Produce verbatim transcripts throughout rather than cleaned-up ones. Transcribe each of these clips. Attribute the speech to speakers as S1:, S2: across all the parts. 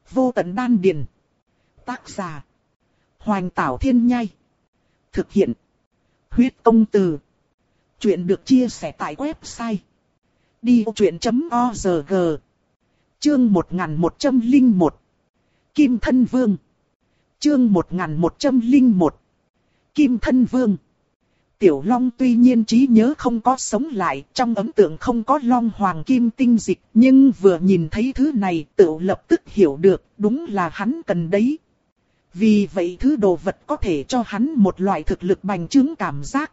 S1: Vô tận đan điền. Tác giả. Hoành Tảo Thiên Nhai. Thực hiện. Huyết Công Từ. Chuyện được chia sẻ tại website đi vô chuyện chấm org. Chương một nghìn một trăm lẻ một. Kim Thân Vương. Chương một nghìn một trăm lẻ một. Kim Thân Vương. Tiểu Long tuy nhiên trí nhớ không có sống lại, trong ấn tượng không có Long Hoàng Kim Tinh Dịch, nhưng vừa nhìn thấy thứ này tự lập tức hiểu được, đúng là hắn cần đấy. Vì vậy thứ đồ vật có thể cho hắn một loại thực lực bành trướng cảm giác.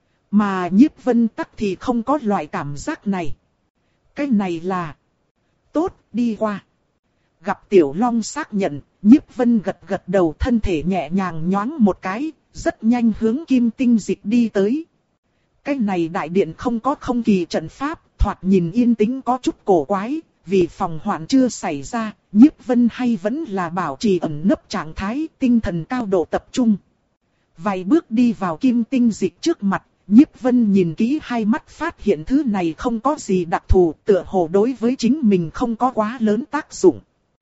S1: Mà Nhiếp Vân Tắc thì không có loại cảm giác này. Cái này là... Tốt, đi qua. Gặp Tiểu Long xác nhận, Nhiếp Vân gật gật đầu, thân thể nhẹ nhàng nhoáng một cái, rất nhanh hướng Kim Tinh Dịch đi tới. Cái này đại điện không có không kỳ trận pháp, thoạt nhìn yên tĩnh có chút cổ quái, vì phòng hoạn chưa xảy ra, Nhiếp Vân hay vẫn là bảo trì ẩn nấp trạng thái, tinh thần cao độ tập trung. Vài bước đi vào Kim Tinh Dịch trước mặt, Nhiếp Vân nhìn kỹ hai mắt phát hiện thứ này không có gì đặc thù, tựa hồ đối với chính mình không có quá lớn tác dụng.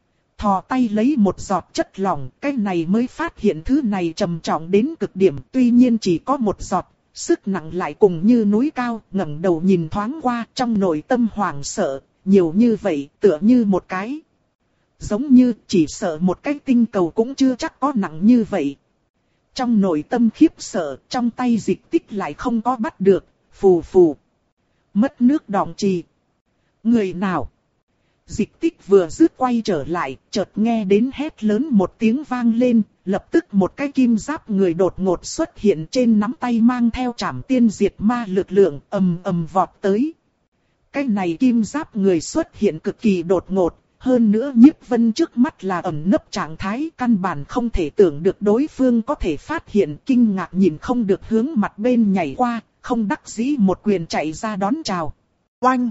S1: Thò tay lấy một giọt chất lỏng, cái này mới phát hiện thứ này trầm trọng đến cực điểm, tuy nhiên chỉ có một giọt, sức nặng lại cùng như núi cao, ngẩng đầu nhìn thoáng qua, trong nội tâm hoảng sợ, nhiều như vậy, tựa như một cái. Giống như chỉ sợ một cái tinh cầu cũng chưa chắc có nặng như vậy. Trong nội tâm khiếp sợ, trong tay dịch tích lại không có bắt được, phù phù. Mất nước đọng trì. Người nào? Dịch tích vừa dứt quay trở lại, chợt nghe đến hét lớn một tiếng vang lên, lập tức một cái kim giáp người đột ngột xuất hiện trên nắm tay mang theo trảm tiên diệt ma lực lượng ầm ầm vọt tới. Cái này kim giáp người xuất hiện cực kỳ đột ngột, hơn nữa Nhiếp Vân trước mắt là ẩn nấp trạng thái, căn bản không thể tưởng được đối phương có thể phát hiện, kinh ngạc nhìn không được hướng mặt bên nhảy qua, không đắc dĩ một quyền chạy ra đón chào. Oanh!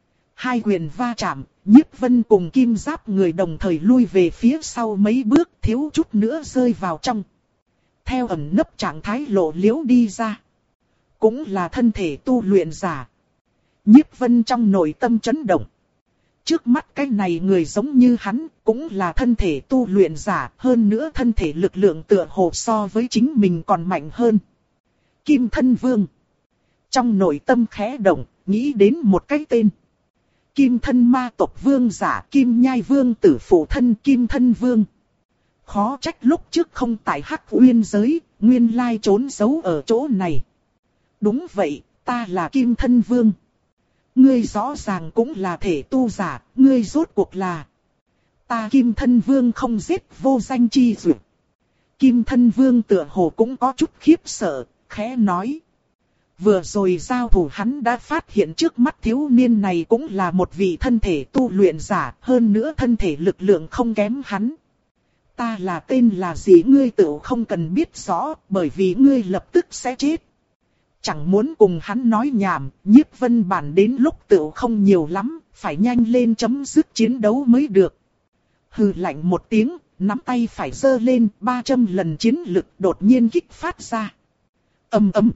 S1: Hai quyền va chạm, Nhiếp Vân cùng kim giáp người đồng thời lui về phía sau mấy bước, thiếu chút nữa rơi vào trong. Theo ẩn nấp trạng thái lộ liễu đi ra. Cũng là thân thể tu luyện giả. Nhiếp Vân trong nội tâm chấn động. Trước mắt cái này người giống như hắn, cũng là thân thể tu luyện giả, hơn nữa thân thể lực lượng tựa hồ so với chính mình còn mạnh hơn. Kim Thân Vương. Trong nội tâm khẽ động, nghĩ đến một cái tên. Kim Thân Ma tộc vương giả, Kim Nhai Vương tử phụ thân Kim Thân Vương. Khó trách lúc trước không tại Hắc Uyên giới, nguyên lai trốn giấu ở chỗ này. Đúng vậy, ta là Kim Thân Vương. Ngươi rõ ràng cũng là thể tu giả, ngươi rốt cuộc là... Ta Kim Thân Vương không giết vô danh chi dụ. Kim Thân Vương tựa hồ cũng có chút khiếp sợ, khẽ nói. Vừa rồi giao thủ hắn đã phát hiện trước mắt thiếu niên này cũng là một vị thân thể tu luyện giả, hơn nữa thân thể lực lượng không kém hắn. Ta là tên là gì ngươi tự không cần biết rõ, bởi vì ngươi lập tức sẽ chết. Chẳng muốn cùng hắn nói nhảm, Nhiếp Vân bản đến lúc tự không nhiều lắm, phải nhanh lên chấm dứt chiến đấu mới được. Hừ lạnh một tiếng, nắm tay phải giơ lên, ba trăm lần chiến lực đột nhiên kích phát ra. Ầm ầm.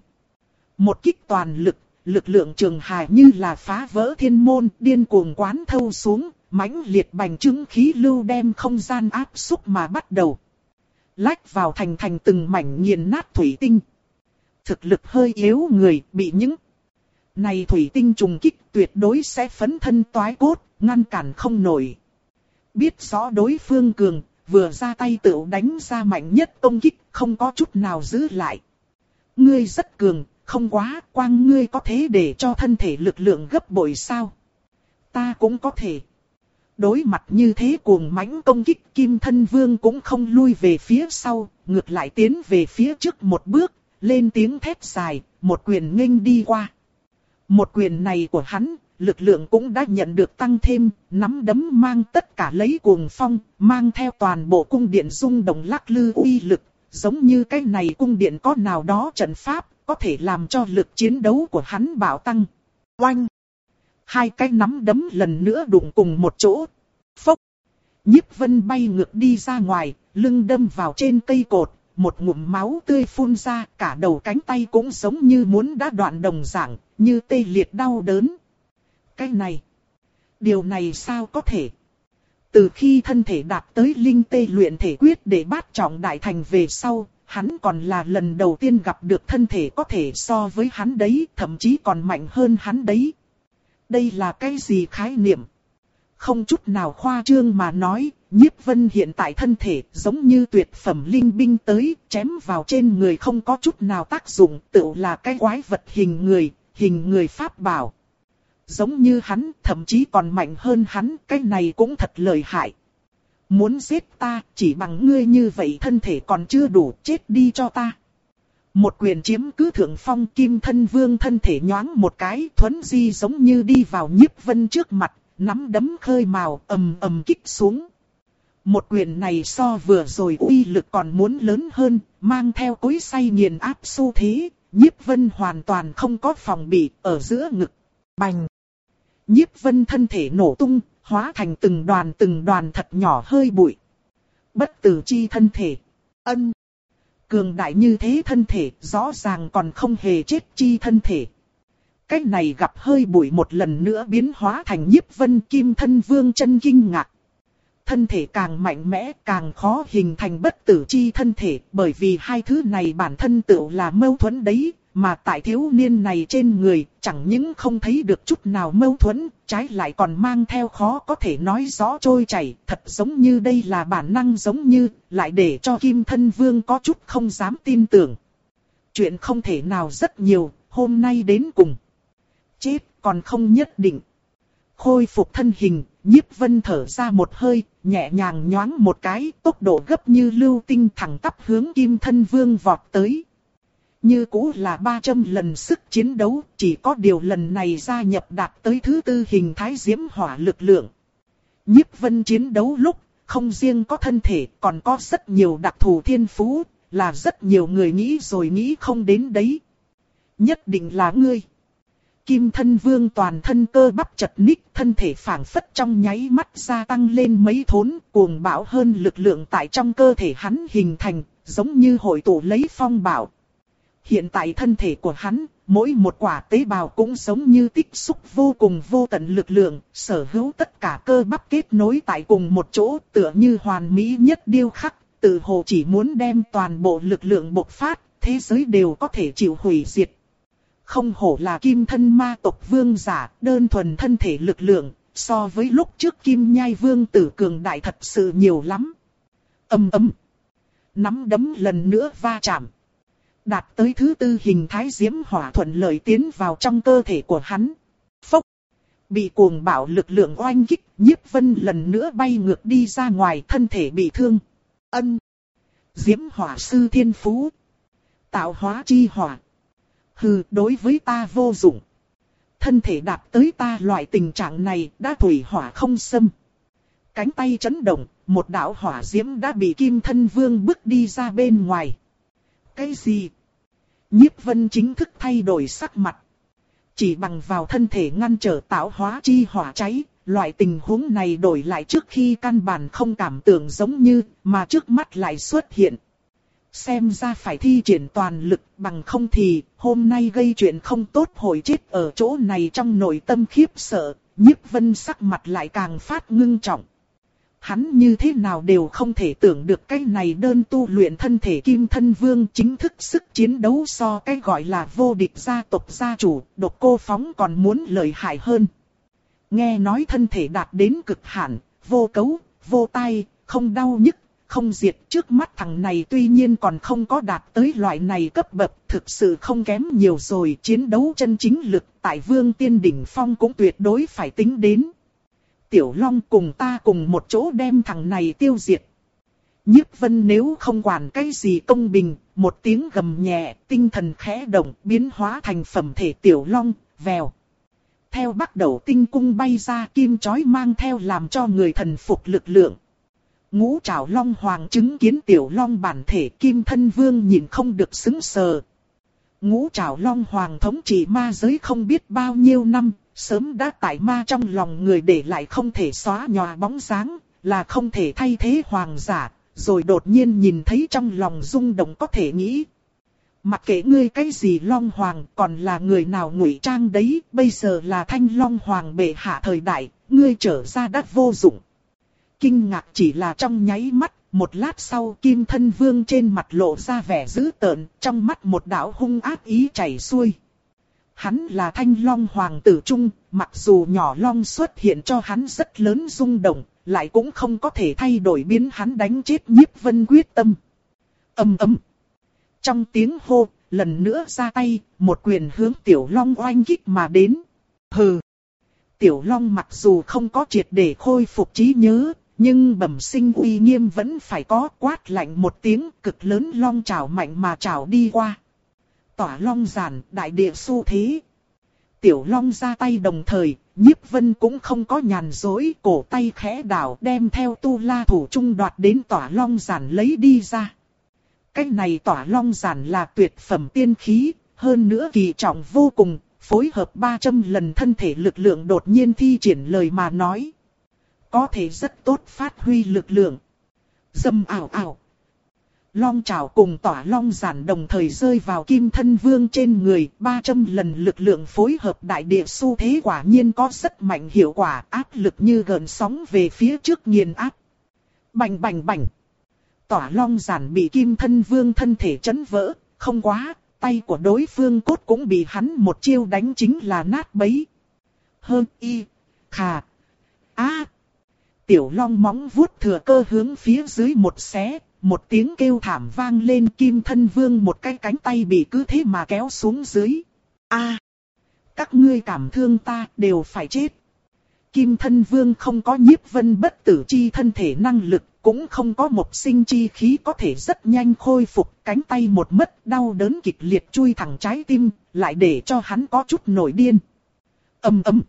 S1: Một kích toàn lực, lực lượng trường hài như là phá vỡ thiên môn, điên cuồng quán thâu xuống, mãnh liệt bành trướng khí lưu đem không gian áp xúc mà bắt đầu. Lách vào thành thành từng mảnh nghiền nát thủy tinh. Thực lực hơi yếu người bị những này thủy tinh trùng kích tuyệt đối sẽ phấn thân toái cốt, ngăn cản không nổi. Biết rõ đối phương cường, vừa ra tay tự đánh ra mạnh nhất công kích, không có chút nào giữ lại. Ngươi rất cường, không quá, quang ngươi có thế để cho thân thể lực lượng gấp bội sao? Ta cũng có thể. Đối mặt như thế cuồng mãnh công kích, Kim Thân Vương cũng không lui về phía sau, ngược lại tiến về phía trước một bước, lên tiếng thét dài, một quyền nghênh đi qua. Một quyền này của hắn, lực lượng cũng đã nhận được tăng thêm, nắm đấm mang tất cả lấy cuồng phong, mang theo toàn bộ cung điện rung động lắc lư uy lực, giống như cái này cung điện có nào đó trận pháp, có thể làm cho lực chiến đấu của hắn bạo tăng. Oanh! Hai cái nắm đấm lần nữa đụng cùng một chỗ. Phốc! Nhiếp Vân bay ngược đi ra ngoài, lưng đâm vào trên cây cột, một ngụm máu tươi phun ra, cả đầu cánh tay cũng giống như muốn đã đoạn đồng dạng, như tê liệt đau đớn. Cái này! Điều này sao có thể? Từ khi thân thể đạt tới linh tê luyện thể quyết để bát trọng đại thành về sau, hắn còn là lần đầu tiên gặp được thân thể có thể so với hắn đấy, thậm chí còn mạnh hơn hắn đấy. Đây là cái gì khái niệm? Không chút nào khoa trương mà nói, Nhiếp Vân hiện tại thân thể giống như tuyệt phẩm linh binh tới, chém vào trên người không có chút nào tác dụng, tựu là cái quái vật hình người, hình người pháp bảo. Giống như hắn, thậm chí còn mạnh hơn hắn, cái này cũng thật lợi hại. Muốn giết ta, chỉ bằng ngươi như vậy thân thể còn chưa đủ, chết đi cho ta. Một quyền chiếm cứ thượng phong, Kim Thân Vương thân thể nhoáng một cái, thuấn di giống như đi vào Nhiếp Vân trước mặt, nắm đấm khơi mào, ầm ầm kích xuống. Một quyền này so vừa rồi uy lực còn muốn lớn hơn, mang theo cối xay nghiền áp xu thế, Nhiếp Vân hoàn toàn không có phòng bị, ở giữa ngực. Bành! Nhiếp Vân thân thể nổ tung, hóa thành từng đoàn từng đoàn thật nhỏ hơi bụi. Bất tử chi thân thể. Ân! Cường đại như thế thân thể, rõ ràng còn không hề chết chi thân thể. Cái này gặp hơi bụi một lần nữa biến hóa thành Nhiếp Vân Kim Thân Vương chân kinh ngạc. Thân thể càng mạnh mẽ càng khó hình thành bất tử chi thân thể, bởi vì hai thứ này bản thân tự là mâu thuẫn đấy, mà tại thiếu niên này trên người chẳng những không thấy được chút nào mâu thuẫn, trái lại còn mang theo khó có thể nói rõ trôi chảy, thật giống như đây là bản năng giống như, lại để cho Kim Thân Vương có chút không dám tin tưởng. Chuyện không thể nào rất nhiều, hôm nay đến cùng. Chết còn không nhất định. Khôi phục thân hình, Nhiếp Vân thở ra một hơi, nhẹ nhàng nhoáng một cái, tốc độ gấp như lưu tinh thẳng tắp hướng Kim Thân Vương vọt tới. Như cũ là ba trăm lần sức chiến đấu, chỉ có điều lần này gia nhập đạt tới thứ tư hình thái diễm hỏa lực lượng. Nhiếp Vân chiến đấu lúc, không riêng có thân thể, còn có rất nhiều đặc thù thiên phú, là rất nhiều người nghĩ rồi nghĩ không đến đấy. Nhất định là ngươi. Kim Thân Vương toàn thân cơ bắp chật ních, thân thể phảng phất trong nháy mắt gia tăng lên mấy thốn, cuồng bạo hơn lực lượng tại trong cơ thể hắn hình thành, giống như hội tụ lấy phong bạo. Hiện tại thân thể của hắn, mỗi một quả tế bào cũng giống như tích xúc vô cùng vô tận lực lượng, sở hữu tất cả cơ bắp kết nối tại cùng một chỗ, tựa như hoàn mỹ nhất điêu khắc, tự hồ chỉ muốn đem toàn bộ lực lượng bộc phát, thế giới đều có thể chịu hủy diệt. Không hổ là Kim Thân Ma tộc vương giả, đơn thuần thân thể lực lượng, so với lúc trước Kim Nhai Vương tử cường đại thật sự nhiều lắm. Ầm ầm, nắm đấm lần nữa va chạm. Đạt tới thứ tư hình thái diễm hỏa thuận lợi tiến vào trong cơ thể của hắn. Phốc! Bị cuồng bạo lực lượng oanh kích, Nhiếp Vân lần nữa bay ngược đi ra ngoài, thân thể bị thương. Ân! Diễm hỏa sư thiên phú. Tạo hóa chi hỏa. Hừ, đối với ta vô dụng. Thân thể đạt tới ta loại tình trạng này, đã thủy hỏa không xâm. Cánh tay chấn động, một đạo hỏa diễm đã bị Kim Thân Vương bước đi ra bên ngoài. Cái gì? Nhiếp Vân chính thức thay đổi sắc mặt. Chỉ bằng vào thân thể ngăn trở tạo hóa chi hỏa cháy, loại tình huống này đổi lại trước khi căn bản không cảm tưởng giống như, mà trước mắt lại xuất hiện. Xem ra phải thi triển toàn lực, bằng không thì, hôm nay gây chuyện không tốt hồi chết ở chỗ này. Trong nội tâm khiếp sợ, Nhiếp Vân sắc mặt lại càng phát ngưng trọng. Hắn như thế nào đều không thể tưởng được cái này đơn tu luyện thân thể Kim Thân Vương chính thức sức chiến đấu so cái gọi là vô địch gia tộc gia chủ, Độc Cô Phóng còn muốn lợi hại hơn. Nghe nói thân thể đạt đến cực hạn, vô cấu, vô tai, không đau nhức, không diệt, trước mắt thằng này tuy nhiên còn không có đạt tới loại này cấp bậc, thực sự không kém nhiều rồi, chiến đấu chân chính lực tại Vương Tiên đỉnh phong cũng tuyệt đối phải tính đến. Tiểu Long cùng ta cùng một chỗ đem thằng này tiêu diệt. Nhiếp Vân nếu không quản cái gì công bình, một tiếng gầm nhẹ, tinh thần khẽ động, biến hóa thành phẩm thể Tiểu Long, vèo. Theo bắt đầu tinh cung bay ra, kim chói mang theo làm cho người thần phục lực lượng. Ngũ Trảo Long Hoàng chứng kiến Tiểu Long bản thể, Kim Thân Vương nhìn không được sững sờ. Ngũ Trảo Long Hoàng thống trị ma giới không biết bao nhiêu năm, sớm đã tại ma trong lòng người để lại không thể xóa nhòa bóng dáng, là không thể thay thế hoàng giả, rồi đột nhiên nhìn thấy trong lòng rung động có thể nghĩ. Mặc kệ ngươi cái gì Long Hoàng, còn là người nào ngụy trang đấy, bây giờ là Thanh Long Hoàng bệ hạ thời đại, ngươi trở ra đắt vô dụng. Kinh ngạc chỉ là trong nháy mắt, một lát sau Kim Thân Vương trên mặt lộ ra vẻ dữ tợn, trong mắt một đạo hung ác ý chảy xuôi. Hắn là Thanh Long Hoàng tử Trung, mặc dù nhỏ long xuất hiện cho hắn rất lớn rung động, lại cũng không có thể thay đổi biến hắn đánh chết Nhiếp Vân quyết tâm. Ầm ầm. Trong tiếng hô, lần nữa ra tay, một quyền hướng Tiểu Long oanh kích mà đến. Hừ. Tiểu Long mặc dù không có triệt để khôi phục trí nhớ, nhưng bẩm sinh uy nghiêm vẫn phải có, quát lạnh một tiếng, cực lớn long trảo mạnh mà trảo đi qua. Tỏa long giản, đại địa xu thế. Tiểu Long ra tay đồng thời, Nhiếp Vân cũng không có nhàn dối, cổ tay khẽ đảo đem theo tu la thủ trung đoạt đến tỏa long giản lấy đi ra. Cái này tỏa long giản là tuyệt phẩm tiên khí, hơn nữa kỳ trọng vô cùng, phối hợp ba trăm lần thân thể lực lượng đột nhiên thi triển lời mà nói. Có thể rất tốt phát huy lực lượng. Dâm ảo ảo. Long trảo cùng tỏa long giản đồng thời rơi vào Kim Thân Vương trên người, ba trăm lần lực lượng phối hợp đại địa xu thế quả nhiên có rất mạnh hiệu quả, áp lực như gợn sóng về phía trước nghiền áp. Bành bành bành. Tỏa long giản bị Kim Thân Vương thân thể chấn vỡ, không quá, tay của đối phương cốt cũng bị hắn một chiêu đánh chính là nát bấy. Hơn y, khà, á. Tiểu Long móng vuốt thừa cơ hướng phía dưới một xé, một tiếng kêu thảm vang lên, Kim Thân Vương một cái cánh tay bị cứ thế mà kéo xuống dưới. A, các ngươi cảm thương ta đều phải chết. Kim Thân Vương không có Nhiếp Vân bất tử chi thân thể năng lực, cũng không có một sinh chi khí có thể rất nhanh khôi phục, cánh tay một mất đau đớn kịch liệt chui thẳng trái tim, lại để cho hắn có chút nổi điên. Ầm ầm.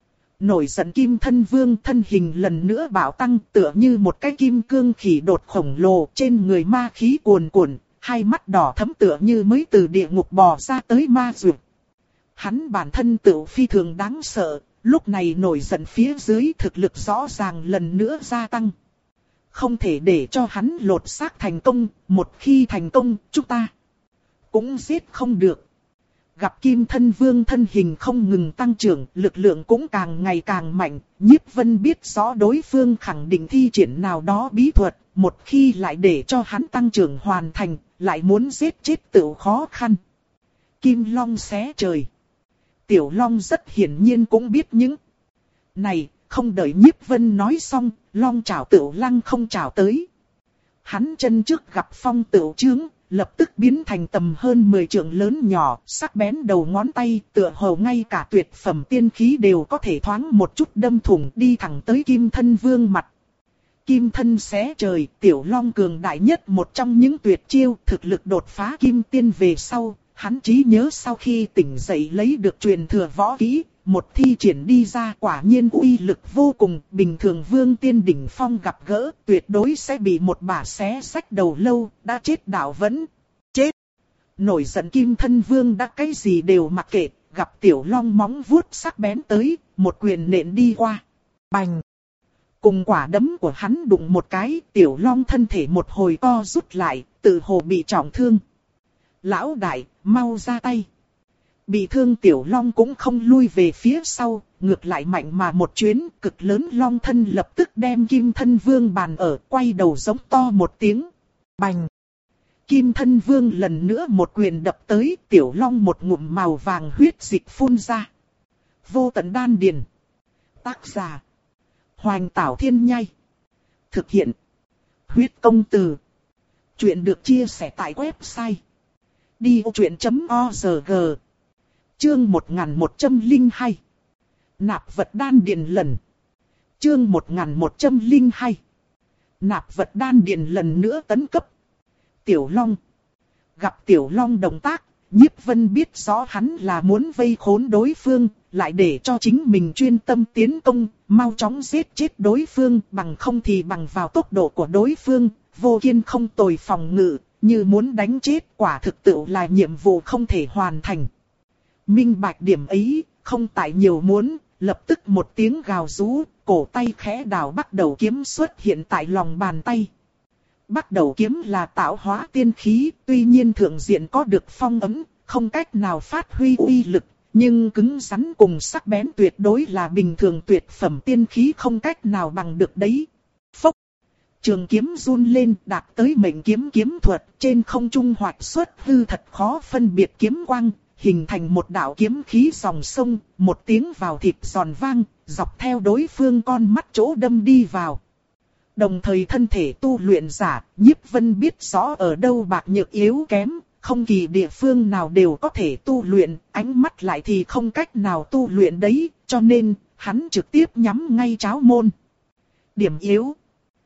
S1: Nổi giận Kim Thân Vương thân hình lần nữa bạo tăng, tựa như một cái kim cương khỉ đột khổng lồ, trên người ma khí cuồn cuộn, hai mắt đỏ thẫm tựa như mới từ địa ngục bò ra tới ma dược. Hắn bản thân tự phi thường đáng sợ, lúc này nổi giận phía dưới thực lực rõ ràng lần nữa gia tăng. Không thể để cho hắn lột xác thành công, một khi thành công, chúng ta cũng giết không được. Gặp Kim Thân Vương thân hình không ngừng tăng trưởng, lực lượng cũng càng ngày càng mạnh, Nhiếp Vân biết rõ đối phương khẳng định thi triển nào đó bí thuật, một khi lại để cho hắn tăng trưởng hoàn thành, lại muốn giết chết tự khó khăn. Kim Long xé trời. Tiểu Long rất hiển nhiên cũng biết những này, không đợi Nhiếp Vân nói xong, Long trảo Tửu Lăng không trảo tới. Hắn chân trước gặp phong tửu chướng, lập tức biến thành tầm hơn mười trượng lớn nhỏ, sắc bén đầu ngón tay, tựa hồ ngay cả tuyệt phẩm tiên khí đều có thể thoáng một chút đâm thủng, đi thẳng tới Kim Thân Vương mặt. Kim thân xé trời, Tiểu Long cường đại nhất một trong những tuyệt chiêu, thực lực đột phá kim tiên về sau, hắn trí nhớ sau khi tỉnh dậy lấy được truyền thừa võ kỹ, một thi triển đi ra quả nhiên uy lực vô cùng, bình thường vương tiên đỉnh phong gặp gỡ, tuyệt đối sẽ bị một bả xé sách đầu lâu, đã chết đạo vẫn chết. Nổi giận Kim Thân Vương đã cái gì đều mặc kệ, gặp Tiểu Long móng vuốt sắc bén tới, một quyền nện đi qua. Bành! Cùng quả đấm của hắn đụng một cái, Tiểu Long thân thể một hồi co rút lại, tự hồ bị trọng thương. Lão đại, mau ra tay! Bị thương Tiểu Long cũng không lui về phía sau, ngược lại mạnh mà một chuyến, cực lớn long thân lập tức đem Kim Thân Vương bàn ở, quay đầu giống to một tiếng. Bành! Kim Thân Vương lần nữa một quyền đập tới, Tiểu Long một ngụm màu vàng huyết dịch phun ra. Vô tận đan điền. Tác giả: Hoành Tảo Thiên Nhai. Thực hiện: Huyết Công Từ. Chuyện được chia sẻ tại website đi ô chuyện chấm org. Chương một nghìn một trăm lẻ hai. Nạp vật đan điền lần. Chương một nghìn một trăm lẻ hai. Nạp vật đan điền lần nữa tấn cấp. Tiểu Long. Gặp Tiểu Long động tác, Nhiếp Vân biết rõ hắn là muốn vây khốn đối phương, lại để cho chính mình chuyên tâm tiến công, mau chóng giết chết đối phương, bằng không thì bằng vào tốc độ của đối phương, vô kiên không tồi phòng ngự, như muốn đánh chết quả thực tự là nhiệm vụ không thể hoàn thành. Minh bạch điểm ấy, không tại nhiều muốn, lập tức một tiếng gào rú, cổ tay khẽ đào bắt đầu kiếm xuất hiện tại lòng bàn tay. Bắt đầu kiếm là tạo hóa tiên khí, tuy nhiên thượng diện có được phong ấm, không cách nào phát huy uy lực, nhưng cứng rắn cùng sắc bén tuyệt đối là bình thường tuyệt phẩm tiên khí không cách nào bằng được đấy. Phốc! Trường kiếm run lên đạt tới mệnh kiếm kiếm thuật, trên không trung hoạch xuất hư thật khó phân biệt kiếm quang, hình thành một đạo kiếm khí dòng sông, một tiếng vào thịt giòn vang, dọc theo đối phương con mắt chỗ đâm đi vào. Đồng thời thân thể tu luyện giả, Nhiếp Vân biết rõ ở đâu bạc nhược yếu kém, không kỳ địa phương nào đều có thể tu luyện, ánh mắt lại thì không cách nào tu luyện đấy, cho nên hắn trực tiếp nhắm ngay Tráo Môn. Điểm yếu.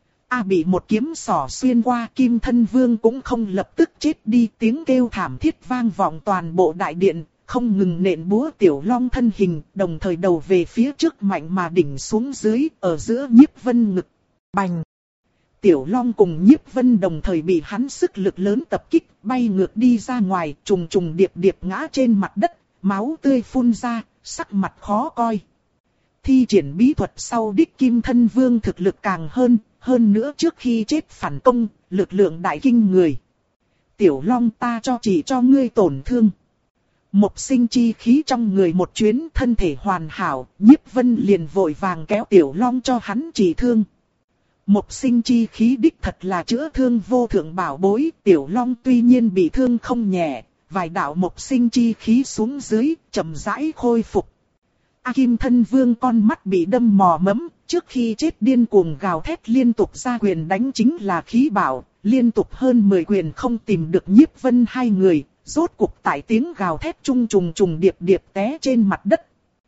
S1: A bị một kiếm sỏ xuyên qua, Kim Thân Vương cũng không lập tức chết đi, tiếng kêu thảm thiết vang vọng toàn bộ đại điện, không ngừng nện búa Tiểu Long thân hình, đồng thời đầu về phía trước mạnh mà đỉnh xuống dưới, ở giữa Nhiếp Vân ngực. Bành! Tiểu Long cùng Nhiếp Vân đồng thời bị hắn sức lực lớn tập kích, bay ngược đi ra ngoài, trùng trùng điệp điệp ngã trên mặt đất, máu tươi phun ra, sắc mặt khó coi. Thi triển bí thuật sau đích Kim Thân Vương thực lực càng hơn, hơn nữa trước khi chết phản công, lực lượng đại kinh người. Tiểu Long ta cho chỉ cho ngươi tổn thương. Một sinh chi khí trong người một chuyến thân thể hoàn hảo, Nhiếp Vân liền vội vàng kéo Tiểu Long cho hắn trị thương. Một sinh chi khí đích thật là chữa thương vô thượng bảo bối, Tiểu Long tuy nhiên bị thương không nhẹ, vài đạo một sinh chi khí xuống dưới, chậm rãi khôi phục. A Kim Thân Vương con mắt bị đâm mò mẫm, trước khi chết điên cuồng gào thét liên tục ra quyền đánh chính là khí bảo, liên tục hơn mười quyền không tìm được Nhiếp Vân hai người, rốt cục tại tiếng gào thét trung trùng trùng điệp điệp té trên mặt đất.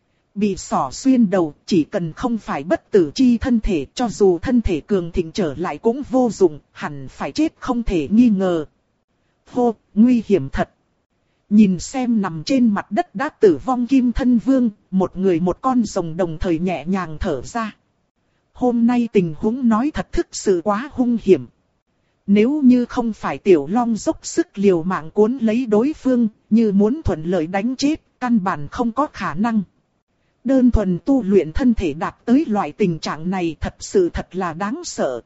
S1: Bị xỏ xuyên đầu, chỉ cần không phải bất tử chi thân thể, cho dù thân thể cường thịnh trở lại cũng vô dụng, hẳn phải chết không thể nghi ngờ. Hô, nguy hiểm thật. Nhìn xem nằm trên mặt đất đã tử vong Kim Thân Vương, một người một con rồng đồng thời nhẹ nhàng thở ra. Hôm nay tình huống nói thật thực sự quá hung hiểm. Nếu như không phải Tiểu Long dốc sức liều mạng cuốn lấy đối phương, như muốn thuận lợi đánh chết, căn bản không có khả năng. Đơn thuần tu luyện thân thể đạt tới loại tình trạng này thật sự thật là đáng sợ.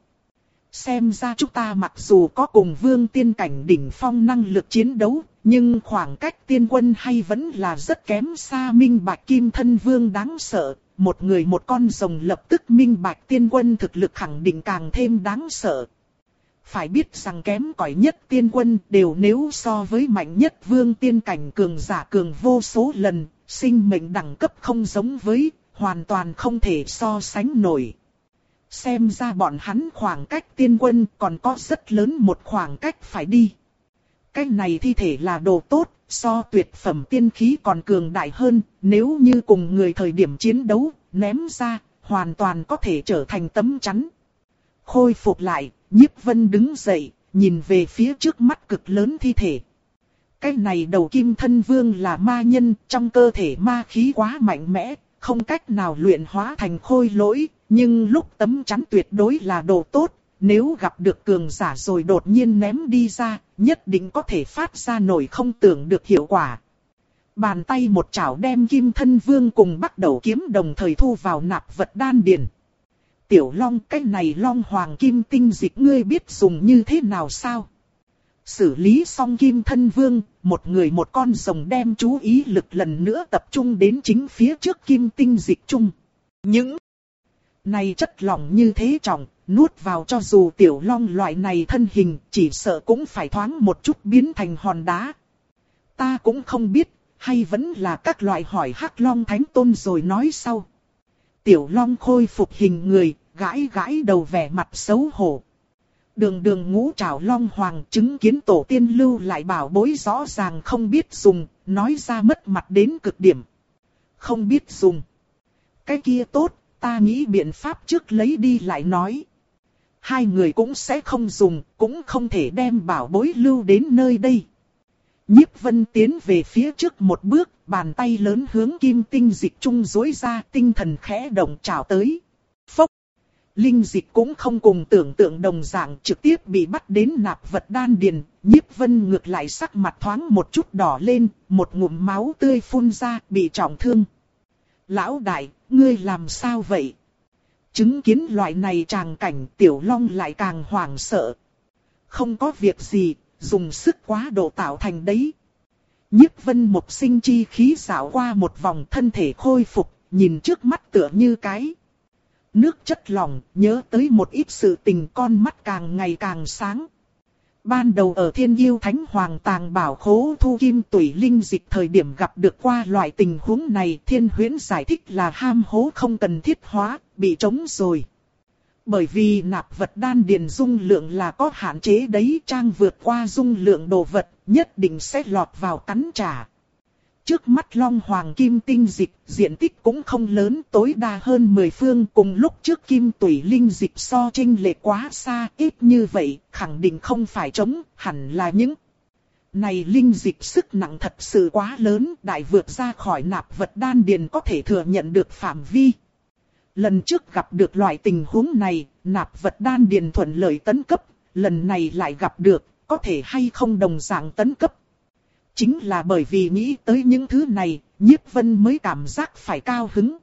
S1: Xem ra chúng ta mặc dù có cùng vương tiên cảnh đỉnh phong năng lực chiến đấu, nhưng khoảng cách tiên quân hay vẫn là rất kém xa. Minh bạch Kim Thân Vương đáng sợ, một người một con rồng lập tức minh bạch tiên quân thực lực khẳng định càng thêm đáng sợ. Phải biết rằng kém cỏi nhất tiên quân đều nếu so với mạnh nhất vương tiên cảnh cường giả cường vô số lần, sinh mệnh đẳng cấp không giống với, hoàn toàn không thể so sánh nổi. Xem ra bọn hắn khoảng cách tiên quân còn có rất lớn một khoảng cách phải đi. Cái này thi thể là đồ tốt, so tuyệt phẩm tiên khí còn cường đại hơn, nếu như cùng người thời điểm chiến đấu, ném ra, hoàn toàn có thể trở thành tấm chắn. Khôi phục lại, Nhiếp Vân đứng dậy, nhìn về phía trước mắt cực lớn thi thể. Cái này đầu Kim Thân Vương là ma nhân, trong cơ thể ma khí quá mạnh mẽ, không cách nào luyện hóa thành khôi lỗi, nhưng lúc tấm chắn tuyệt đối là đồ tốt, nếu gặp được cường giả rồi đột nhiên ném đi ra, nhất định có thể phát ra nổi không tưởng được hiệu quả. Bàn tay một chảo đem Kim Thân Vương cùng bắt đầu kiếm đồng thời thu vào nạp vật đan điền. Tiểu Long, cái này Long Hoàng Kim Tinh dịch ngươi biết dùng như thế nào sao? Xử lý xong Kim Thân Vương, một người một con rồng đem chú ý lực lần nữa tập trung đến chính phía trước Kim Tinh dịch chung. Những này chất lỏng như thế trọng, nuốt vào cho dù Tiểu Long loại này thân hình, chỉ sợ cũng phải thoáng một chút biến thành hòn đá. Ta cũng không biết, hay vẫn là các loại hỏi Hắc Long Thánh Tôn rồi nói sau. Tiểu Long khôi phục hình người, gãi gãi đầu vẻ mặt xấu hổ. Đường đường ngũ trảo Long Hoàng chứng kiến tổ tiên lưu lại bảo bối rõ ràng không biết dùng, nói ra mất mặt đến cực điểm. Không biết dùng. Cái kia tốt, ta nghĩ biện pháp trước lấy đi lại nói. Hai người cũng sẽ không dùng, cũng không thể đem bảo bối lưu đến nơi đây. Nhiếp Vân tiến về phía trước một bước, bàn tay lớn hướng Kim Tinh dịch trung duỗi ra, tinh thần khẽ động trảo tới. Phốc! Linh dịch cũng không cùng tưởng tượng đồng dạng, trực tiếp bị bắt đến nạp vật đan điền. Nhiếp Vân ngược lại sắc mặt thoáng một chút đỏ lên, một ngụm máu tươi phun ra, bị trọng thương. Lão đại, ngươi làm sao vậy? Chứng kiến loại này tràng cảnh, Tiểu Long lại càng hoảng sợ. Không có việc gì, dùng sức quá độ tạo thành đấy. Nhiếp Vân một sinh chi khí dạo qua một vòng, thân thể khôi phục, nhìn trước mắt tựa như cái nước chất lỏng, nhớ tới một ít sự tình, con mắt càng ngày càng sáng. Ban đầu ở Thiên Yêu Thánh Hoàng Tàng Bảo Khố thu kim tủy linh dịch thời điểm gặp được qua loại tình huống này, Thiên Huyễn giải thích là ham hố không cần thiết hóa, bị trống rồi. Bởi vì nạp vật đan điền dung lượng là có hạn chế đấy, trang vượt qua dung lượng đồ vật, nhất định sẽ lọt vào cắn trả. Trước mắt Long Hoàng Kim Tinh Dịch, diện tích cũng không lớn, tối đa hơn mười phương, cùng lúc trước Kim Tủy Linh Dịch so chênh lệch quá xa, ít như vậy, khẳng định không phải trống, hẳn là những này linh dịch sức nặng thật sự quá lớn, đại vượt ra khỏi nạp vật đan điền có thể thừa nhận được phạm vi. Lần trước gặp được loại tình huống này, nạp vật đan điền thuận lợi tấn cấp, lần này lại gặp được, có thể hay không đồng dạng tấn cấp. Chính là bởi vì nghĩ tới những thứ này, Nhiếp Vân mới cảm giác phải cao hứng.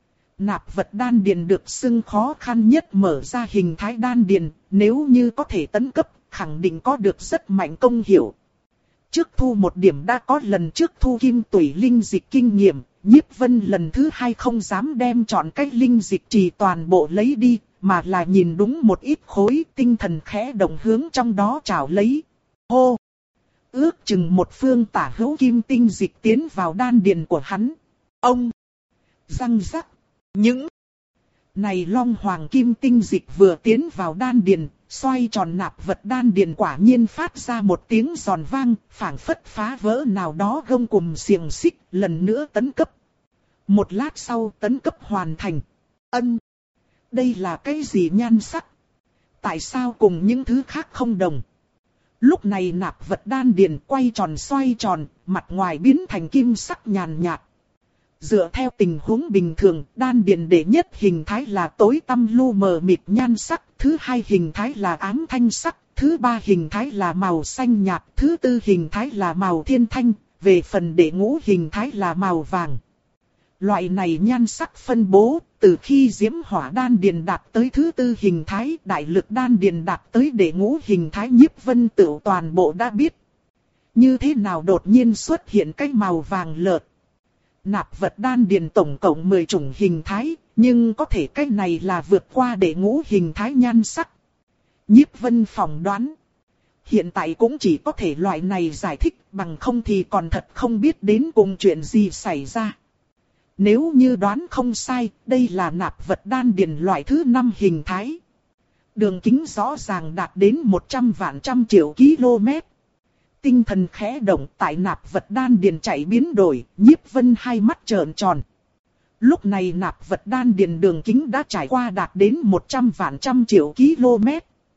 S1: Nạp vật đan điền được xưng khó khăn nhất mở ra hình thái đan điền, nếu như có thể tấn cấp, khẳng định có được rất mạnh công hiệu. Trước thu một điểm đã có lần trước thu kim tủy linh dịch kinh nghiệm, Nhiếp Vân lần thứ hai không dám đem chọn cách linh dịch trì toàn bộ lấy đi, mà là nhìn đúng một ít khối, tinh thần khẽ động hướng trong đó trào lấy. Hô! Ước chừng một phương tả hữu kim tinh dịch tiến vào đan điền của hắn. Ông! Răng rắc! Những này Long Hoàng Kim Tinh Dịch vừa tiến vào đan điền, xoay tròn nạp vật đan điền quả nhiên phát ra một tiếng giòn vang, phảng phất phá vỡ nào đó gông cùm xiềng xích, lần nữa tấn cấp. Một lát sau tấn cấp hoàn thành. Ân! Đây là cái gì nhan sắc? Tại sao cùng những thứ khác không đồng? Lúc này nạp vật đan điền quay tròn xoay tròn, mặt ngoài biến thành kim sắc nhàn nhạt. Dựa theo tình huống bình thường, đan điền đệ nhất hình thái là tối tăm lu mờ mịt nhan sắc, thứ hai hình thái là ám thanh sắc, thứ ba hình thái là màu xanh nhạt, thứ tư hình thái là màu thiên thanh, về phần đệ ngũ hình thái là màu vàng. Loại này nhan sắc phân bố, từ khi diễm hỏa đan điền đạt tới thứ tư hình thái, đại lực đan điền đạt tới đệ ngũ hình thái, Nhiếp Vân Tửu toàn bộ đã biết. Như thế nào đột nhiên xuất hiện cái màu vàng lợt? Nạp vật đan điền tổng cộng mười chủng hình thái, nhưng có thể cái này là vượt qua đệ ngũ hình thái nhan sắc. Nhiếp Vân phỏng đoán. Hiện tại cũng chỉ có thể loại này giải thích, bằng không thì còn thật không biết đến cùng chuyện gì xảy ra. Nếu như đoán không sai, đây là nạp vật đan điền loại thứ năm hình thái. Đường kính rõ ràng đạt đến một trăm vạn trăm triệu km. Tinh thần khẽ động, tại nạp vật đan điền chạy biến đổi, Nhiếp Vân hai mắt trợn tròn. Lúc này nạp vật đan điền đường kính đã trải qua đạt đến một trăm vạn trăm triệu km.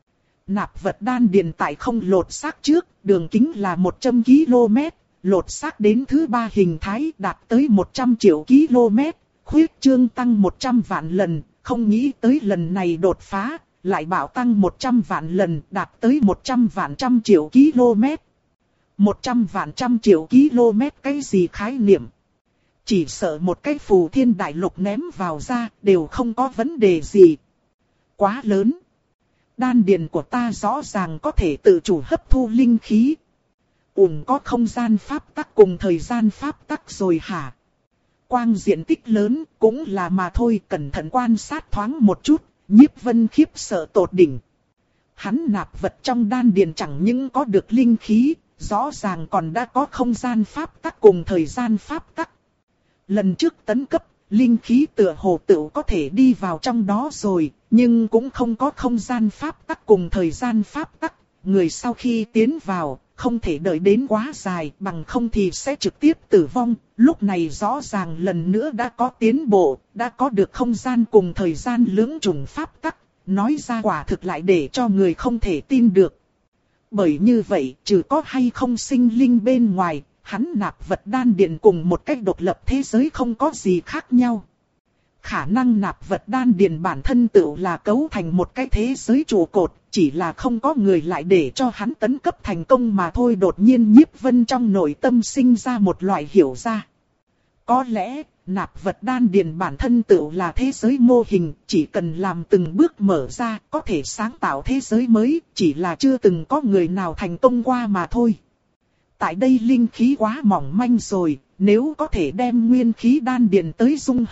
S1: Nạp vật đan điền tại không lột xác trước, đường kính là một trăm km. Lột xác đến thứ ba hình thái đạt tới một trăm triệu km, khuyết trương tăng một trăm vạn lần, không nghĩ tới lần này đột phá, lại bạo tăng một trăm vạn lần, đạt tới một trăm vạn trăm triệu km. một trăm vạn trăm triệu km cái gì khái niệm? Chỉ sợ một cái phù thiên đại lục ném vào ra, đều không có vấn đề gì. Quá lớn. Đan điền của ta rõ ràng có thể tự chủ hấp thu linh khí. Ủn có không gian pháp tắc cùng thời gian pháp tắc rồi hả? Quang diện tích lớn cũng là mà thôi, cẩn thận quan sát thoáng một chút, Nhiếp Vân khiếp sợ tột đỉnh. Hắn nạp vật trong đan điền chẳng những có được linh khí, rõ ràng còn đã có không gian pháp tắc cùng thời gian pháp tắc. Lần trước tấn cấp, linh khí tựa hồ tựu có thể đi vào trong đó rồi, nhưng cũng không có không gian pháp tắc cùng thời gian pháp tắc. Người sau khi tiến vào, không thể đợi đến quá dài, bằng không thì sẽ trực tiếp tử vong. Lúc này rõ ràng lần nữa đã có tiến bộ, đã có được không gian cùng thời gian lưỡng chủng pháp tắc, nói ra quả thực lại để cho người không thể tin được. Bởi như vậy, trừ có hay không sinh linh bên ngoài, hắn nạp vật đan điền cùng một cách độc lập thế giới không có gì khác nhau. Khả năng nạp vật đan điền bản thân tự là cấu thành một cái thế giới trụ cột, chỉ là không có người lại để cho hắn tấn cấp thành công mà thôi. Đột nhiên Nhiếp Vân trong nội tâm sinh ra một loại hiểu ra. Có lẽ, nạp vật đan điền bản thân tự là thế giới mô hình, chỉ cần làm từng bước mở ra, có thể sáng tạo thế giới mới, chỉ là chưa từng có người nào thành công qua mà thôi. Tại đây linh khí quá mỏng manh rồi, nếu có thể đem nguyên khí đan điền tới dung hợp,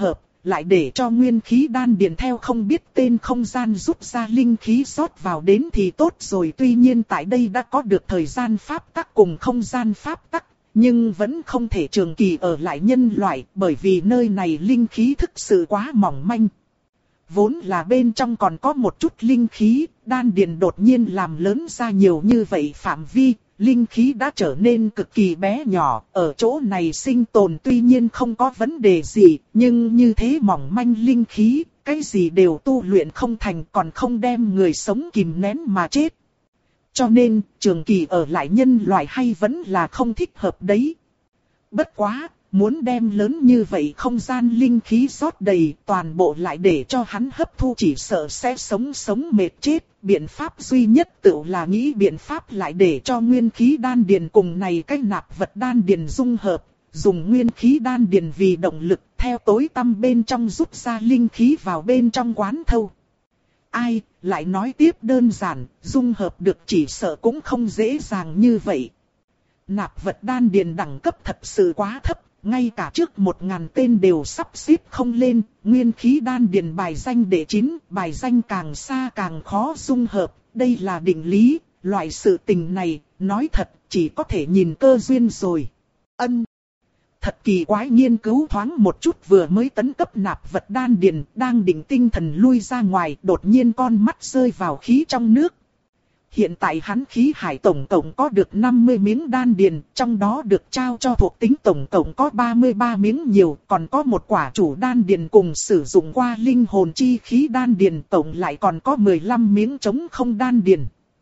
S1: lại để cho nguyên khí đan điền theo không biết tên không gian rút ra linh khí rót vào đến thì tốt rồi. Tuy nhiên tại đây đã có được thời gian pháp tắc cùng không gian pháp tắc, nhưng vẫn không thể trường kỳ ở lại nhân loại, bởi vì nơi này linh khí thực sự quá mỏng manh. Vốn là bên trong còn có một chút linh khí, đan điền đột nhiên làm lớn ra nhiều như vậy phạm vi, linh khí đã trở nên cực kỳ bé nhỏ. Ở chỗ này sinh tồn tuy nhiên không có vấn đề gì, nhưng như thế mỏng manh linh khí, cái gì đều tu luyện không thành, còn không đem người sống kìm nén mà chết. Cho nên, trường kỳ ở lại nhân loại hay vẫn là không thích hợp đấy. Bất quá, muốn đem lớn như vậy không gian linh khí rót đầy, toàn bộ lại để cho hắn hấp thu chỉ sợ sẽ sống sống mệt chết. Biện pháp duy nhất tự là nghĩ biện pháp lại để cho nguyên khí đan điền cùng này cái nạp vật đan điền dung hợp, dùng nguyên khí đan điền vì động lực, theo tối tăm bên trong rút ra linh khí vào bên trong quán thâu. Ai, lại nói tiếp đơn giản, dung hợp được chỉ sợ cũng không dễ dàng như vậy. Nạp vật đan điền đẳng cấp thật sự quá thấp, ngay cả trước một ngàn tên đều sắp xếp không lên. Nguyên khí đan điền bài danh đệ chín, bài danh càng xa càng khó dung hợp, đây là định lý. Loại sự tình này, nói thật, chỉ có thể nhìn cơ duyên rồi. Ân. Thật kỳ quái, nghiên cứu thoáng một chút vừa mới tấn cấp nạp vật đan điền, đang định tinh thần lui ra ngoài, đột nhiên con mắt rơi vào khí trong nước. Hiện tại hắn khí hải tổng cộng có được năm mươi miếng đan điền, trong đó được trao cho thuộc tính tổng cộng có ba mươi ba miếng nhiều, còn có một quả chủ đan điền cùng sử dụng qua linh hồn chi khí đan điền, tổng lại còn có mười lăm miếng trống không đan điền.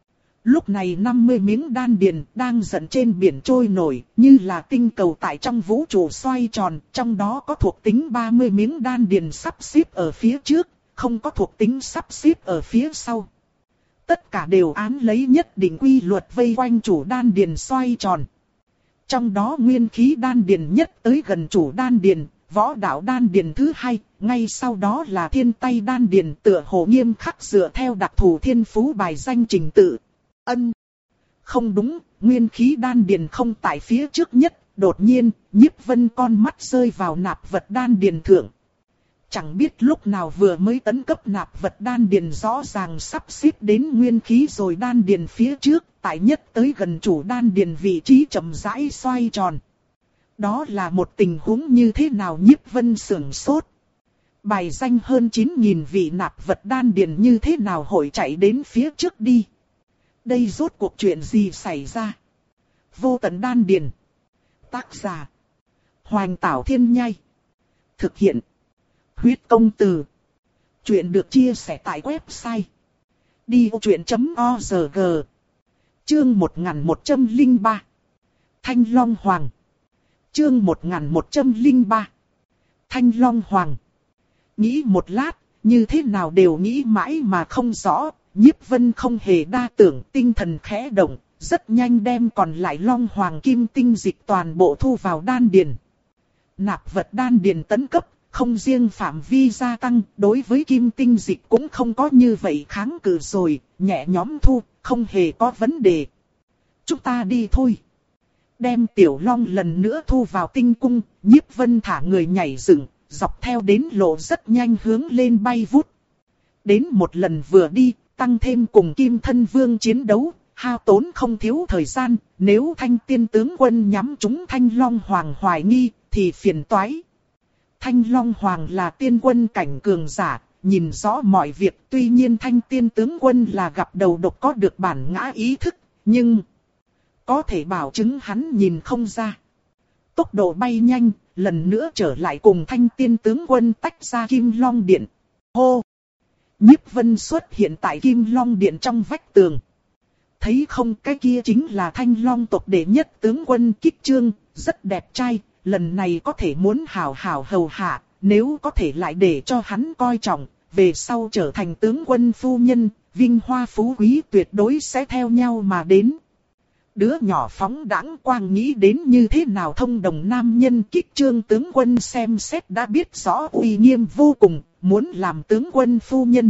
S1: Lúc này năm mươi miếng đan điền đang dần trên biển trôi nổi, như là tinh cầu tại trong vũ trụ xoay tròn, trong đó có thuộc tính ba mươi miếng đan điền sắp xếp ở phía trước, không có thuộc tính sắp xếp ở phía sau. Tất cả đều án lấy nhất định quy luật vây quanh chủ đan điền xoay tròn. Trong đó nguyên khí đan điền nhất tới gần chủ đan điền, võ đạo đan điền thứ hai, ngay sau đó là thiên tay đan điền, tựa hồ nghiêm khắc dựa theo đặc thù thiên phú bài danh trình tự. Ân. Không đúng, nguyên khí đan điền không tại phía trước nhất, đột nhiên, Nhiếp Vân con mắt rơi vào nạp vật đan điền thượng. Chẳng biết lúc nào vừa mới tấn cấp nạp vật đan điền rõ ràng sắp xếp đến nguyên khí rồi đan điền phía trước, tại nhất tới gần chủ đan điền vị trí chậm rãi xoay tròn. Đó là một tình huống như thế nào? Nhiếp Vân sửng sốt. Bài danh hơn chín nghìn vị nạp vật đan điền như thế nào hội chạy đến phía trước đi? Đây rốt cuộc chuyện gì xảy ra? Vô tận đan điền. Tác giả: Hoành Tảo Thiên Nhai. Thực hiện: Huyết Công Từ. Chuyện được chia sẻ tại website đi ô chuyện chấm org. Chương một nghìn một trăm lẻ ba. Thanh Long Hoàng. Chương một nghìn một trăm lẻ ba. Thanh Long Hoàng. Nghĩ một lát, như thế nào đều nghĩ mãi mà không rõ. Nhiếp Vân không hề đa tưởng, tinh thần khẽ động, rất nhanh đem còn lại Long Hoàng kim tinh dịch toàn bộ thu vào đan điền. Nạp vật đan điền tấn cấp, không riêng phạm vi gia tăng, đối với kim tinh dịch cũng không có như vậy kháng cự rồi, nhẹ nhõm thu, không hề có vấn đề. Chúng ta đi thôi. Đem Tiểu Long lần nữa thu vào tinh cung, Nhiếp Vân thả người nhảy dựng, dọc theo đến lộ rất nhanh hướng lên bay vút. Đến một lần vừa đi, tăng thêm cùng Kim Thân Vương chiến đấu, hao tốn không thiếu thời gian, nếu Thanh Tiên tướng quân nhắm trúng Thanh Long Hoàng hoài nghi, thì phiền toái. Thanh Long Hoàng là tiên quân cảnh cường giả, nhìn rõ mọi việc, tuy nhiên Thanh Tiên tướng quân là gặp đầu độc có được bản ngã ý thức, nhưng có thể bảo chứng hắn nhìn không ra. Tốc độ bay nhanh, lần nữa trở lại cùng Thanh Tiên tướng quân tách ra Kim Long Điện. Hô! Nhiếp Vân xuất hiện tại Kim Long Điện trong vách tường. Thấy không, cái kia chính là Thanh Long tộc đệ nhất tướng quân Kích Trương, rất đẹp trai, lần này có thể muốn hảo hảo hầu hạ, nếu có thể lại để cho hắn coi trọng, về sau trở thành tướng quân phu nhân, vinh hoa phú quý tuyệt đối sẽ theo nhau mà đến. Đứa nhỏ phóng đãng quang nghĩ đến như thế nào thông đồng nam nhân. Kích Trương tướng quân xem xét đã biết rõ uy nghiêm vô cùng, muốn làm tướng quân phu nhân.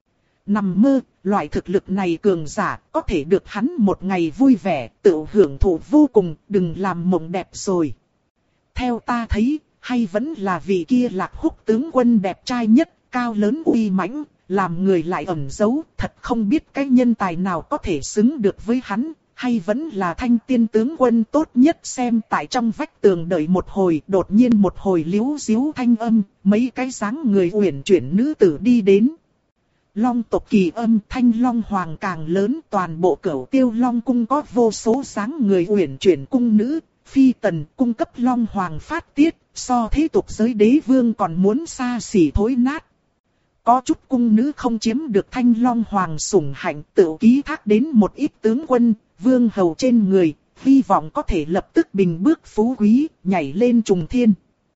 S1: Nằm mơ, loại thực lực này cường giả, có thể được hắn một ngày vui vẻ, tự hưởng thụ vô cùng, đừng làm mộng đẹp rồi. Theo ta thấy, hay vẫn là vị kia Lạc Húc tướng quân đẹp trai nhất, cao lớn uy mãnh, làm người lại ẩn giấu, thật không biết cái nhân tài nào có thể xứng được với hắn, hay vẫn là Thanh Tiên tướng quân tốt nhất. Xem tại trong vách tường đợi một hồi, đột nhiên một hồi líu díu thanh âm, mấy cái dáng người uyển chuyển nữ tử đi đến. Long tộc kỳ âm, Thanh Long Hoàng càng lớn, toàn bộ Cửu Tiêu Long cung có vô số dáng người uyển chuyển cung nữ, phi tần cung cấp Long Hoàng phát tiết, so thế tục giới đế vương còn muốn xa xỉ thối nát. Có chút cung nữ không chiếm được Thanh Long Hoàng sủng hạnh, tự ký thác đến một ít tướng quân, vương hầu trên người, hy vọng có thể lập tức bình bước phú quý, nhảy lên trùng thiên.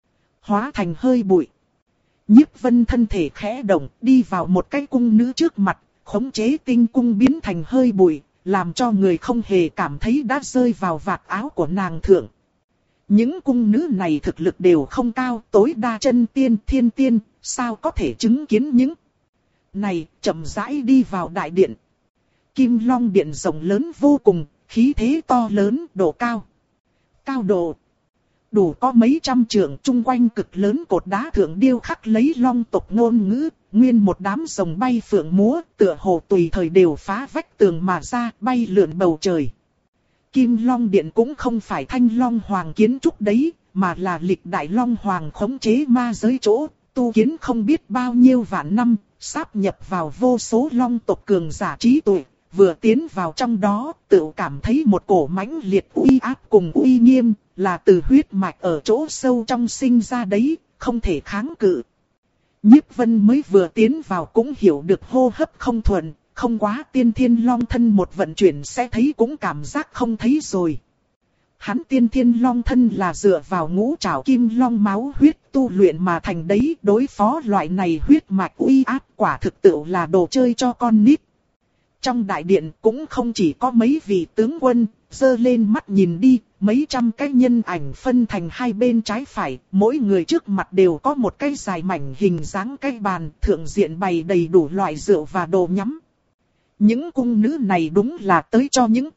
S1: Hóa thành hơi bụi. Nhiếp Vân thân thể khẽ động, đi vào một cái cung nữ trước mặt, khống chế tinh cung biến thành hơi bụi, làm cho người không hề cảm thấy đã rơi vào vạt áo của nàng thượng. Những cung nữ này thực lực đều không cao, tối đa chân tiên thiên tiên, sao có thể chứng kiến những này, chậm rãi đi vào đại điện. Kim Long điện rộng lớn vô cùng, khí thế to lớn, độ cao. Cao độ đủ có mấy trăm trượng, chung quanh cực lớn cột đá thượng điêu khắc lấy long tộc ngôn ngữ, nguyên một đám rồng bay phượng múa, tựa hồ tùy thời đều phá vách tường mà ra, bay lượn bầu trời. Kim Long điện cũng không phải Thanh Long Hoàng kiến trúc đấy, mà là lịch đại Long Hoàng khống chế ma giới chỗ, tu kiến không biết bao nhiêu vạn năm, sáp nhập vào vô số long tộc cường giả trí tuệ. Vừa tiến vào trong đó, tự cảm thấy một cổ mãnh liệt uy áp cùng uy nghiêm, là từ huyết mạch ở chỗ sâu trong sinh ra đấy, không thể kháng cự. Nhiếp Vân mới vừa tiến vào cũng hiểu được hô hấp không thuận, không quá tiên thiên long thân một vận chuyển sẽ thấy cũng cảm giác không thấy rồi. Hắn tiên thiên long thân là dựa vào ngũ trảo kim long máu huyết tu luyện mà thành đấy, đối phó loại này huyết mạch uy áp quả thực tự là đồ chơi cho con nít. Trong đại điện cũng không chỉ có mấy vị tướng quân, giơ lên mắt nhìn đi, mấy trăm cái nhân ảnh phân thành hai bên trái phải, mỗi người trước mặt đều có một cái dài mảnh hình dáng cái bàn, thượng diện bày đầy đủ loại rượu và đồ nhắm. Những cung nữ này đúng là tới cho những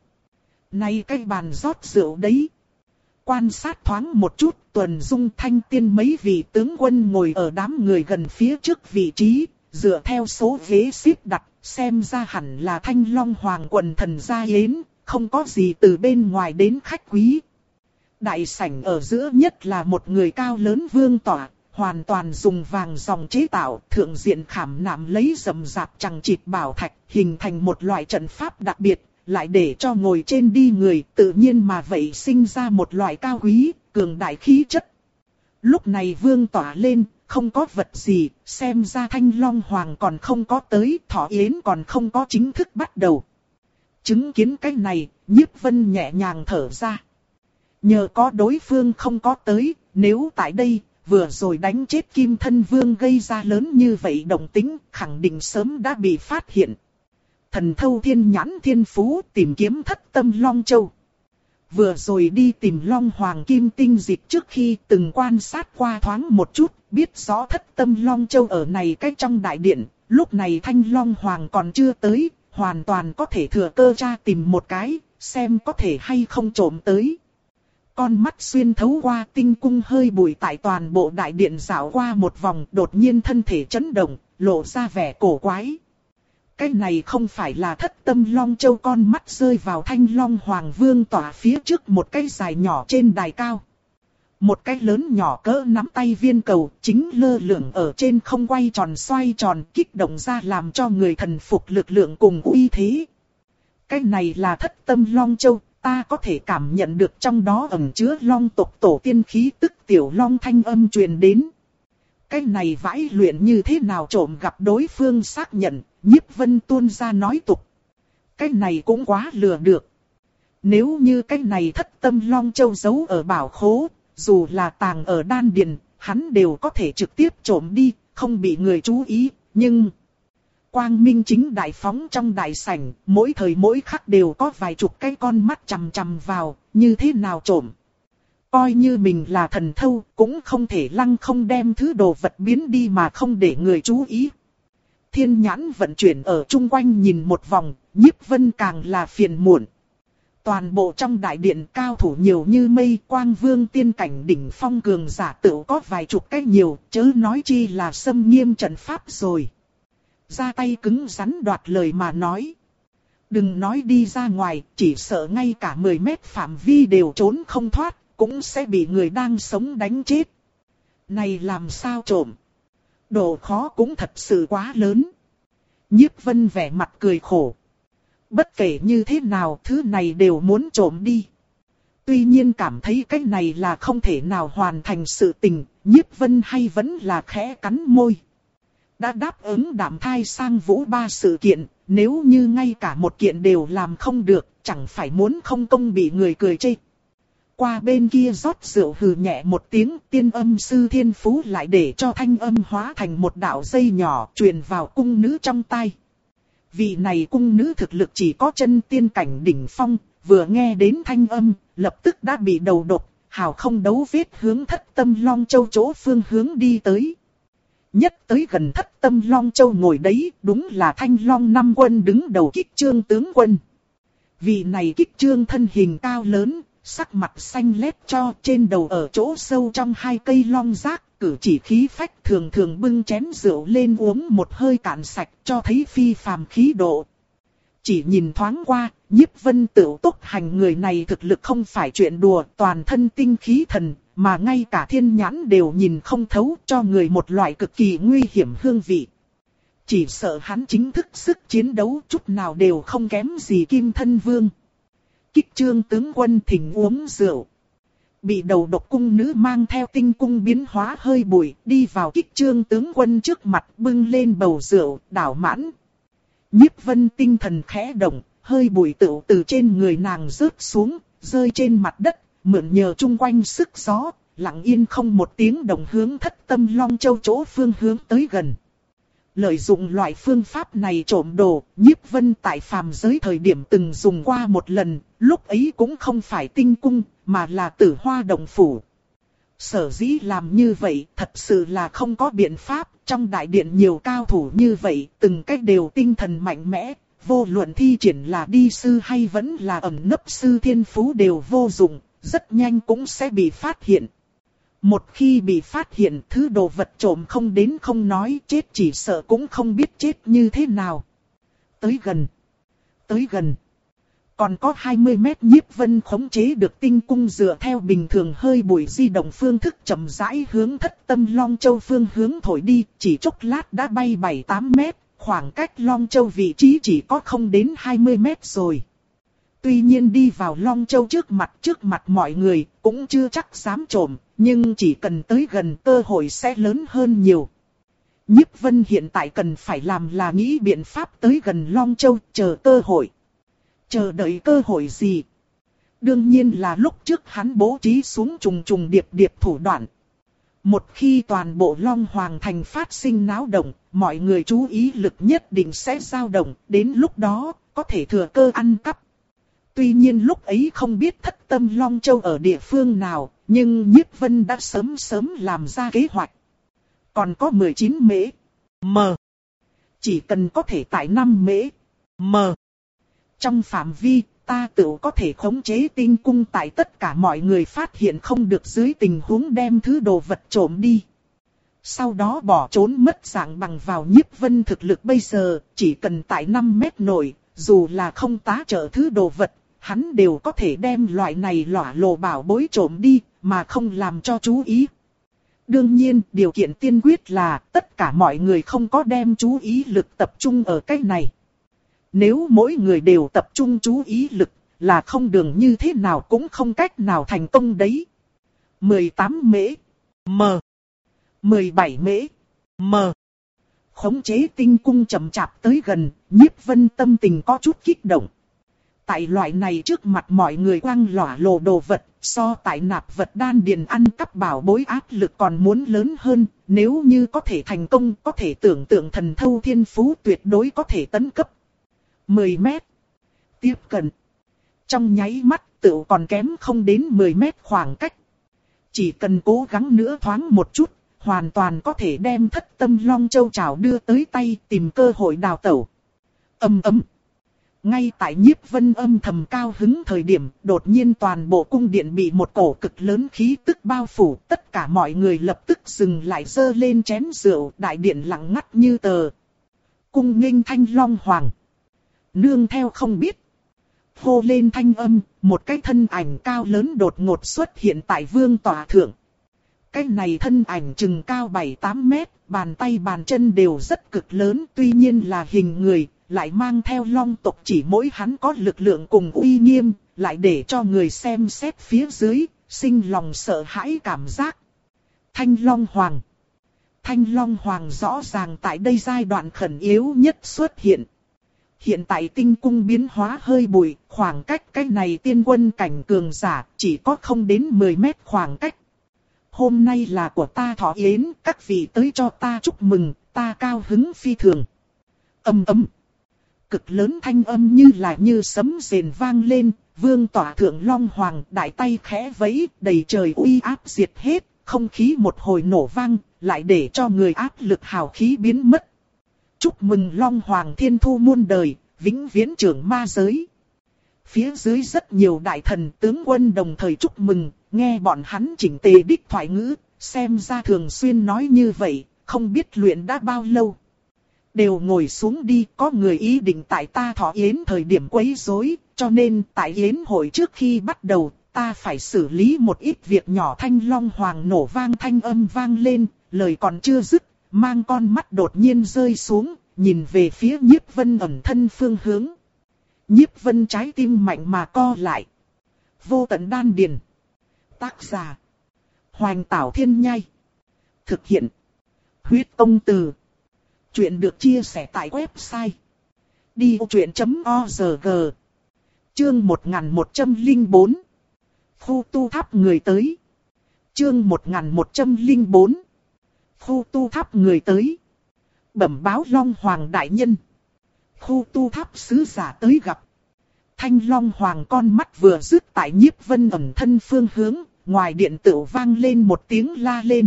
S1: này cái bàn rót rượu đấy. Quan sát thoáng một chút, Tuần Dung Thanh Tiên mấy vị tướng quân ngồi ở đám người gần phía trước vị trí, dựa theo số ghế xếp đặt, xem ra hẳn là Thanh Long Hoàng quần thần gia yến, không có gì từ bên ngoài đến khách quý. Đại sảnh ở giữa nhất là một người cao lớn vương tọa, hoàn toàn dùng vàng ròng chế tạo, thượng diện khảm nạm lấy rậm rạp chằng chịt bảo thạch, hình thành một loại trận pháp đặc biệt, lại để cho ngồi trên đi người tự nhiên mà vậy sinh ra một loại cao quý, cường đại khí chất. Lúc này vương tỏa lên, không có vật gì, xem ra Thanh Long Hoàng còn không có tới, thọ yến còn không có chính thức bắt đầu. Chứng kiến cái này, Nhiếp Vân nhẹ nhàng thở ra. Nhờ có đối phương không có tới, nếu tại đây, vừa rồi đánh chết Kim Thân Vương gây ra lớn như vậy động tĩnh, khẳng định sớm đã bị phát hiện. Thần thâu thiên nhãn thiên phú tìm kiếm thất tâm Long Châu. Vừa rồi đi tìm Long Hoàng Kim Tinh Dịch trước khi từng quan sát qua thoáng một chút, biết rõ thất tâm Long Châu ở này cách trong đại điện, lúc này Thanh Long Hoàng còn chưa tới, hoàn toàn có thể thừa cơ tra tìm một cái, xem có thể hay không trộm tới. Con mắt xuyên thấu qua tinh cung hơi bụi tại toàn bộ đại điện dạo qua một vòng, đột nhiên thân thể chấn động, lộ ra vẻ cổ quái. Cái này không phải là thất tâm Long Châu. Con mắt rơi vào Thanh Long Hoàng vương tỏa phía trước một cái dài nhỏ trên đài cao. Một cái lớn nhỏ cỡ nắm tay viên cầu chính lơ lửng ở trên không quay tròn xoay tròn, kích động ra làm cho người thần phục lực lượng cùng uy thế. Cái này là thất tâm Long Châu, ta có thể cảm nhận được trong đó ẩn chứa long tộc tổ tiên khí tức. Tiểu Long thanh âm truyền đến. Cái này vãi luyện như thế nào trộm gặp đối phương xác nhận, Nhiếp Vân tuôn ra nói tục. Cái này cũng quá lừa được. Nếu như cái này thất tâm Long Châu giấu ở bảo khố, dù là tàng ở đan điền, hắn đều có thể trực tiếp trộm đi, không bị người chú ý. Nhưng quang minh chính đại phóng trong đại sảnh, mỗi thời mỗi khắc đều có vài chục cái con mắt chằm chằm vào, như thế nào trộm. Coi như mình là thần thâu, cũng không thể lăng không đem thứ đồ vật biến đi mà không để người chú ý. Thiên nhãn vận chuyển ở chung quanh nhìn một vòng, Nhiếp Vân càng là phiền muộn. Toàn bộ trong đại điện cao thủ nhiều như mây, quang vương tiên cảnh đỉnh phong cường giả tựu có vài chục cái nhiều, chớ nói chi là xâm nghiêm trận pháp rồi. Ra tay cứng rắn đoạt lời mà nói. Đừng nói đi ra ngoài, chỉ sợ ngay cả mười mét phạm vi đều trốn không thoát, cũng sẽ bị người đang sống đánh chết. Này làm sao trộm? Độ khó cũng thật sự quá lớn. Nhiếp Vân vẻ mặt cười khổ. Bất kể như thế nào, thứ này đều muốn trộm đi. Tuy nhiên cảm thấy cái này là không thể nào hoàn thành sự tình, Nhiếp Vân hay vẫn là khẽ cắn môi. Đã đáp ứng đảm thai sang vũ ba sự kiện, nếu như ngay cả một kiện đều làm không được, chẳng phải muốn không công bị người cười chê. Qua bên kia rót rượu hừ nhẹ một tiếng, tiên âm sư thiên phú lại để cho thanh âm hóa thành một đạo dây nhỏ truyền vào cung nữ trong tai. Vị này cung nữ thực lực chỉ có chân tiên cảnh đỉnh phong, vừa nghe đến thanh âm, lập tức đã bị đầu độc, hào không đấu vết hướng Thất Tâm Long Châu chỗ phương hướng đi tới. Nhất tới gần Thất Tâm Long Châu ngồi đấy, đúng là Thanh Long năm quân đứng đầu Kích Trương tướng quân. Vị này Kích Trương thân hình cao lớn, sắc mặt xanh lét cho, trên đầu ở chỗ sâu trong hai cây long giác, cử chỉ khí phách thường thường bưng chén rượu lên uống một hơi cạn sạch, cho thấy phi phàm khí độ. Chỉ nhìn thoáng qua, Nhiếp Vân tự túc hành người này thực lực không phải chuyện đùa, toàn thân tinh khí thần, mà ngay cả thiên nhãn đều nhìn không thấu, cho người một loại cực kỳ nguy hiểm hương vị. Chỉ sợ hắn chính thức sức chiến đấu chút nào đều không kém gì Kim Thân Vương. Kích Trương tướng quân thỉnh uống rượu. Bị đầu độc cung nữ mang theo tinh cung biến hóa hơi bụi, đi vào Kích Trương tướng quân trước mặt bưng lên bầu rượu, đảo mãn. Nhiếp Vân tinh thần khẽ động, hơi bụi tựu từ trên người nàng rớt xuống, rơi trên mặt đất, mượn nhờ chung quanh sức gió, lặng yên không một tiếng động hướng Thất Tâm Long Châu chỗ phương hướng tới gần. Lợi dụng loại phương pháp này trộm đồ, Nhiếp Vân tại phàm giới thời điểm từng dùng qua một lần, lúc ấy cũng không phải tinh cung, mà là Tử Hoa Động Phủ. Sở dĩ làm như vậy, thật sự là không có biện pháp, trong đại điện nhiều cao thủ như vậy, từng cách đều tinh thần mạnh mẽ, vô luận thi triển là đi sư hay vẫn là ẩn nấp sư thiên phú đều vô dụng, rất nhanh cũng sẽ bị phát hiện. Một khi bị phát hiện, thứ đồ vật trộm không đến không nói, chết chỉ sợ cũng không biết chết như thế nào. Tới gần, tới gần. Còn có hai mươi mét, Nhiếp Vân khống chế được tinh cung dựa theo bình thường hơi bụi di động phương thức chậm rãi hướng Thất Tâm Long Châu phương hướng thổi đi, chỉ chốc lát đã bay bảy tám mét, khoảng cách Long Châu vị trí chỉ có không đến hai mươi mét rồi. Tuy nhiên đi vào Long Châu trước mặt trước mặt mọi người, cũng chưa chắc dám trộm, nhưng chỉ cần tới gần cơ hội sẽ lớn hơn nhiều. Nhiếp Vân hiện tại cần phải làm là nghĩ biện pháp tới gần Long Châu, chờ cơ hội. Chờ đợi cơ hội gì? Đương nhiên là lúc trước hắn bố trí xuống trùng trùng điệp điệp thủ đoạn. Một khi toàn bộ Long Hoàng Thành phát sinh náo động, mọi người chú ý lực nhất định sẽ dao động, đến lúc đó, có thể thừa cơ ăn cắp. Tuy nhiên lúc ấy không biết Thất Tâm Long Châu ở địa phương nào, nhưng Nhiếp Vân đã sớm sớm làm ra kế hoạch. Còn có mười chín mễ. M. Chỉ cần có thể tại năm mễ. M. Trong phạm vi, ta tự có thể khống chế tinh cung tại tất cả mọi người phát hiện không được dưới tình huống đem thứ đồ vật trộm đi. Sau đó bỏ trốn mất dạng bằng vào Nhiếp Vân thực lực bây giờ, chỉ cần tại năm mét nội, dù là không tá trợ thứ đồ vật, hắn đều có thể đem loại này lỏa lồ bảo bối trộm đi, mà không làm cho chú ý. Đương nhiên, điều kiện tiên quyết là tất cả mọi người không có đem chú ý lực tập trung ở cái này. Nếu mỗi người đều tập trung chú ý lực, là không đường như thế nào cũng không cách nào thành công đấy. mười tám mễ. M. mười bảy mễ. M. Khống chế tinh cung chậm chạp tới gần, Nhiếp Vân tâm tình có chút kích động. Tại loại này trước mặt mọi người quăng lỏa lồ đồ vật, so tại nạp vật đan điền ăn cắp bảo bối áp lực còn muốn lớn hơn, nếu như có thể thành công, có thể tưởng tượng thần thâu thiên phú tuyệt đối có thể tấn cấp. mười mét. Tiếp cận. Trong nháy mắt, tựu còn kém không đến mười mét khoảng cách. Chỉ cần cố gắng nữa thoáng một chút, hoàn toàn có thể đem Thất Tâm Long Châu trảo đưa tới tay, tìm cơ hội đào tẩu. Ầm ầm. Ngay tại Nhiếp Vân âm thầm cao hứng thời điểm, đột nhiên toàn bộ cung điện bị một cổ cực lớn khí tức bao phủ, tất cả mọi người lập tức dừng lại giơ lên chén rượu, đại điện lặng ngắt như tờ. Cung nghênh Thanh Long Hoàng. Nương theo không biết. Hô lên thanh âm, một cái thân ảnh cao lớn đột ngột xuất hiện tại vương tòa thượng. Cái này thân ảnh chừng cao bảy tám mét, bàn tay bàn chân đều rất cực lớn, tuy nhiên là hình người, lại mang theo long tộc, chỉ mỗi hắn có lực lượng cùng uy nghiêm, lại để cho người xem xét phía dưới, sinh lòng sợ hãi cảm giác. Thanh Long Hoàng. Thanh Long Hoàng rõ ràng tại đây giai đoạn khẩn yếu nhất xuất hiện. Hiện tại tinh cung biến hóa hơi bụi, khoảng cách cái này tiên quân cảnh cường giả chỉ có không đến mười mét khoảng cách. Hôm nay là của ta thọ yến, các vị tới cho ta chúc mừng, ta cao hứng phi thường. Âm ầm. Cực lớn thanh âm như là như sấm rền vang lên, vương tỏa thượng Long Hoàng đại tay khẽ vẫy, đầy trời uy áp diệt hết, không khí một hồi nổ vang, lại để cho người áp lực hào khí biến mất. Chúc mừng Long Hoàng thiên thu muôn đời, vĩnh viễn trưởng ma giới. Phía dưới rất nhiều đại thần tướng quân đồng thời chúc mừng, nghe bọn hắn chỉnh tề đích thoại ngữ, xem ra thường xuyên nói như vậy, không biết luyện đã bao lâu. Đều ngồi xuống đi, có người ý định tại ta thọ yến thời điểm quấy rối, cho nên tại yến hội trước khi bắt đầu, ta phải xử lý một ít việc nhỏ. Thanh Long Hoàng nổ vang thanh âm vang lên, lời còn chưa dứt, mang con mắt đột nhiên rơi xuống, nhìn về phía Nhiếp Vân ẩn thân phương hướng. Nhiếp Vân trái tim mạnh mà co lại. Vô tận đan điền. Tác giả. Hoành Tảo Thiên Nhai. Thực hiện. Huyết Tông Từ. Chuyện được chia sẻ tại website đi vô chuyện chấm org. Chương một nghìn một trăm lẻ bốn. Khu tu tháp người tới. Chương một nghìn một trăm lẻ bốn. Khu tu tháp người tới. Bẩm báo Long Hoàng đại nhân. Khu tu tháp sứ giả tới gặp. Thanh Long Hoàng con mắt vừa dứt tại Nhiếp Vân ẩn thân phương hướng, ngoài điện tử vang lên một tiếng la lên.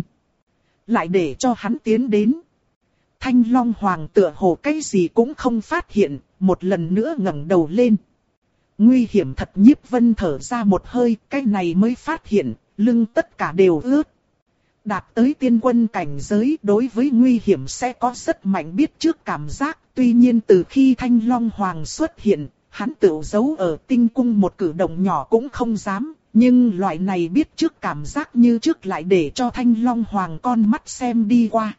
S1: Lại để cho hắn tiến đến. Thanh Long Hoàng tựa hồ cái gì cũng không phát hiện, một lần nữa ngẩng đầu lên. Nguy hiểm thật. Nhiếp Vân thở ra một hơi, cái này mới phát hiện, lưng tất cả đều ướt. Đạt tới tiên quân cảnh giới đối với nguy hiểm sẽ có rất mạnh biết trước cảm giác. Tuy nhiên từ khi Thanh Long Hoàng xuất hiện, hắn tự giấu ở tinh cung một cử động nhỏ cũng không dám. Nhưng loại này biết trước cảm giác như trước lại để cho Thanh Long Hoàng con mắt xem đi qua.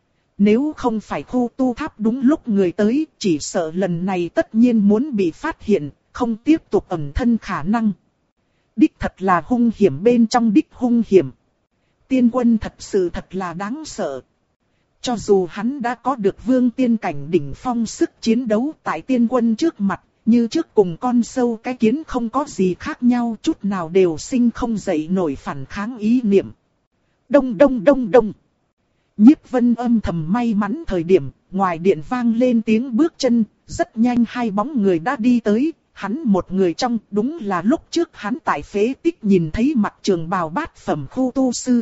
S1: Nếu không phải khu tu tháp đúng lúc người tới, chỉ sợ lần này tất nhiên muốn bị phát hiện, không tiếp tục ẩn thân khả năng. Đích thật là hung hiểm bên trong đích hung hiểm. Tiên quân thật sự thật là đáng sợ. Cho dù hắn đã có được vương tiên cảnh đỉnh phong sức chiến đấu tại tiên quân trước mặt, như trước cùng con sâu cái kiến không có gì khác nhau, chút nào đều sinh không dậy nổi phản kháng ý niệm. Đông đông đông đông. Nhiếp Vân âm thầm may mắn thời điểm, ngoài điện vang lên tiếng bước chân, rất nhanh hai bóng người đã đi tới, hắn một người trong, đúng là lúc trước hắn tại phế tích nhìn thấy mặc trường bào bát phẩm khu tu sư.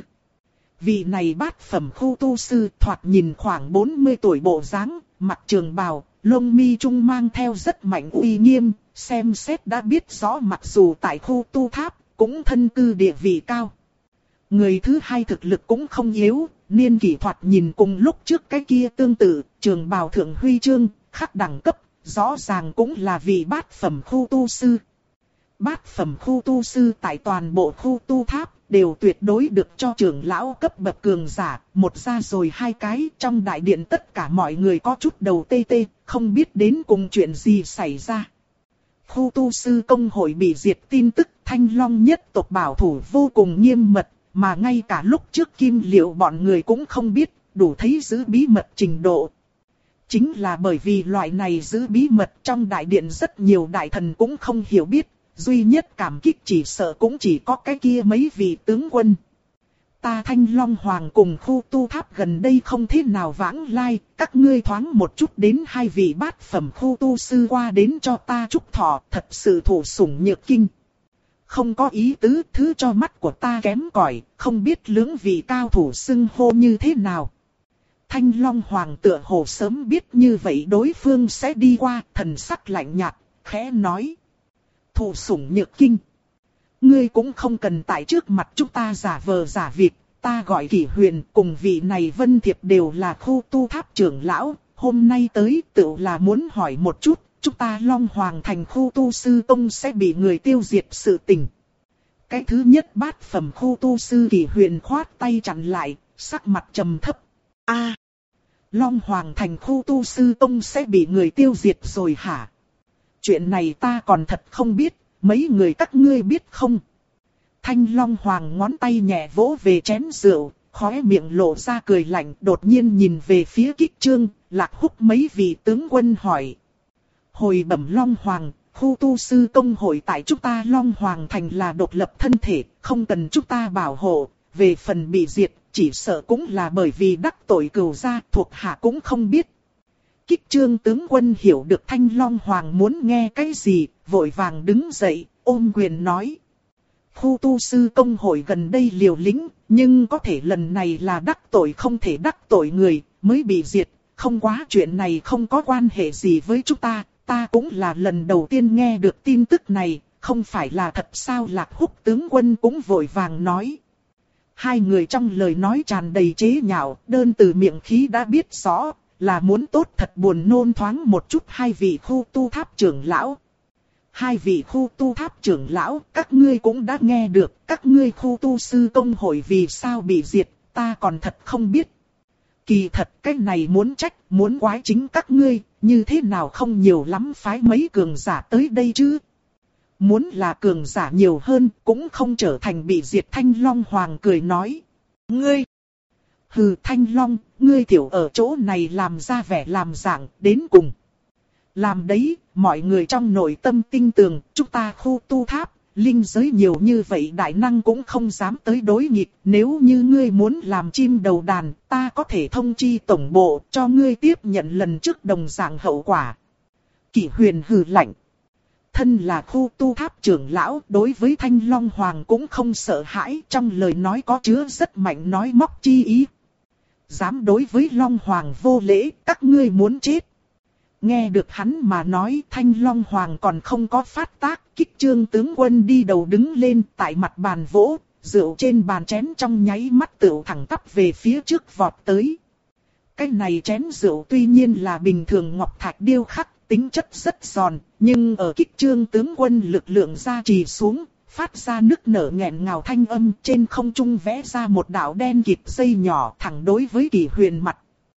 S1: Vị này bát phẩm khu tu sư thoạt nhìn khoảng bốn mươi tuổi bộ dáng, mặc trường bào, lông mi trung mang theo rất mạnh uy nghiêm, xem xét đã biết rõ mặc dù tại khu tu tháp, cũng thân cư địa vị cao. Người thứ hai thực lực cũng không yếu, niên kỷ thoạt nhìn cùng lúc trước cái kia tương tự, trường bào thượng huy chương, khắc đẳng cấp, rõ ràng cũng là vị bát phẩm khu tu sư. Bát phẩm khu tu sư tại toàn bộ khu tu tháp, đều tuyệt đối được cho trưởng lão cấp bậc cường giả, một ra rồi hai cái, trong đại điện tất cả mọi người có chút đầu tê tê, không biết đến cùng chuyện gì xảy ra. Khu tu sư công hội bị diệt tin tức, Thanh Long nhất tộc bảo thủ vô cùng nghiêm mật, mà ngay cả lúc trước Kim Liệu bọn người cũng không biết, đủ thấy giữ bí mật trình độ. Chính là bởi vì loại này giữ bí mật trong đại điện rất nhiều đại thần cũng không hiểu biết, duy nhất cảm kích chỉ sợ cũng chỉ có cái kia mấy vị tướng quân. Ta Thanh Long Hoàng cùng khu tu tháp gần đây không thế nào vãng lai, các ngươi thoáng một chút đến hai vị bát phẩm khu tu sư qua đến cho ta chúc thọ, thật sự thủ sủng nhược kinh. Không có ý tứ, thứ cho mắt của ta kém cỏi, không biết lưỡng vị cao thủ xưng hô như thế nào. Thanh Long Hoàng tựa hồ sớm biết như vậy đối phương sẽ đi qua, thần sắc lạnh nhạt, khẽ nói. Thụ sủng nhược kinh. Ngươi cũng không cần tại trước mặt chúng ta giả vờ giả vịt, ta gọi Kỷ Huyền cùng vị này Vân Thiệp đều là khu tu tháp trưởng lão, hôm nay tới tự là muốn hỏi một chút, chúng ta Long Hoàng thành khu tu sư tông sẽ bị người tiêu diệt sự tình. Cái thứ nhất bát phẩm khu tu sư Kỷ Huyền khoát tay chặn lại, sắc mặt trầm thấp. A, Long Hoàng thành khu tu sư tông sẽ bị người tiêu diệt rồi hả? Chuyện này ta còn thật không biết, mấy người các ngươi biết không? Thanh Long Hoàng ngón tay nhẹ vỗ về chén rượu, khóe miệng lộ ra cười lạnh, đột nhiên nhìn về phía Kích Trương, Lạc Húc mấy vị tướng quân hỏi. Hồi bẩm Long Hoàng, khu tu sư công hội tại chúng ta Long Hoàng thành là độc lập thân thể, không cần chúng ta bảo hộ, về phần bị diệt, chỉ sợ cũng là bởi vì đắc tội cừu gia, thuộc hạ cũng không biết. Kích Trương tướng quân hiểu được Thanh Long Hoàng muốn nghe cái gì, vội vàng đứng dậy, ôm quyền nói. Khu tu sư công hội gần đây liều lĩnh, nhưng có thể lần này là đắc tội không thể đắc tội người, mới bị diệt, không quá chuyện này không có quan hệ gì với chúng ta, ta cũng là lần đầu tiên nghe được tin tức này, không phải là thật sao? Lạc Húc tướng quân cũng vội vàng nói. Hai người trong lời nói tràn đầy chế nhạo, đơn từ miệng khí đã biết rõ, là muốn tốt thật buồn nôn thoáng một chút hai vị khu tu tháp trưởng lão. Hai vị khu tu tháp trưởng lão, các ngươi cũng đã nghe được, các ngươi khu tu sư công hội vì sao bị diệt, ta còn thật không biết. Kỳ thật cái này muốn trách, muốn quái chính các ngươi, như thế nào không nhiều lắm phái mấy cường giả tới đây chứ. Muốn là cường giả nhiều hơn, cũng không trở thành bị diệt. Thanh Long Hoàng cười nói. Ngươi! Hừ, Thanh Long, ngươi tiểu ở chỗ này làm ra vẻ làm dạng, đến cùng. Làm đấy, mọi người trong nội tâm tin tưởng, chúng ta khu tu tháp, linh giới nhiều như vậy đại năng cũng không dám tới đối nghịch. Nếu như ngươi muốn làm chim đầu đàn, ta có thể thông chi tổng bộ cho ngươi tiếp nhận lần trước đồng dạng hậu quả. Kỷ Huyền hừ lạnh. Thân là khu tu tháp trưởng lão, đối với Thanh Long Hoàng cũng không sợ hãi, trong lời nói có chứa rất mạnh nói móc chi ý. Dám đối với Long Hoàng vô lễ, các ngươi muốn chết. Nghe được hắn mà nói, Thanh Long Hoàng còn không có phát tác, Kích Trương tướng quân đi đầu đứng lên tại mặt bàn vỗ, rượu trên bàn chén trong nháy mắt tựu thẳng tắp về phía trước vọt tới. Cái này chén rượu tuy nhiên là bình thường ngọc thạch điêu khắc, tính chất rất giòn, nhưng ở Kích Trương tướng quân lực lượng gia trì xuống, phát ra nức nở nghẹn ngào thanh âm, trên không trung vẽ ra một đạo đen kịt dây nhỏ thẳng đối với Kỷ Huyền mặt.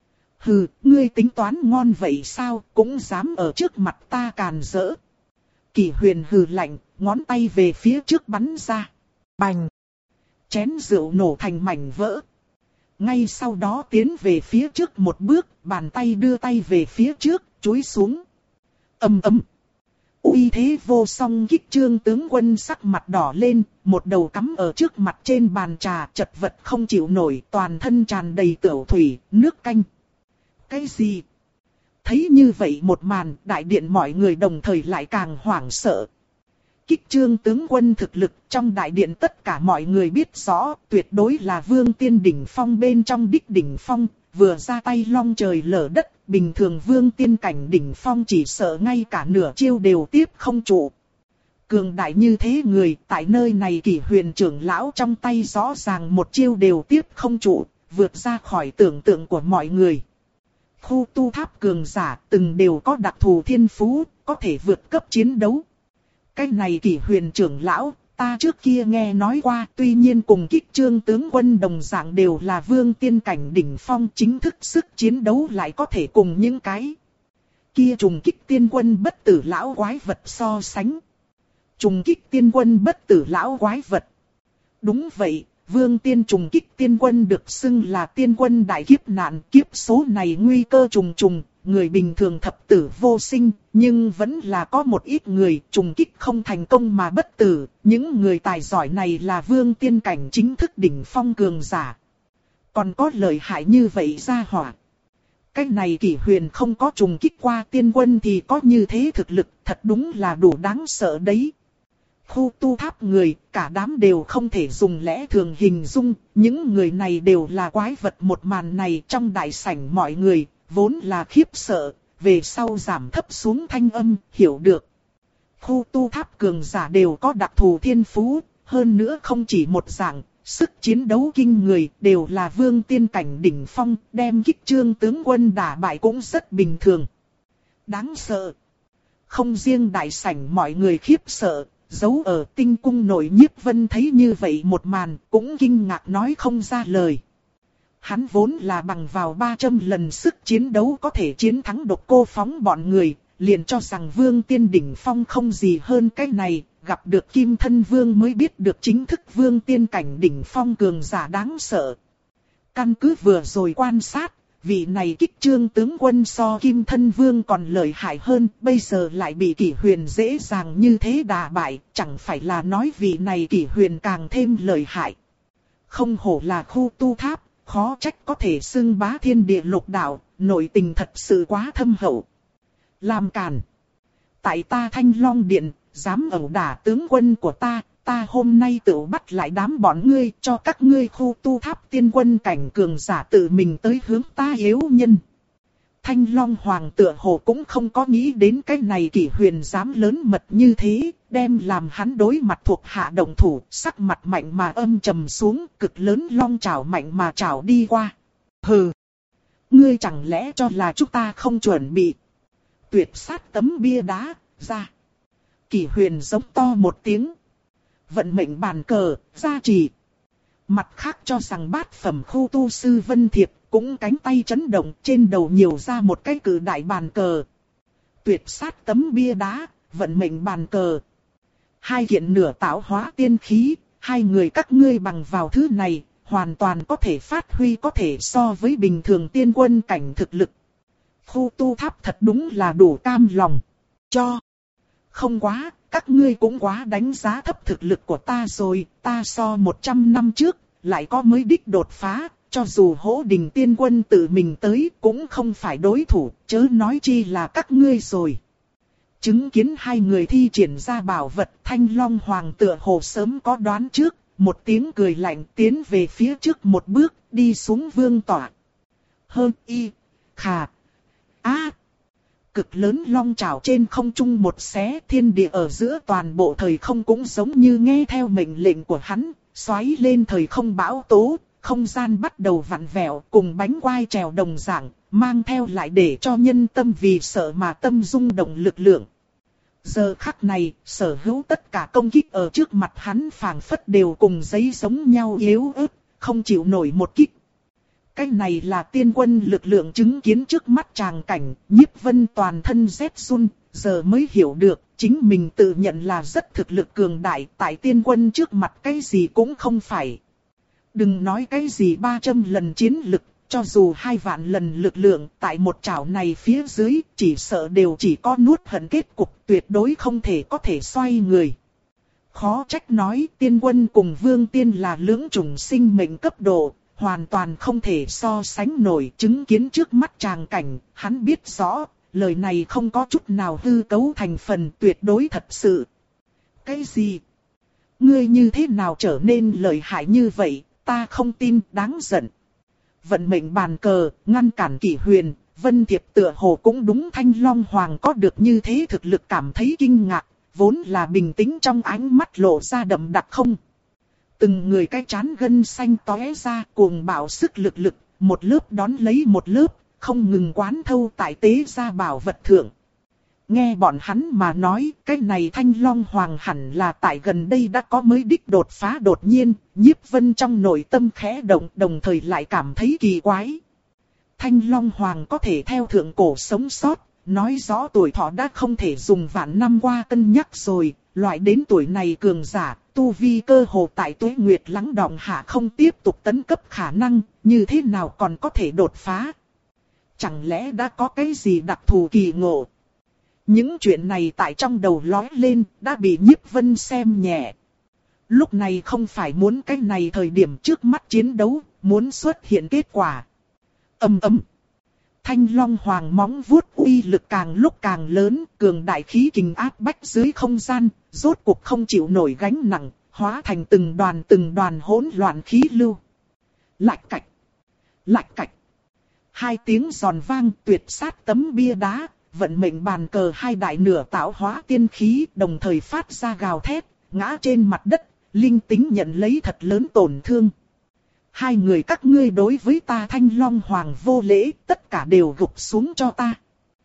S1: Hừ, ngươi tính toán ngon vậy sao, cũng dám ở trước mặt ta càn rỡ. Kỷ Huyền hừ lạnh, ngón tay về phía trước bắn ra. Bành! Chén rượu nổ thành mảnh vỡ. Ngay sau đó tiến về phía trước một bước, bàn tay đưa tay về phía trước, chúi xuống. Ầm ầm! Uy thế vô song. Kích Trương tướng quân sắc mặt đỏ lên, một đầu cắm ở trước mặt trên bàn trà, chật vật không chịu nổi, toàn thân tràn đầy tửu thủy, nước canh. Cái gì? Thấy như vậy một màn, đại điện mọi người đồng thời lại càng hoảng sợ. Kích Trương tướng quân thực lực trong đại điện tất cả mọi người biết rõ, tuyệt đối là vương tiên đỉnh phong bên trong đích đỉnh phong, vừa ra tay long trời lở đất, bình thường vương tiên cảnh đỉnh phong chỉ sợ ngay cả nửa chiêu đều tiếp không trụ. Cường đại như thế người, tại nơi này Kỷ Huyền trưởng lão trong tay rõ ràng một chiêu đều tiếp không trụ, vượt ra khỏi tưởng tượng của mọi người. Khu tu tháp cường giả từng đều có đặc thù thiên phú, có thể vượt cấp chiến đấu. Cái này Kỷ Huyền trưởng lão, ta trước kia nghe nói qua, tuy nhiên cùng Kích Trương tướng quân đồng dạng đều là vương tiên cảnh đỉnh phong, chính thức sức chiến đấu lại có thể cùng những cái kia trùng kích tiên quân bất tử lão quái vật so sánh. Trùng kích tiên quân bất tử lão quái vật. Đúng vậy, vương tiên trùng kích tiên quân được xưng là tiên quân đại kiếp nạn, kiếp số này nguy cơ trùng trùng. Người bình thường thập tử vô sinh, nhưng vẫn là có một ít người trùng kích không thành công mà bất tử. Những người tài giỏi này là vương tiên cảnh chính thức đỉnh phong cường giả. Còn có lợi hại như vậy ra hỏa. Cái này Kỷ Huyền không có trùng kích qua tiên quân thì có như thế thực lực, thật đúng là đủ đáng sợ đấy. Khu tu tháp người, cả đám đều không thể dùng lẽ thường hình dung, những người này đều là quái vật. Một màn này trong đại sảnh mọi người vốn là khiếp sợ, về sau giảm thấp xuống thanh âm, hiểu được. khu tu tháp cường giả đều có đặc thù thiên phú, hơn nữa không chỉ một dạng, sức chiến đấu kinh người đều là vương tiên cảnh đỉnh phong, đem kích trương tướng quân đả bại cũng rất bình thường. Đáng sợ. Không riêng đại sảnh mọi người khiếp sợ, giấu ở tinh cung nội Nhiếp Vân thấy như vậy một màn cũng kinh ngạc nói không ra lời. Hắn vốn là bằng vào ba trăm lần sức chiến đấu có thể chiến thắng Độc Cô Phóng bọn người, liền cho rằng vương tiên đỉnh phong không gì hơn cái này, gặp được Kim Thân Vương mới biết được chính thức vương tiên cảnh đỉnh phong cường giả đáng sợ. Căn cứ vừa rồi quan sát, vị này kích trương tướng quân so Kim Thân Vương còn lợi hại hơn, bây giờ lại bị Kỷ Huyền dễ dàng như thế đả bại, chẳng phải là nói vị này Kỷ Huyền càng thêm lợi hại. Không hổ là khu tu tháp, khó trách có thể xưng bá thiên địa lục đạo, nội tình thật sự quá thâm hậu. Làm càn. Tại ta Thanh Long Điện, dám ẩu đả tướng quân của ta, ta hôm nay tự bắt lại đám bọn ngươi, cho các ngươi khu tu tháp tiên quân cảnh cường giả tự mình tới hướng ta yếu nhân. Thanh Long Hoàng tựa hồ cũng không có nghĩ đến cái này Kỷ Huyền dám lớn mật như thế, đem làm hắn đối mặt thuộc hạ động thủ, sắc mặt mạnh mà âm trầm xuống, cực lớn long chảo mạnh mà chảo đi qua. Hừ! Ngươi chẳng lẽ cho là chúng ta không chuẩn bị? Tuyệt sát tấm bia đá, ra! Kỷ Huyền giống to một tiếng. Vận mệnh bàn cờ, gia trì. Mặt khác cho rằng bát phẩm khu tu sư Vân Thiệp cũng cánh tay chấn động, trên đầu nhiều ra một cái cử đại bàn cờ. Tuyệt sát tấm bia đá, vận mệnh bàn cờ. Hai kiện nửa tạo hóa tiên khí, hai người các ngươi bằng vào thứ này, hoàn toàn có thể phát huy có thể so với bình thường tiên quân cảnh thực lực. Khu tu tháp thật đúng là đủ cam lòng. Cho. Không quá, các ngươi cũng quá đánh giá thấp thực lực của ta rồi, ta so một trăm năm trước, lại có mới đích đột phá, cho dù Hỗ Đình tiên quân tự mình tới cũng không phải đối thủ, chớ nói chi là các ngươi rồi. Chứng kiến hai người thi triển ra bảo vật, Thanh Long Hoàng tựa hồ sớm có đoán trước, một tiếng cười lạnh tiến về phía trước một bước, đi xuống vương tọa. Hơn y, khà, á. Cực lớn long chảo trên không trung một xé, thiên địa ở giữa toàn bộ thời không cũng giống như nghe theo mệnh lệnh của hắn, xoáy lên thời không bão tố, không gian bắt đầu vặn vẹo cùng bánh quai trèo đồng dạng, mang theo lại để cho nhân tâm vì sợ mà tâm rung động lực lượng. Giờ khắc này, sở hữu tất cả công kích ở trước mặt hắn phảng phất đều cùng giấy giống nhau yếu ớt, không chịu nổi một kích. Cái này là tiên quân lực lượng chứng kiến trước mắt tràng cảnh, Nhiếp Vân toàn thân rét run, giờ mới hiểu được, chính mình tự nhận là rất thực lực cường đại, tại tiên quân trước mặt cái gì cũng không phải. Đừng nói cái gì ba trăm lần chiến lực, cho dù hai vạn lần lực lượng, tại một chảo này phía dưới, chỉ sợ đều chỉ có nuốt hận kết cục, tuyệt đối không thể có thể xoay người. Khó trách nói tiên quân cùng vương tiên là lưỡng chủng sinh mệnh cấp độ. Hoàn toàn không thể so sánh nổi, chứng kiến trước mắt tràng cảnh, hắn biết rõ, lời này không có chút nào hư cấu thành phần, tuyệt đối thật sự. Cái gì? Ngươi như thế nào trở nên lợi hại như vậy, ta không tin, đáng giận. Vận mệnh bàn cờ, ngăn cản Kỷ Huyền, Vân Thiệp tựa hồ cũng đúng Thanh Long Hoàng có được như thế thực lực cảm thấy kinh ngạc, vốn là bình tĩnh trong ánh mắt lộ ra đậm đặc không. Từng người cái chán gân xanh tóe ra cuồng bạo sức lực lực, một lớp đón lấy một lớp, không ngừng quán thâu tại tế gia bảo vật thượng. Nghe bọn hắn mà nói, cái này Thanh Long Hoàng hẳn là tại gần đây đã có mới đích đột phá đột nhiên, Nhiếp Vân trong nội tâm khẽ động, đồng thời lại cảm thấy kỳ quái. Thanh Long Hoàng có thể theo thượng cổ sống sót, nói rõ tuổi thọ đã không thể dùng vạn năm qua cân nhắc rồi, loại đến tuổi này cường giả, tu vi cơ hồ tại tuế nguyệt lắng đọng hạ không tiếp tục tấn cấp khả năng, như thế nào còn có thể đột phá? Chẳng lẽ đã có cái gì đặc thù kỳ ngộ? Những chuyện này tại trong đầu lói lên, đã bị Nhiếp Vân xem nhẹ. Lúc này không phải muốn cái này thời điểm trước mắt chiến đấu, muốn xuất hiện kết quả. Ầm ầm. Thanh Long Hoàng móng vuốt uy lực càng lúc càng lớn, cường đại khí kình áp bách dưới không gian, rốt cuộc không chịu nổi gánh nặng, hóa thành từng đoàn từng đoàn hỗn loạn khí lưu. Lạch cạch, lạch cạch. Hai tiếng giòn vang tuyệt sát tấm bia đá, vận mệnh bàn cờ hai đại nửa tạo hóa tiên khí đồng thời phát ra gào thét, ngã trên mặt đất, linh tính nhận lấy thật lớn tổn thương. Hai người các ngươi đối với ta Thanh Long Hoàng vô lễ, tất cả đều gục xuống cho ta.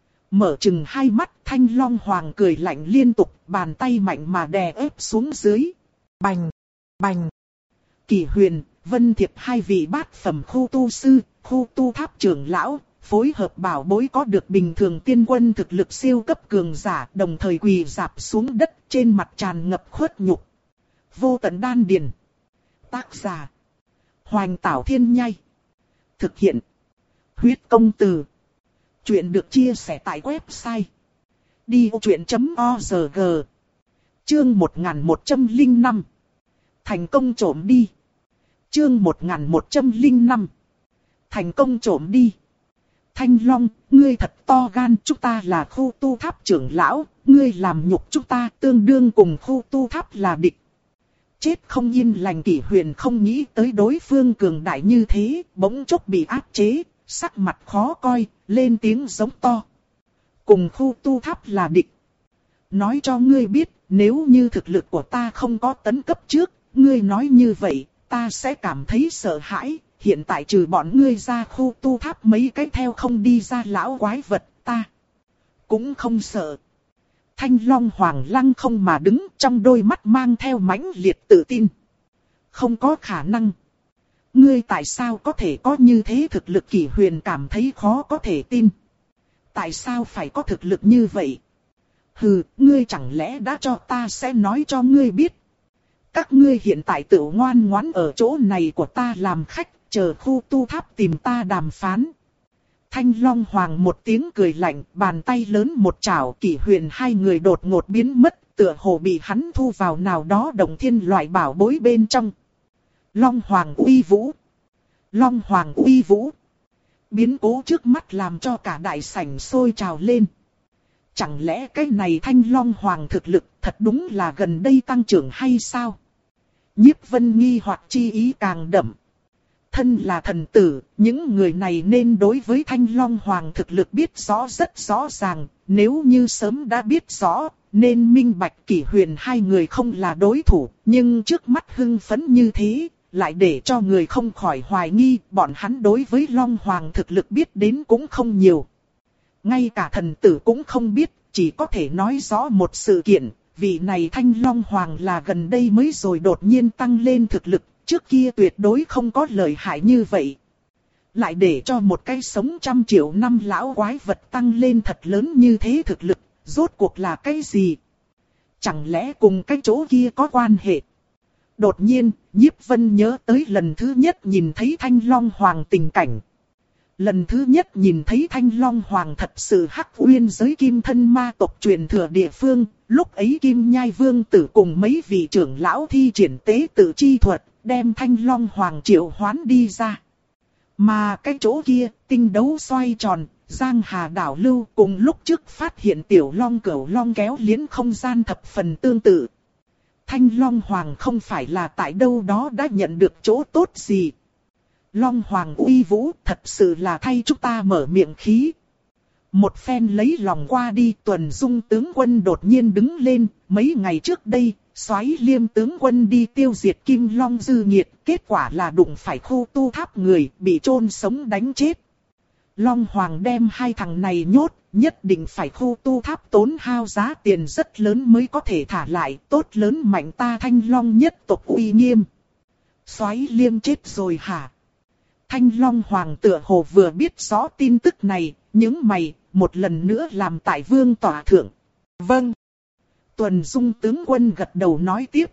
S1: Mở chừng hai mắt, Thanh Long Hoàng cười lạnh liên tục, bàn tay mạnh mà đè ép xuống dưới. Bành, bành. Kỳ Huyền, Vân Thiệp hai vị bát phẩm khu tu sư, khu tu tháp trưởng lão, phối hợp bảo bối có được bình thường tiên quân thực lực siêu cấp cường giả, đồng thời quỳ rạp xuống đất, trên mặt tràn ngập khuất nhục. Vô tận đan điền. Tác giả: Hoành Tảo Thiên Nhai. Thực hiện: Huyết Công Từ. Chuyện được chia sẻ tại website đi ô chuyện chấm org. Chương một nghìn một trăm lẻ năm. Thành công trộm đi. Chương một nghìn một trăm lẻ năm. Thành công trộm đi. Thanh Long, ngươi thật to gan, chúng ta là khu tu tháp trưởng lão, ngươi làm nhục chúng ta tương đương cùng khu tu tháp là địch. Chết không yên lành. Kỷ Huyền không nghĩ tới đối phương cường đại như thế, bỗng chốc bị áp chế, sắc mặt khó coi, lên tiếng giống to. Cùng khu tu tháp là địch. Nói cho ngươi biết, nếu như thực lực của ta không có tấn cấp trước, ngươi nói như vậy, ta sẽ cảm thấy sợ hãi. Hiện tại trừ bọn ngươi ra khu tu tháp mấy cái theo không đi ra lão quái vật, ta cũng không sợ. Thanh Long Hoàng lăng không mà đứng, trong đôi mắt mang theo mãnh liệt tự tin. Không có khả năng. Ngươi tại sao có thể có như thế thực lực? Kỷ Huyền cảm thấy khó có thể tin. Tại sao phải có thực lực như vậy? Hừ, ngươi chẳng lẽ đã cho ta sẽ nói cho ngươi biết. Các ngươi hiện tại tự ngoan ngoãn ở chỗ này của ta làm khách, chờ khu tu tháp tìm ta đàm phán. Thanh Long Hoàng một tiếng cười lạnh, bàn tay lớn một chảo. Kỷ Huyền hai người đột ngột biến mất, tựa hồ bị hắn thu vào nào đó động thiên loại bảo bối bên trong. Long Hoàng uy vũ. Long Hoàng uy vũ. Biến cố trước mắt làm cho cả đại sảnh sôi trào lên. Chẳng lẽ cái này Thanh Long Hoàng thực lực thật đúng là gần đây tăng trưởng hay sao? Nhiếp Vân nghi hoặc chi ý càng đậm. Thân là thần tử, những người này nên đối với Thanh Long Hoàng thực lực biết rõ rất rõ ràng. Nếu như sớm đã biết rõ, nên minh bạch Kỷ Huyền hai người không là đối thủ. Nhưng trước mắt hưng phấn như thế, lại để cho người không khỏi hoài nghi. Bọn hắn đối với Long Hoàng thực lực biết đến cũng không nhiều. Ngay cả thần tử cũng không biết, chỉ có thể nói rõ một sự kiện. Vị này Thanh Long Hoàng là gần đây mới rồi đột nhiên tăng lên thực lực. Trước kia tuyệt đối không có lợi hại như vậy. Lại để cho một cái sống trăm triệu năm lão quái vật tăng lên thật lớn như thế thực lực, rốt cuộc là cái gì? Chẳng lẽ cùng cái chỗ kia có quan hệ? Đột nhiên, Nhiếp Vân nhớ tới lần thứ nhất nhìn thấy Thanh Long Hoàng tình cảnh. Lần thứ nhất nhìn thấy Thanh Long Hoàng thật sự hắc uyên giới kim thân ma tộc truyền thừa địa phương, lúc ấy Kim Nhai Vương tử cùng mấy vị trưởng lão thi triển tế tự chi thuật, đem Thanh Long Hoàng triệu hoán đi ra. Mà cái chỗ kia, tinh đấu xoay tròn, giang hà đảo lưu cùng lúc trước phát hiện tiểu long cửu long kéo liến không gian thập phần tương tự. Thanh Long Hoàng không phải là tại đâu đó đã nhận được chỗ tốt gì. Long Hoàng uy vũ thật sự là thay chúng ta mở miệng khí. Một phen lấy lòng qua đi, Tuần Dung tướng quân đột nhiên đứng lên. Mấy ngày trước đây, Soái Liêm tướng quân đi tiêu diệt Kim Long dư nghiệt, kết quả là đụng phải khu tu tháp người, bị chôn sống đánh chết. Long Hoàng đem hai thằng này nhốt, nhất định phải khu tu tháp tốn hao giá tiền rất lớn mới có thể thả lại, tốt lớn mạnh ta Thanh Long nhất tộc uy nghiêm. Soái Liêm chết rồi hả? Thanh Long Hoàng tựa hồ vừa biết rõ tin tức này, những mày, một lần nữa làm tại vương tòa thượng. Vâng. Tuần Dung tướng quân gật đầu nói tiếp.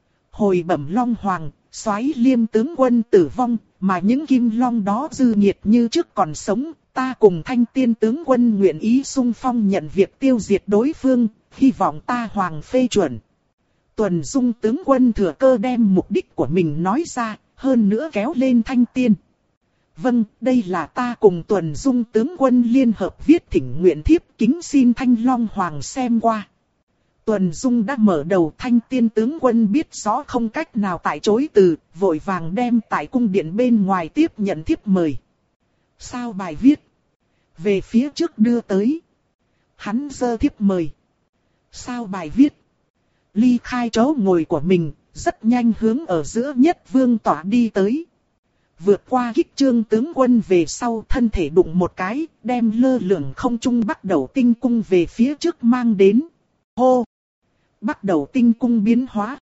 S1: Hồi bẩm Long Hoàng, Soái Liêm tướng quân tử vong, mà những kim long đó dư nghiệt như trước còn sống, ta cùng Thanh Tiên tướng quân nguyện ý xung phong nhận việc tiêu diệt đối phương, hy vọng ta Hoàng phê chuẩn. Tuần Dung tướng quân thừa cơ đem mục đích của mình nói ra, hơn nữa kéo lên Thanh Tiên. Vâng, đây là ta cùng Tuần Dung tướng quân liên hợp viết thỉnh nguyện thiếp, kính xin Thanh Long Hoàng xem qua. Tuần Dung đã mở đầu, Thanh Tiên tướng quân biết rõ không cách nào tại chối từ, vội vàng đem tại cung điện bên ngoài tiếp nhận thiếp mời. Sao bài viết? Về phía trước đưa tới. Hắn giơ thiếp mời. Sao bài viết. Ly khai chỗ ngồi của mình, rất nhanh hướng ở giữa nhất vương tỏa đi tới. Vượt qua kích trương tướng quân về sau, thân thể đụng một cái, đem lơ lửng không trung bắt đầu tinh cung về phía trước mang đến. Hô! Bắt đầu tinh cung biến hóa.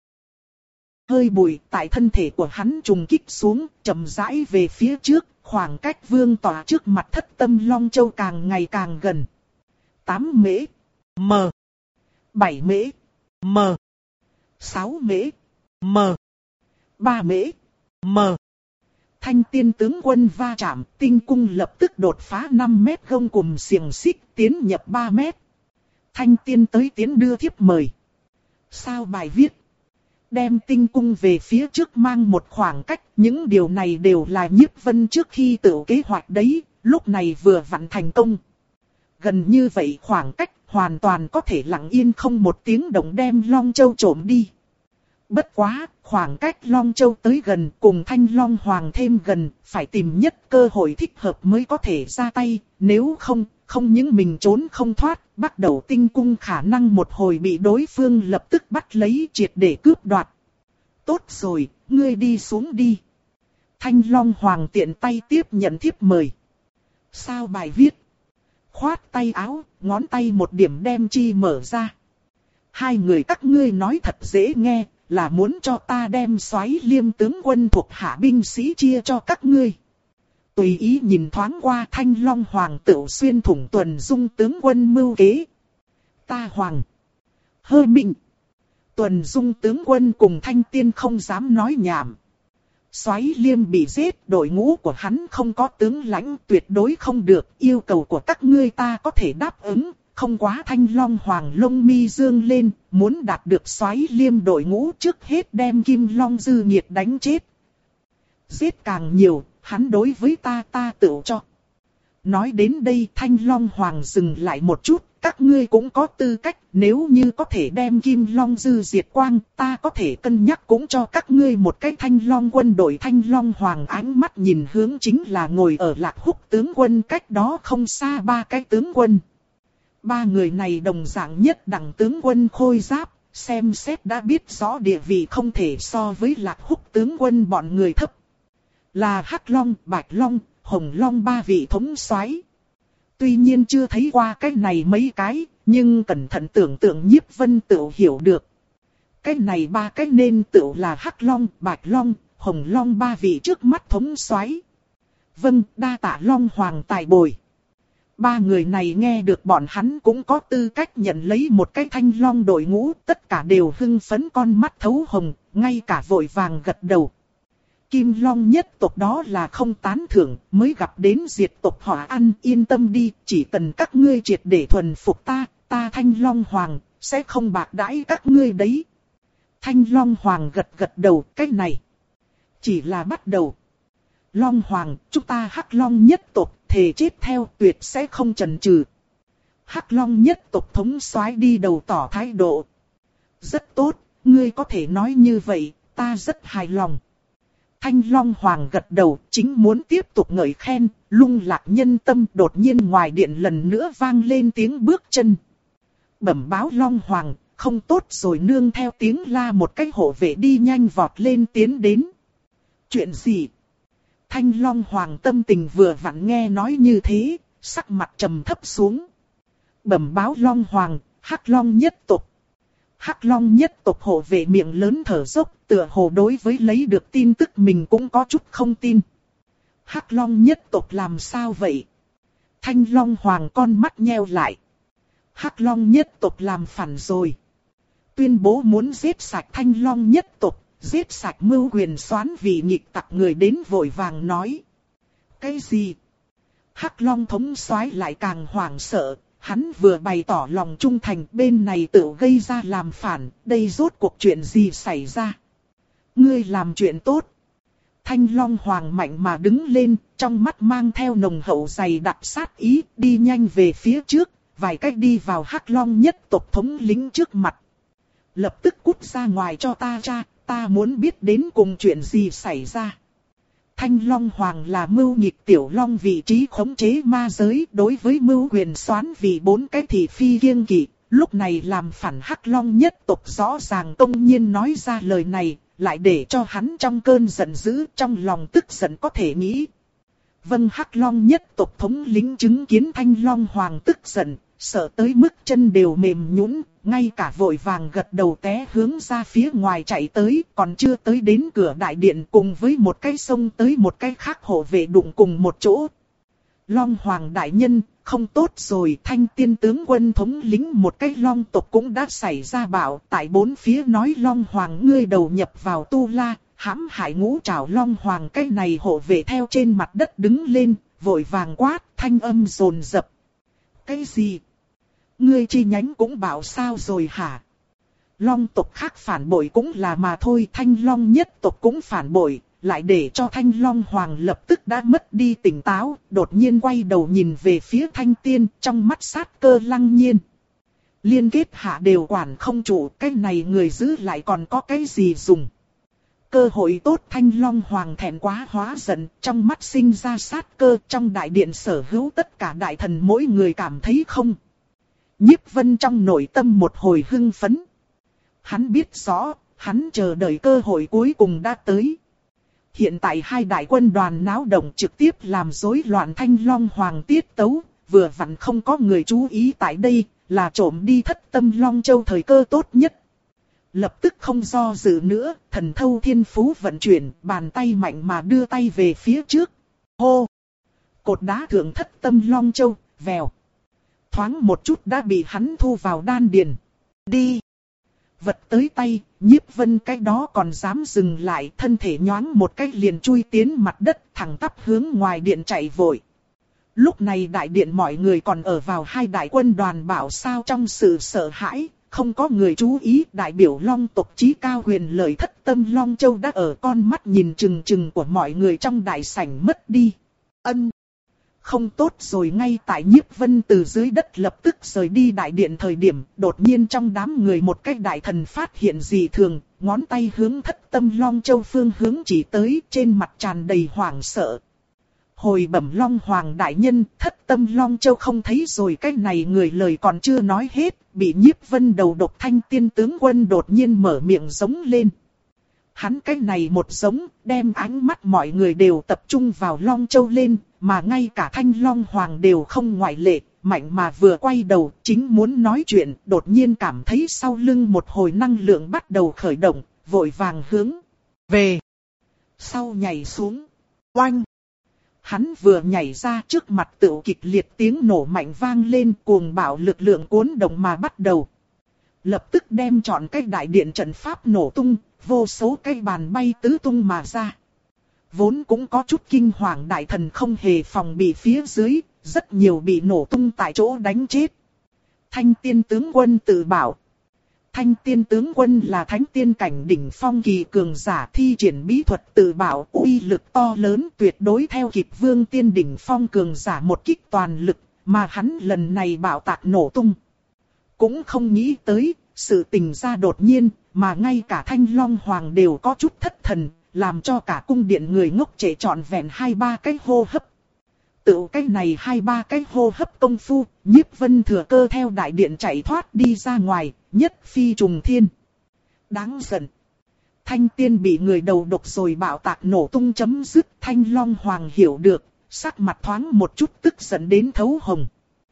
S1: Hơi bụi tại thân thể của hắn trùng kích xuống, chậm rãi về phía trước, khoảng cách vương tỏa trước mặt Thất Tâm Long Châu càng ngày càng gần. Tám mễ, m. Bảy mễ, m. Sáu mễ, m. Ba mễ, m. Thanh tiên tướng quân va chạm, tinh cung lập tức đột phá năm mét gông cùm xiềng xích tiến nhập ba mét. Thanh tiên tới tiến đưa thiếp mời. Sao bài viết. Đem tinh cung về phía trước mang một khoảng cách, những điều này đều là Nhiếp Vân trước khi tự kế hoạch đấy, lúc này vừa vặn thành công. Gần như vậy khoảng cách hoàn toàn có thể lặng yên không một tiếng động đem Long Châu trộm đi. Bất quá, khoảng cách Long Châu tới gần cùng Thanh Long Hoàng thêm gần, phải tìm nhất cơ hội thích hợp mới có thể ra tay, nếu không, không những mình trốn không thoát, bắt đầu tinh cung khả năng một hồi bị đối phương lập tức bắt lấy triệt để cướp đoạt. Tốt rồi, ngươi đi xuống đi. Thanh Long Hoàng tiện tay tiếp nhận thiếp mời. Sao bài viết? Khoát tay áo, ngón tay một điểm đem chi mở ra. Hai người các ngươi nói thật dễ nghe, là muốn cho ta đem Soái Liêm tướng quân thuộc hạ binh sĩ chia cho các ngươi. Tùy ý nhìn thoáng qua Thanh Long Hoàng tự xuyên thủng tuần dung tướng quân mưu kế. Ta Hoàng. Hơ Mịnh. Tuần dung tướng quân cùng Thanh Tiên không dám nói nhảm. Soái Liêm bị giết, đội ngũ của hắn không có tướng lãnh, tuyệt đối không được, yêu cầu của các ngươi ta có thể đáp ứng. Không quá. Thanh Long Hoàng lông mi dương lên, muốn đạt được Soái Liêm đội ngũ trước hết đem Kim Long Dư Nhiệt đánh chết. Giết càng nhiều, hắn đối với ta ta tự cho. Nói đến đây Thanh Long Hoàng dừng lại một chút, các ngươi cũng có tư cách, nếu như có thể đem Kim Long Dư diệt quang, ta có thể cân nhắc cũng cho các ngươi một cái Thanh Long quân đội. Thanh Long Hoàng ánh mắt nhìn hướng chính là ngồi ở Lạc Húc tướng quân cách đó không xa ba cái tướng quân. Ba người này đồng dạng nhất đẳng tướng quân khôi giáp, xem xét đã biết rõ địa vị không thể so với Lạc Húc tướng quân bọn người thấp. Là Hắc Long, Bạch Long, Hồng Long ba vị thống soái. Tuy nhiên chưa thấy qua cái này mấy cái, nhưng cẩn thận tưởng tượng Nhiếp Vân tự hiểu được. Cái này ba cái nên tự là Hắc Long, Bạch Long, Hồng Long ba vị trước mắt thống soái. Vâng, đa tạ Long Hoàng tài bồi. Ba người này nghe được bọn hắn cũng có tư cách nhận lấy một cái Thanh Long đội ngũ, tất cả đều hưng phấn con mắt thấu hồng, ngay cả vội vàng gật đầu. Kim Long nhất tộc đó là không tán thưởng, mới gặp đến diệt tộc họ ăn, yên tâm đi, chỉ cần các ngươi triệt để thuần phục ta, ta Thanh Long Hoàng, sẽ không bạc đãi các ngươi đấy. Thanh Long Hoàng gật gật đầu, cái này chỉ là bắt đầu. Long Hoàng, chúng ta Hắc Long nhất tộc, thề chết theo tuyệt sẽ không chần chừ. Hắc Long nhất tộc thống soái đi đầu tỏ thái độ. Rất tốt, ngươi có thể nói như vậy, ta rất hài lòng. Thanh Long Hoàng gật đầu, chính muốn tiếp tục ngợi khen, lung lạc nhân tâm, đột nhiên ngoài điện lần nữa vang lên tiếng bước chân. Bẩm báo Long Hoàng, không tốt rồi, nương theo tiếng la một cái hộ vệ đi nhanh vọt lên tiến đến. Chuyện gì? Thanh Long Hoàng tâm tình vừa vặn nghe nói như thế, sắc mặt trầm thấp xuống. Bẩm báo Long Hoàng, Hắc Long nhất tộc. Hắc Long nhất tộc hộ vệ miệng lớn thở dốc, tựa hồ đối với lấy được tin tức mình cũng có chút không tin. Hắc Long nhất tộc làm sao vậy? Thanh Long Hoàng con mắt nheo lại. Hắc Long nhất tộc làm phản rồi. Tuyên bố muốn giết sạch Thanh Long nhất tộc, giết sạch mưu quyền soán vì nghịch tặc người đến vội vàng nói. Cái gì? Hắc Long thống soái lại càng hoảng sợ. Hắn vừa bày tỏ lòng trung thành, bên này tự gây ra làm phản, đây rốt cuộc chuyện gì xảy ra? Ngươi làm chuyện tốt. Thanh Long Hoàng mạnh mà đứng lên, trong mắt mang theo nồng hậu dày đặc sát ý, đi nhanh về phía trước, vài cách đi vào Hắc Long nhất tộc thống lĩnh trước mặt. Lập tức cút ra ngoài cho ta cha, ta muốn biết đến cùng chuyện gì xảy ra. Thanh Long Hoàng là mưu nghịch Tiểu Long vị trí khống chế ma giới, đối với mưu quyền soán vì bốn cái thị phi kiêng kỵ. Lúc này làm phản Hắc Long nhất tộc rõ ràng công nhiên nói ra lời này, lại để cho hắn trong cơn giận dữ, trong lòng tức giận có thể nghĩ. Vâng, Hắc Long nhất tộc thống lĩnh chứng kiến Thanh Long Hoàng tức giận, sợ tới mức chân đều mềm nhũn, ngay cả vội vàng gật đầu té hướng ra phía ngoài chạy tới, còn chưa tới đến cửa đại điện cùng với một cái sông tới một cái khác hộ vệ đụng cùng một chỗ. Long Hoàng đại nhân, không tốt rồi, Thanh Tiên tướng quân thống lĩnh một cái Long tộc cũng đã xảy ra bạo, tại bốn phía nói Long Hoàng ngươi đầu nhập vào Tu La, hãm hại ngũ trảo Long Hoàng. Cái này hộ vệ theo trên mặt đất đứng lên, vội vàng quát, thanh âm dồn dập. Cái gì? Ngươi chi nhánh cũng bảo sao rồi hả? Long tộc khác phản bội cũng là mà thôi, Thanh Long nhất tộc cũng phản bội, lại để cho Thanh Long Hoàng lập tức đã mất đi tỉnh táo, đột nhiên quay đầu nhìn về phía Thanh Tiên, trong mắt sát cơ lăng nhiên. Liên kết hạ đều quản không trụ, cái này người giữ lại còn có cái gì dùng? Cơ hội tốt, Thanh Long Hoàng thẹn quá hóa giận, trong mắt sinh ra sát cơ, trong đại điện sở hữu tất cả đại thần mỗi người cảm thấy không. Nhiếp Vân trong nội tâm một hồi hưng phấn. Hắn biết rõ, hắn chờ đợi cơ hội cuối cùng đã tới. Hiện tại hai đại quân đoàn náo động trực tiếp làm rối loạn Thanh Long Hoàng tiết tấu, vừa vặn không có người chú ý tại đây, là trộm đi Thất Tâm Long Châu thời cơ tốt nhất. Lập tức không do dự nữa, thần thâu thiên phú vận chuyển, bàn tay mạnh mà đưa tay về phía trước. Hô! Cột đá thượng Thất Tâm Long Châu, vèo. Thoáng một chút đã bị hắn thu vào đan điền. Đi! Vật tới tay, Nhiếp Vân cái đó còn dám dừng lại, thân thể nhoáng một cái liền chui tiến mặt đất, thẳng tắp hướng ngoài điện chạy vội. Lúc này đại điện mọi người còn ở vào hai đại quân đoàn bảo sao trong sự sợ hãi, không có người chú ý đại biểu Long tộc chí cao huyền lợi Thất Tâm Long Châu đã ở con mắt nhìn chừng chừng của mọi người trong đại sảnh mất đi. Ân! Không tốt rồi, ngay tại Nhiếp Vân từ dưới đất lập tức rời đi đại điện thời điểm, đột nhiên trong đám người một cái đại thần phát hiện dị thường, ngón tay hướng Thất Tâm Long Châu phương hướng chỉ tới, trên mặt tràn đầy hoảng sợ. Hồi bẩm Long Hoàng đại nhân, Thất Tâm Long Châu không thấy rồi. Cái này người lời còn chưa nói hết, bị Nhiếp Vân đầu độc Thanh Tiên tướng quân đột nhiên mở miệng giống lên. Hắn cái này một giống, đem ánh mắt mọi người đều tập trung vào Long Châu lên, mà ngay cả Thanh Long Hoàng đều không ngoại lệ, mạnh mà vừa quay đầu, chính muốn nói chuyện, đột nhiên cảm thấy sau lưng một hồi năng lượng bắt đầu khởi động, vội vàng hướng về sau nhảy xuống. Oanh! Hắn vừa nhảy ra, trước mặt tựu kịch liệt tiếng nổ mạnh vang lên, cuồng bạo lực lượng cuốn động mà bắt đầu. Lập tức đem trọn cái đại điện trận pháp nổ tung, vô số cây bàn bay tứ tung mà ra. Vốn cũng có chút kinh hoàng đại thần không hề phòng bị phía dưới, rất nhiều bị nổ tung tại chỗ đánh chết. Thanh Tiên tướng quân tự bảo. Thanh Tiên tướng quân là thánh tiên cảnh đỉnh phong kỳ cường giả, thi triển bí thuật tự bảo, uy lực to lớn, tuyệt đối theo kịp vương tiên đỉnh phong cường giả một kích toàn lực, mà hắn lần này bạo tạc nổ tung. Cũng không nghĩ tới, sự tình ra đột nhiên, mà ngay cả Thanh Long Hoàng đều có chút thất thần, làm cho cả cung điện người ngốc trễ trọn vẹn hai ba cái hô hấp. Tự cái này hai ba cái hô hấp công phu, Nhiếp Vân thừa cơ theo đại điện chạy thoát đi ra ngoài, nhất phi trùng thiên. Đáng giận. Thanh Tiên bị người đầu độc rồi bạo tạc nổ tung chấm dứt. Thanh Long Hoàng hiểu được, sắc mặt thoáng một chút tức giận đến thấu hồng.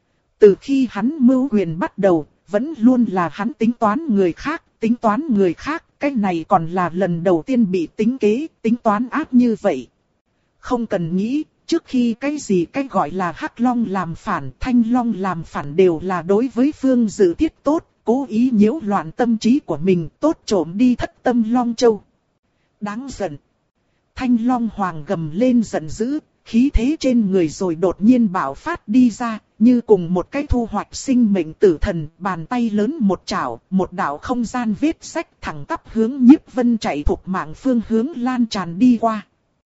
S1: Từ khi hắn mưu quyền bắt đầu, vẫn luôn là hắn tính toán người khác, tính toán người khác. Cái này còn là lần đầu tiên bị tính kế, tính toán ác như vậy. Không cần nghĩ. Trước khi cái gì cái gọi là Hắc Long làm phản, Thanh Long làm phản đều là đối với Phương Dự Thiết tốt, cố ý nhiễu loạn tâm trí của mình, tốt trộm đi Thất Tâm Long Châu. Đáng giận. Thanh Long Hoàng gầm lên giận dữ, khí thế trên người rồi đột nhiên bạo phát đi ra, như cùng một cái thu hoạch sinh mệnh tử thần, bàn tay lớn một chảo, một đạo không gian vết sách thẳng tắp hướng Nhiếp Vân chạy thục mạng phương hướng lan tràn đi qua.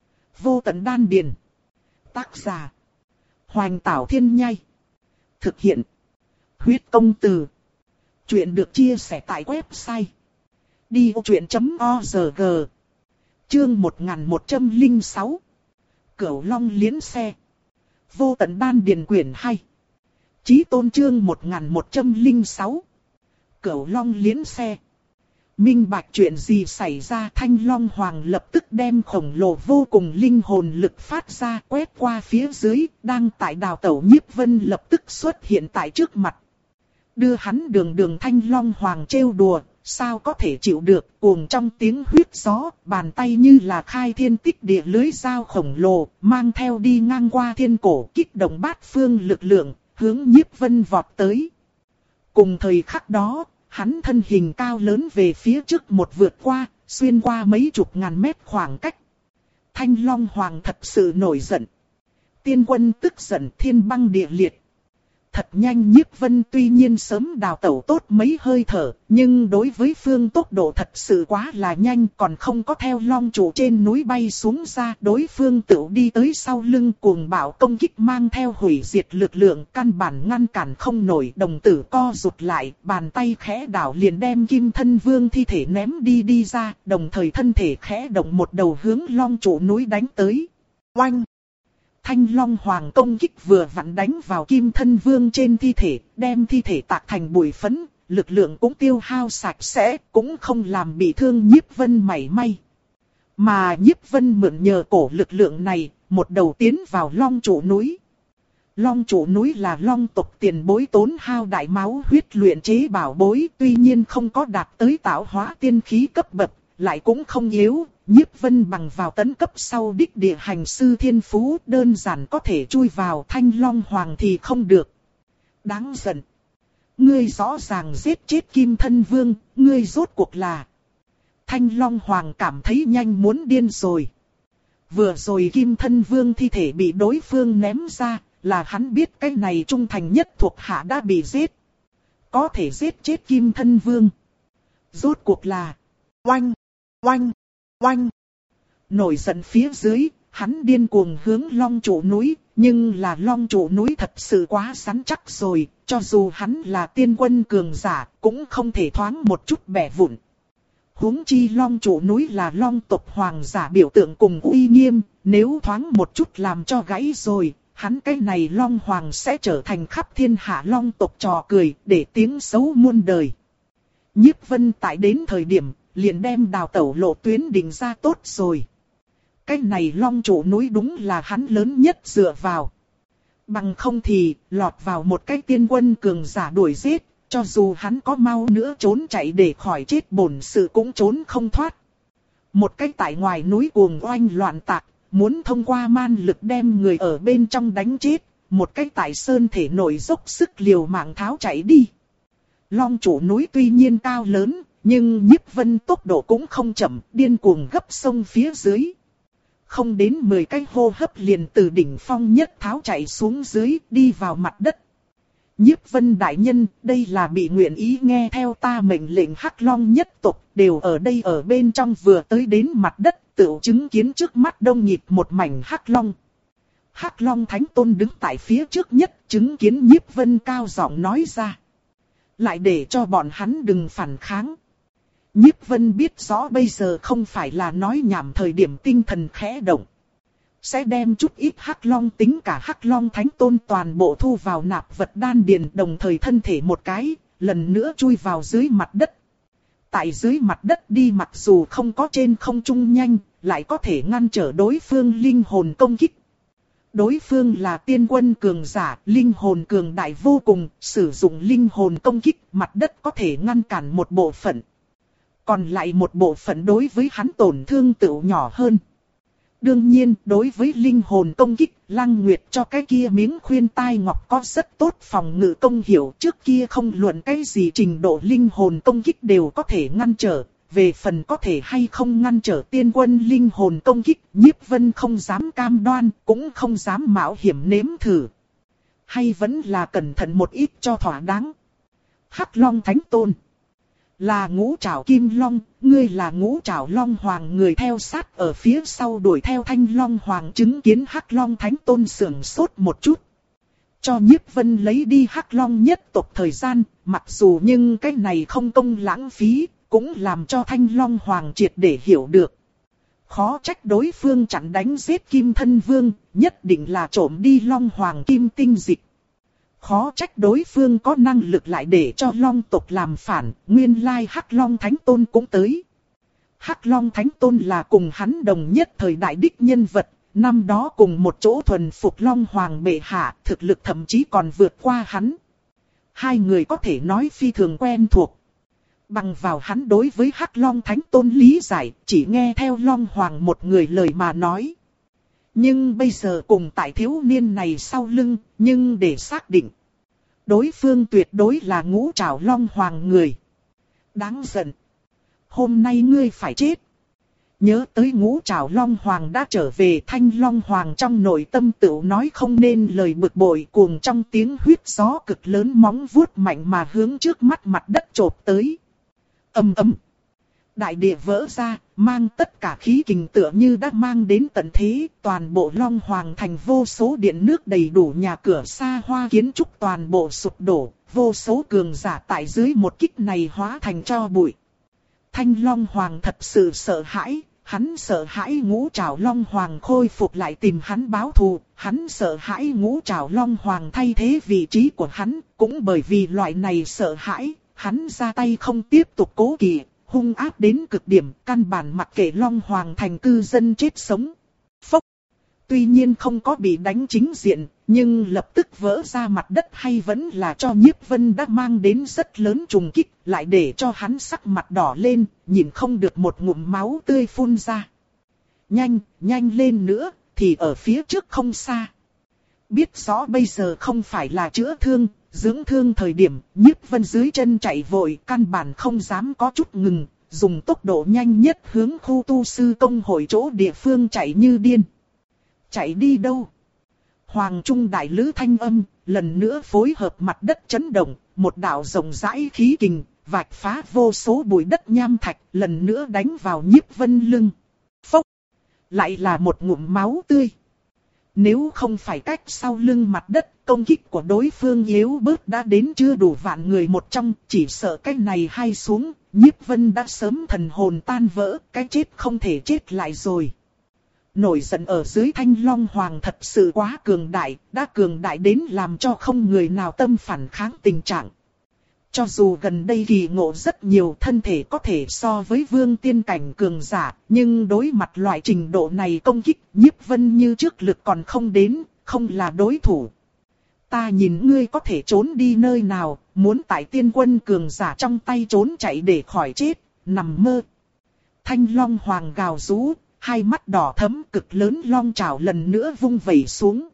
S1: Vô tận đan điền. Tác giả Hoành Tảo Thiên Nhai. Thực hiện Huyết Công Từ. Chuyện được chia sẻ tại website đi o chuyện chấm org. Chương một nghìn một trăm lẻ sáu Cửu Long liễn xe. Vô tận đan điền quyển hai. Chí tôn chương một nghìn một trăm lẻ sáu. Cửu Long liễn xe. Minh bạch chuyện gì xảy ra, Thanh Long Hoàng lập tức đem khổng lồ vô cùng linh hồn lực phát ra, quét qua phía dưới, đang tại đào tẩu Nhiếp Vân lập tức xuất hiện tại trước mặt. Đưa hắn đường đường Thanh Long Hoàng trêu đùa, sao có thể chịu được, cuồng trong tiếng huyết gió, bàn tay như là khai thiên tích địa lưới dao khổng lồ, mang theo đi ngang qua thiên cổ, kích động bát phương lực lượng, hướng Nhiếp Vân vọt tới. Cùng thời khắc đó, hắn thân hình cao lớn về phía trước một vượt qua, xuyên qua mấy chục ngàn mét khoảng cách. Thanh Long Hoàng thật sự nổi giận. Tiên quân tức giận, thiên băng địa liệt. Thật nhanh, Nhiếp Vân tuy nhiên sớm đào tẩu tốt mấy hơi thở, nhưng đối với phương tốc độ thật sự quá là nhanh, còn không có theo long trụ trên núi bay xuống ra, đối phương tự đi tới sau lưng cuồng bạo công kích mang theo hủy diệt lực lượng, căn bản ngăn cản không nổi. Đồng tử co rụt lại, bàn tay khẽ đảo liền đem Kim Thân Vương thi thể ném đi đi ra, đồng thời thân thể khẽ động một đầu hướng long trụ núi đánh tới. Oanh! Thanh Long Hoàng công kích vừa vặn đánh vào Kim Thân Vương trên thi thể, đem thi thể tạc thành bụi phấn, lực lượng cũng tiêu hao sạch sẽ, cũng không làm bị thương Nhiếp Vân mảy may. Mà Nhiếp Vân mượn nhờ cổ lực lượng này, một đầu tiến vào long trụ núi. Long trụ núi là long tộc tiền bối tốn hao đại máu huyết luyện chế bảo bối, tuy nhiên không có đạt tới tạo hóa tiên khí cấp bậc, lại cũng không yếu. Nhiếp Vân bằng vào tấn cấp sau đích địa hành sư thiên phú, đơn giản có thể chui vào. Thanh Long Hoàng thì không được. Đáng giận. Ngươi rõ ràng giết chết Kim Thân Vương, ngươi rốt cuộc là... Thanh Long Hoàng cảm thấy nhanh muốn điên rồi. Vừa rồi Kim Thân Vương thi thể bị đối phương ném ra, là hắn biết cái này trung thành nhất thuộc hạ đã bị giết. Có thể giết chết Kim Thân Vương. Rốt cuộc là... Oanh! Oanh! Oanh! Nổi giận phía dưới, hắn điên cuồng hướng long trụ núi, nhưng là long trụ núi thật sự quá rắn chắc rồi, cho dù hắn là tiên quân cường giả, cũng không thể thoáng một chút bẻ vụn. Huống chi long trụ núi là long tộc hoàng giả biểu tượng cùng uy nghiêm, nếu thoáng một chút làm cho gãy rồi, hắn cái này long hoàng sẽ trở thành khắp thiên hạ long tộc trò cười, để tiếng xấu muôn đời. Nhiếp Vân tại đến thời điểm, liền đem đào tẩu lộ tuyến định ra tốt rồi. Cái này long trụ núi đúng là hắn lớn nhất dựa vào. Bằng không thì, lọt vào một cái tiên quân cường giả đuổi giết, cho dù hắn có mau nữa trốn chạy để khỏi chết bổn sự cũng trốn không thoát. Một cái tại ngoài núi cuồng oanh loạn tạc, muốn thông qua man lực đem người ở bên trong đánh chết, một cái tại sơn thể nổi dốc sức liều mạng tháo chạy đi. Long trụ núi tuy nhiên cao lớn, nhưng Nhiếp Vân tốc độ cũng không chậm, điên cuồng gấp sông phía dưới. Không đến mười cái hô hấp liền từ đỉnh phong nhất tháo chạy xuống dưới, đi vào mặt đất. Nhiếp Vân đại nhân, đây là bị nguyện ý nghe theo ta mệnh lệnh Hắc Long nhất tộc, đều ở đây ở bên trong vừa tới đến mặt đất, tự chứng kiến trước mắt đông nhịp một mảnh Hắc Long. Hắc Long Thánh Tôn đứng tại phía trước nhất, chứng kiến Nhiếp Vân cao giọng nói ra. Lại để cho bọn hắn đừng phản kháng. Nhiếp Vân biết rõ bây giờ không phải là nói nhảm thời điểm, tinh thần khẽ động. Sẽ đem chút ít Hắc Long tính cả Hắc Long Thánh Tôn toàn bộ thu vào nạp vật đan điền, đồng thời thân thể một cái, lần nữa chui vào dưới mặt đất. Tại dưới mặt đất đi mặc dù không có trên không trung nhanh, lại có thể ngăn trở đối phương linh hồn công kích. Đối phương là tiên quân cường giả, linh hồn cường đại vô cùng, sử dụng linh hồn công kích, mặt đất có thể ngăn cản một bộ phận. Còn lại một bộ phận đối với hắn tổn thương tựu nhỏ hơn. Đương nhiên, đối với linh hồn công kích, Lăng Nguyệt cho cái kia miếng khuyên tai ngọc có rất tốt phòng ngự công hiệu. Trước kia không luận cái gì trình độ linh hồn công kích đều có thể ngăn trở. Về phần có thể hay không ngăn trở tiên quân linh hồn công kích, Nhiếp Vân không dám cam đoan, cũng không dám mạo hiểm nếm thử. Hay vẫn là cẩn thận một ít cho thỏa đáng. Hắc Long Thánh Tôn là ngũ trảo kim long, ngươi là ngũ trảo long hoàng, người theo sát ở phía sau đuổi theo Thanh Long Hoàng chứng kiến Hắc Long Thánh Tôn sưởng sốt một chút. Cho Nhiếp Vân lấy đi Hắc Long nhất tộc thời gian, mặc dù nhưng cái này không công lãng phí, cũng làm cho Thanh Long Hoàng triệt để hiểu được. Khó trách đối phương chặn đánh giết Kim Thân Vương, nhất định là trộm đi Long Hoàng Kim Tinh dịch. Khó trách đối phương có năng lực lại để cho Long tộc làm phản, nguyên lai Hắc Long Thánh Tôn cũng tới. Hắc Long Thánh Tôn là cùng hắn đồng nhất thời đại đích nhân vật, năm đó cùng một chỗ thuần phục Long Hoàng bệ hạ, thực lực thậm chí còn vượt qua hắn. Hai người có thể nói phi thường quen thuộc. Bằng vào hắn đối với Hắc Long Thánh Tôn lý giải, chỉ nghe theo Long Hoàng một người lời mà nói. Nhưng bây giờ cùng tại thiếu niên này sau lưng, nhưng để xác định. Đối phương tuyệt đối là ngũ trảo Long Hoàng người. Đáng giận. Hôm nay ngươi phải chết. Nhớ tới ngũ trảo Long Hoàng đã trở về, Thanh Long Hoàng trong nội tâm tự nói không nên lời bực bội, cuồng trong tiếng huyết gió cực lớn móng vuốt mạnh mà hướng trước mắt mặt đất chộp tới. Ầm ầm. Đại địa vỡ ra, mang tất cả khí kình tựa như đã mang đến tận thế, toàn bộ Long Hoàng thành vô số điện nước đầy đủ nhà cửa xa hoa kiến trúc toàn bộ sụp đổ, vô số cường giả tại dưới một kích này hóa thành tro bụi. Thanh Long Hoàng thật sự sợ hãi, hắn sợ hãi ngũ trảo Long Hoàng khôi phục lại tìm hắn báo thù, hắn sợ hãi ngũ trảo Long Hoàng thay thế vị trí của hắn, cũng bởi vì loại này sợ hãi, hắn ra tay không tiếp tục cố kỵ, hung ác đến cực điểm, căn bản mặc kệ Long Hoàng thành cư dân chết sống. Phốc! Tuy nhiên không có bị đánh chính diện, nhưng lập tức vỡ ra mặt đất hay vẫn là cho Nhiếp Vân đã mang đến rất lớn trùng kích, lại để cho hắn sắc mặt đỏ lên, nhìn không được một ngụm máu tươi phun ra. Nhanh, nhanh lên nữa, thì ở phía trước không xa. Biết rõ bây giờ không phải là chữa thương, dưỡng thương thời điểm, Nhiếp Vân dưới chân chạy vội, căn bản không dám có chút ngừng, dùng tốc độ nhanh nhất hướng khu tu sư công hội chỗ địa phương chạy như điên. Chạy đi đâu? Hoàng trung đại lữ thanh âm, lần nữa phối hợp mặt đất chấn động, một đạo rộng rãi khí kình, vạch phá vô số bụi đất nham thạch, lần nữa đánh vào Nhiếp Vân lưng. Phốc! Lại là một ngụm máu tươi. Nếu không phải cách sau lưng mặt đất, công kích của đối phương yếu bớt đã đến chưa đủ vạn người một trong, chỉ sợ cái này hay xuống, Nhiếp Vân đã sớm thần hồn tan vỡ, cái chết không thể chết lại rồi. Nổi giận ở dưới Thanh Long Hoàng thật sự quá cường đại, đã cường đại đến làm cho không người nào tâm phản kháng tình trạng. Cho dù gần đây kỳ ngộ rất nhiều, thân thể có thể so với vương tiên cảnh cường giả, nhưng đối mặt loại trình độ này công kích, Nhiếp Vân như trước lực còn không đến, không là đối thủ. Ta nhìn ngươi có thể trốn đi nơi nào, muốn tại tiên quân cường giả trong tay trốn chạy để khỏi chết, nằm mơ. Thanh Long Hoàng gào rú, hai mắt đỏ thẫm, cực lớn long trảo lần nữa vung vẩy xuống.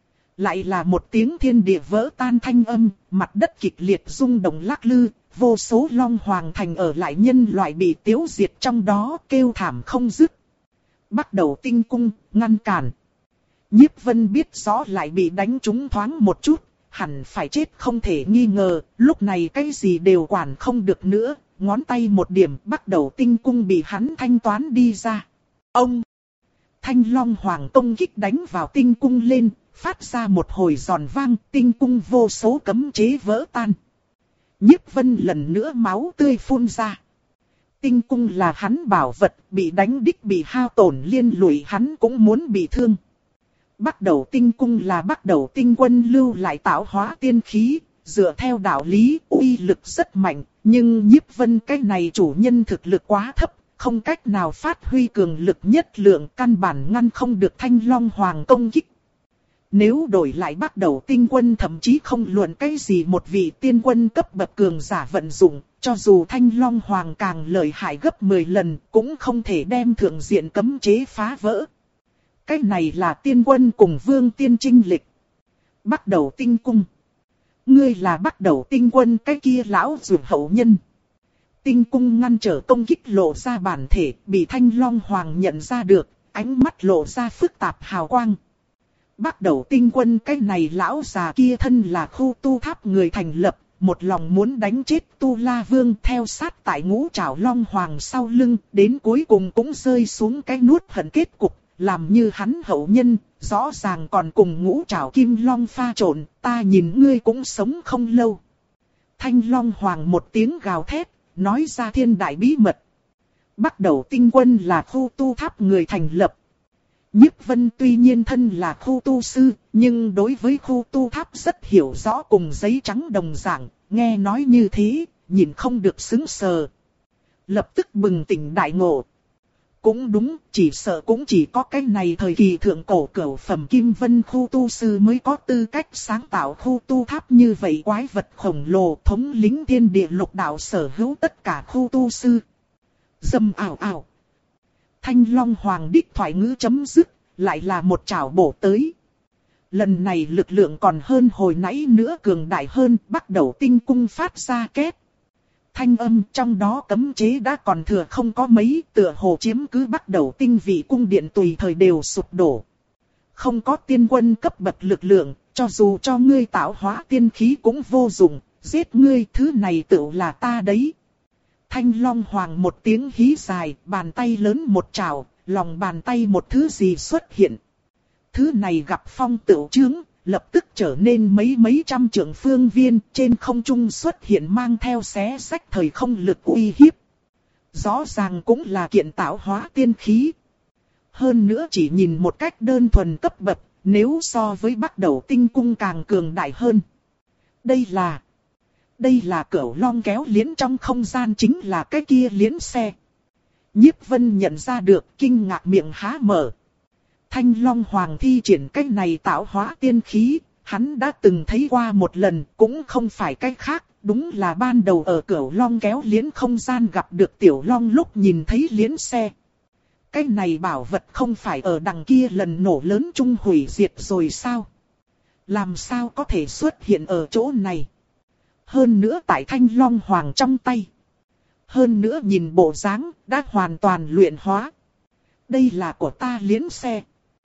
S1: Lại là một tiếng thiên địa vỡ tan thanh âm, mặt đất kịch liệt rung động lắc lư, vô số Long Hoàng thành ở lại nhân loại bị tiêu diệt trong đó, kêu thảm không dứt. Bắt đầu tinh cung, ngăn cản. Nhiếp Vân biết rõ lại bị đánh trúng thoáng một chút, hẳn phải chết không thể nghi ngờ, lúc này cái gì đều quản không được nữa, ngón tay một điểm, bắt đầu tinh cung bị hắn thanh toán đi ra. Ông! Thanh Long Hoàng công kích đánh vào tinh cung lên, phát ra một hồi giòn vang, tinh cung vô số cấm chế vỡ tan. Nhiếp Vân lần nữa máu tươi phun ra. Tinh cung là hắn bảo vật, bị đánh đích bị hao tổn liên lụy hắn cũng muốn bị thương. Bắt đầu tinh cung là bắt đầu tinh quân lưu lại tạo hóa tiên khí, dựa theo đạo lý uy lực rất mạnh, nhưng Nhiếp Vân cái này chủ nhân thực lực quá thấp, không cách nào phát huy cường lực nhất lượng, căn bản ngăn không được Thanh Long Hoàng công kích. Nếu đổi lại bắt đầu tinh quân thậm chí không luận cái gì một vị tiên quân cấp bậc cường giả vận dụng, cho dù Thanh Long Hoàng càng lợi hại gấp mười lần cũng không thể đem thượng diện cấm chế phá vỡ. Cái này là tiên quân cùng vương tiên trinh lịch. Bắt đầu tinh cung. Ngươi là bắt đầu tinh quân cái kia lão dù hậu nhân. Tinh cung ngăn trở công kích lộ ra bản thể, bị Thanh Long Hoàng nhận ra được, ánh mắt lộ ra phức tạp hào quang. Bắt đầu tinh quân cái này lão già kia thân là khu tu tháp người thành lập, một lòng muốn đánh chết Tu La Vương theo sát tại ngũ trảo Long Hoàng sau lưng, đến cuối cùng cũng rơi xuống cái nuốt hận kết cục, làm như hắn hậu nhân, rõ ràng còn cùng ngũ trảo Kim Long pha trộn, ta nhìn ngươi cũng sống không lâu. Thanh Long Hoàng một tiếng gào thét, nói ra thiên đại bí mật. Bắc Đầu Tinh Quân là khu tu tháp người thành lập. Nhiếp Vân tuy nhiên thân là khu tu sư, nhưng đối với khu tu tháp rất hiểu rõ cùng giấy trắng đồng dạng, nghe nói như thế, nhìn không được sững sờ. Lập tức bừng tỉnh đại ngộ. Cũng đúng, chỉ sợ cũng chỉ có cái này thời kỳ thượng cổ cửu phẩm Kim Vân khu tu sư mới có tư cách sáng tạo khu tu tháp như vậy quái vật khổng lồ thống lĩnh thiên địa lục đạo sở hữu tất cả khu tu sư. Dâm ảo ảo. Thanh Long Hoàng đích thoại ngữ chấm dứt, lại là một chảo bổ tới. Lần này lực lượng còn hơn hồi nãy nữa cường đại hơn, bắt đầu tinh cung phát ra két. Thanh âm trong đó cấm chế đã còn thừa không có mấy, tựa hồ chiếm cứ bắt đầu tinh vị cung điện tùy thời đều sụp đổ. Không có tiên quân cấp bậc lực lượng, cho dù cho ngươi tạo hóa tiên khí cũng vô dụng, giết ngươi thứ này tựu là ta đấy. Thanh Long Hoàng một tiếng hí dài, bàn tay lớn một trào, lòng bàn tay một thứ gì xuất hiện. Thứ này gặp phong tựu chướng, lập tức trở nên mấy mấy trăm trượng phương viên, trên không trung xuất hiện mang theo xé xách thời không lực uy hiếp. Rõ ràng cũng là kiện tạo hóa tiên khí. Hơn nữa chỉ nhìn một cách đơn thuần cấp bậc, nếu so với Bắc Đầu Tinh Cung càng cường đại hơn. Đây là... Đây là Cửu Long kéo liễn trong không gian chính là cái kia liễn xe. Nhiếp Vân nhận ra được, kinh ngạc miệng há mở. Thanh Long Hoàng thi triển cái này tạo hóa tiên khí, hắn đã từng thấy qua một lần, cũng không phải cái khác, đúng là ban đầu ở Cửu Long kéo liễn không gian gặp được Tiểu Long lúc nhìn thấy liễn xe. Cái này bảo vật không phải ở đằng kia lần nổ lớn chung hủy diệt rồi sao? Làm sao có thể xuất hiện ở chỗ này? Hơn nữa tại Thanh Long Hoàng trong tay. Hơn nữa nhìn bộ dáng đã hoàn toàn luyện hóa. Đây là của ta liễn xe.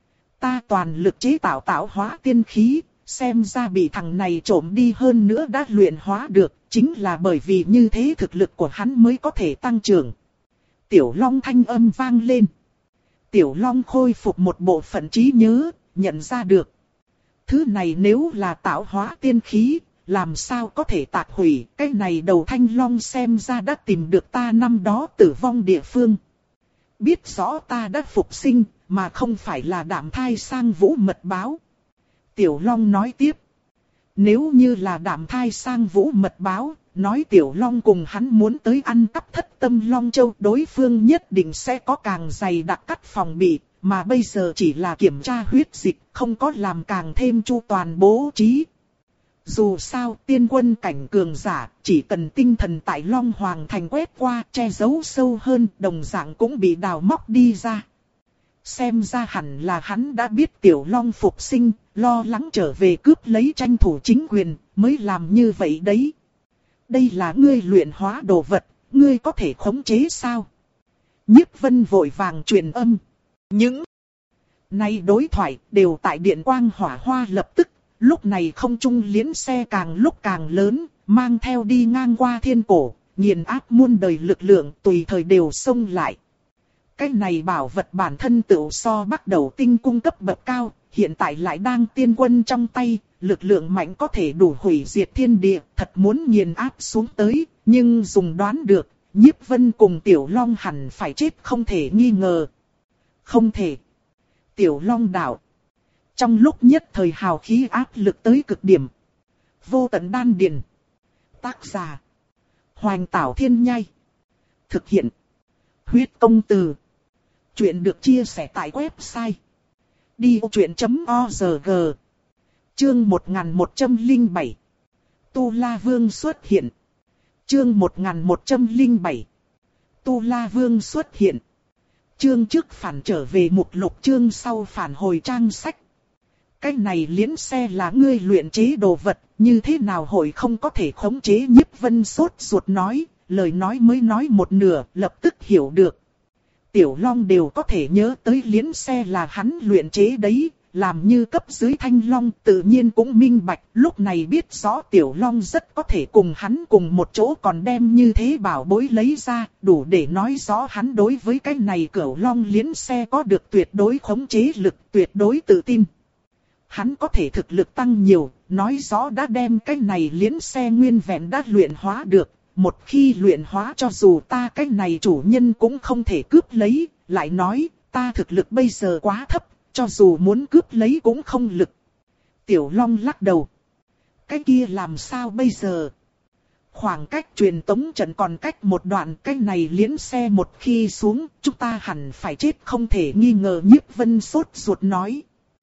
S1: Ta toàn lực chế tạo tạo hóa tiên khí, xem ra bị thằng này trộm đi hơn nữa đã luyện hóa được, chính là bởi vì như thế thực lực của hắn mới có thể tăng trưởng. Tiểu Long thanh âm vang lên. Tiểu Long khôi phục một bộ phận trí nhớ, nhận ra được. Thứ này nếu là tạo hóa tiên khí, làm sao có thể tạc hủy, cái này đầu Thanh Long xem ra đã tìm được ta năm đó tử vong địa phương. Biết rõ ta đã phục sinh, mà không phải là đạm thai sang vũ mật báo. Tiểu Long nói tiếp. Nếu như là đạm thai sang vũ mật báo, nói Tiểu Long cùng hắn muốn tới ăn cắp thất tâm Long Châu, đối phương nhất định sẽ có càng dày đặc cắt phòng bị, mà bây giờ chỉ là kiểm tra huyết dịch, không có làm càng thêm chu toàn bố trí. Dù sao tiên quân cảnh cường giả, chỉ cần tinh thần tại Long Hoàng thành quét qua, che giấu sâu hơn, đồng dạng cũng bị đào móc đi ra. Xem ra hẳn là hắn đã biết Tiểu Long phục sinh, lo lắng trở về cướp lấy tranh thủ chính quyền, mới làm như vậy đấy. Đây là ngươi luyện hóa đồ vật, ngươi có thể khống chế sao? Nhiếp Vân vội vàng truyền âm. Những này đối thoại đều tại điện quang hỏa hoa lập tức. Lúc này không trung liễn xe càng lúc càng lớn, mang theo đi ngang qua thiên cổ, nghiền áp muôn đời lực lượng tùy thời đều xông lại. Cái này bảo vật bản thân tựu so Bắc Đầu Tinh cung cấp bậc cao, hiện tại lại đang tiên quân trong tay, lực lượng mạnh có thể đủ hủy diệt thiên địa, thật muốn nghiền áp xuống tới, nhưng dùng đoán được, Nhiếp Vân cùng Tiểu Long hẳn phải chết không thể nghi ngờ. Không thể. Tiểu Long đạo. Trong lúc nhất thời hào khí áp lực tới cực điểm. Vô tận đan điền. Tác giả. Hoành Tảo Thiên Nhai. Thực hiện. Huyết công từ. Chuyện được chia sẻ tại website. đi ô chuyện chấm org. Chương một nghìn một trăm lẻ bảy. Tu La Vương xuất hiện. Chương một nghìn một trăm lẻ bảy. Tu La Vương xuất hiện. Chương trước phản trở về mục lục, chương sau phản hồi trang sách. Cái này liễn xe là ngươi luyện chế đồ vật, như thế nào hội không có thể khống chế? Nhiếp Vân sốt ruột nói, lời nói mới nói một nửa, lập tức hiểu được. Tiểu Long đều có thể nhớ tới liễn xe là hắn luyện chế đấy, làm như cấp dưới Thanh Long tự nhiên cũng minh bạch, lúc này biết rõ Tiểu Long rất có thể cùng hắn cùng một chỗ, còn đem như thế bảo bối lấy ra, đủ để nói rõ hắn đối với cái này Cửu Long liễn xe có được tuyệt đối khống chế lực, tuyệt đối tự tin. Hắn có thể thực lực tăng nhiều, nói rõ đã đem cái này liễn xe nguyên vẹn đã luyện hóa được, một khi luyện hóa cho dù ta cái này chủ nhân cũng không thể cướp lấy, lại nói, ta thực lực bây giờ quá thấp, cho dù muốn cướp lấy cũng không lực. Tiểu Long lắc đầu. Cái kia làm sao bây giờ? Khoảng cách truyền tống trận còn cách một đoạn, cái này liễn xe một khi xuống, chúng ta hẳn phải chết không thể nghi ngờ. Nhiếp Vân sốt ruột nói.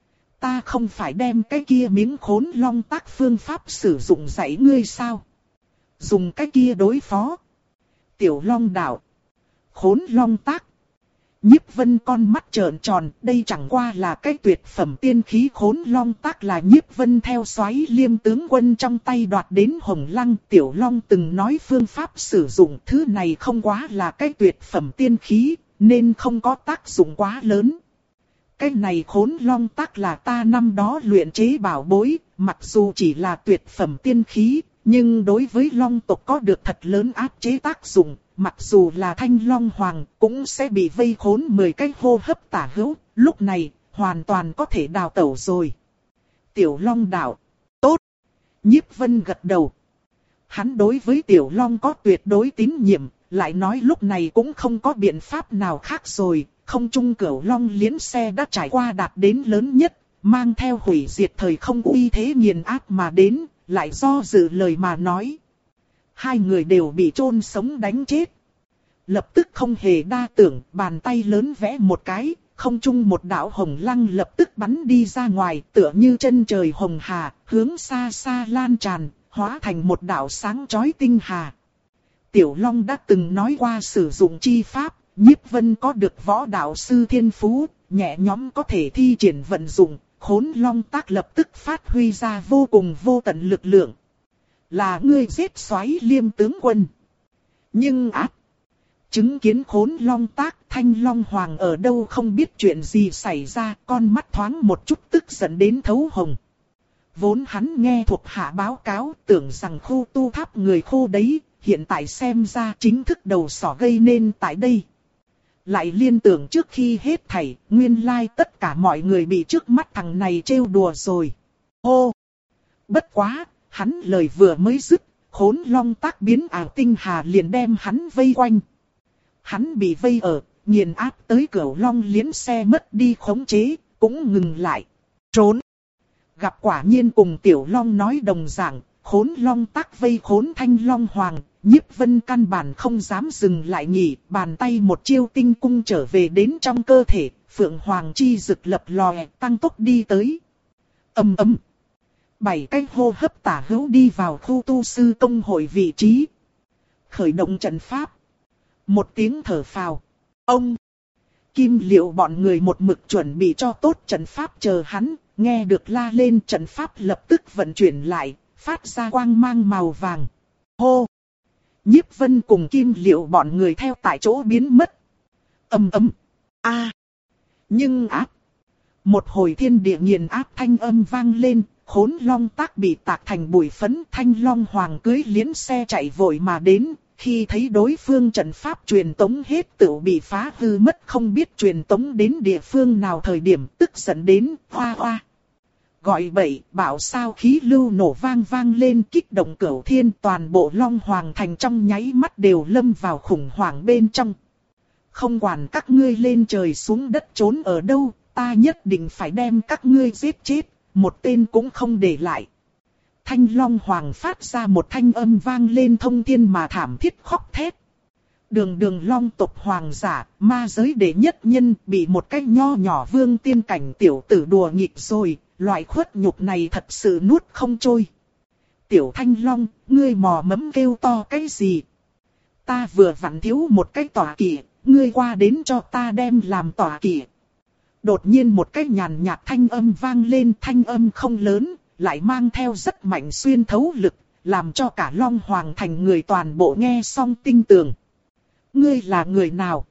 S1: Ta không phải đem cái kia miếng khốn long tác phương pháp sử dụng dạy ngươi sao? Dùng cái kia đối phó. Tiểu Long đạo. Khốn long tác. Nhiếp Vân con mắt trợn tròn, đây chẳng qua là cái tuyệt phẩm tiên khí. Khốn long tác là Nhiếp Vân theo Soái Liêm tướng quân trong tay đoạt đến Hồng Lăng. Tiểu Long từng nói phương pháp sử dụng thứ này không quá là cái tuyệt phẩm tiên khí, nên không có tác dụng quá lớn. Cái này khốn long tác là ta năm đó luyện chế bảo bối, mặc dù chỉ là tuyệt phẩm tiên khí, nhưng đối với long tộc có được thật lớn áp chế tác dụng. Mặc dù là Thanh Long Hoàng cũng sẽ bị vây khốn mười cái hô hấp tả hữu, lúc này hoàn toàn có thể đào tẩu rồi. Tiểu Long đạo, tốt. Nhiếp Vân gật đầu. Hắn đối với Tiểu Long có tuyệt đối tín nhiệm, lại nói lúc này cũng không có biện pháp nào khác rồi. Không trung Cửu Long liễn xe đã trải qua đạt đến lớn nhất, mang theo hủy diệt thời không uy thế nghiền áp mà đến, lại do dự lời mà nói. Hai người đều bị chôn sống đánh chết. Lập tức không hề đa tưởng, bàn tay lớn vẽ một cái, không trung một đạo hồng lăng lập tức bắn đi ra ngoài, tựa như chân trời hồng hà, hướng xa xa lan tràn, hóa thành một đạo sáng chói tinh hà. Tiểu Long đã từng nói qua sử dụng chi pháp, Nhiếp Vân có được võ đạo sư thiên phú, nhẹ nhõm có thể thi triển vận dụng, khốn long tác lập tức phát huy ra vô cùng vô tận lực lượng. Là ngươi giết Soái Liêm tướng quân. Nhưng ác, chứng kiến khốn long tác, Thanh Long Hoàng ở đâu không biết chuyện gì xảy ra, con mắt thoáng một chút tức giận đến thấu hồng. Vốn hắn nghe thuộc hạ báo cáo, tưởng rằng khu tu tháp người khô đấy, hiện tại xem ra chính thức đầu sỏ gây nên tại đây. Lại liên tưởng trước khi hết thảy, nguyên lai tất cả mọi người bị trước mắt thằng này trêu đùa rồi. Hô! Bất quá, hắn lời vừa mới dứt, khốn long tác biến ảo tinh hà liền đem hắn vây quanh. Hắn bị vây ở, nghiền áp tới Cửu Long liễn xe mất đi khống chế, cũng ngừng lại. Trốn! Gặp quả nhiên cùng Tiểu Long nói đồng dạng, khốn long tác vây khốn Thanh Long Hoàng. Nhiếp Vân căn bản không dám dừng lại nghỉ, bàn tay một chiêu tinh cung trở về đến trong cơ thể, Phượng Hoàng chi rực lập lòe, tăng tốc đi tới. Ầm ầm. Bảy cái hô hấp tả hữu đi vào khu tu sư công hội vị trí. Khởi động trận pháp. Một tiếng thở phào. Ông. Kim Liệu bọn người một mực chuẩn bị cho tốt trận pháp chờ hắn, nghe được la lên trận pháp lập tức vận chuyển lại, phát ra quang mang màu vàng. Hô. Nhiếp Vân cùng Kim Liệu bọn người theo tại chỗ biến mất. Ầm ầm. A. Nhưng áp. Một hồi thiên địa nghiền áp thanh âm vang lên, khốn long tác bị tạc thành bụi phấn. Thanh Long Hoàng cưỡi liễn xe chạy vội mà đến, khi thấy đối phương trận pháp truyền tống hết tự bị phá hư mất, không biết truyền tống đến địa phương nào thời điểm, tức giận đến hoa hoa. Gọi bậy, bảo sao khí lưu nổ vang vang lên kích động cửu thiên, toàn bộ Long Hoàng thành trong nháy mắt đều lâm vào khủng hoảng bên trong. Không quản các ngươi lên trời xuống đất trốn ở đâu, ta nhất định phải đem các ngươi giết chết, một tên cũng không để lại. Thanh Long Hoàng phát ra một thanh âm vang lên thông thiên mà thảm thiết khóc thét. Đường đường Long tộc hoàng giả, ma giới đệ nhất nhân, bị một cái nho nhỏ vương tiên cảnh tiểu tử đùa nghịch rồi. Loại khuất nhục này thật sự nuốt không trôi. Tiểu Thanh Long, ngươi mò mẫm kêu to cái gì? Ta vừa vặn thiếu một cái tọa kỵ, ngươi qua đến cho ta đem làm tọa kỵ. Đột nhiên một cái nhàn nhạt thanh âm vang lên, thanh âm không lớn, lại mang theo rất mạnh xuyên thấu lực, làm cho cả Long Hoàng thành người toàn bộ nghe xong tinh tường. Ngươi là người nào?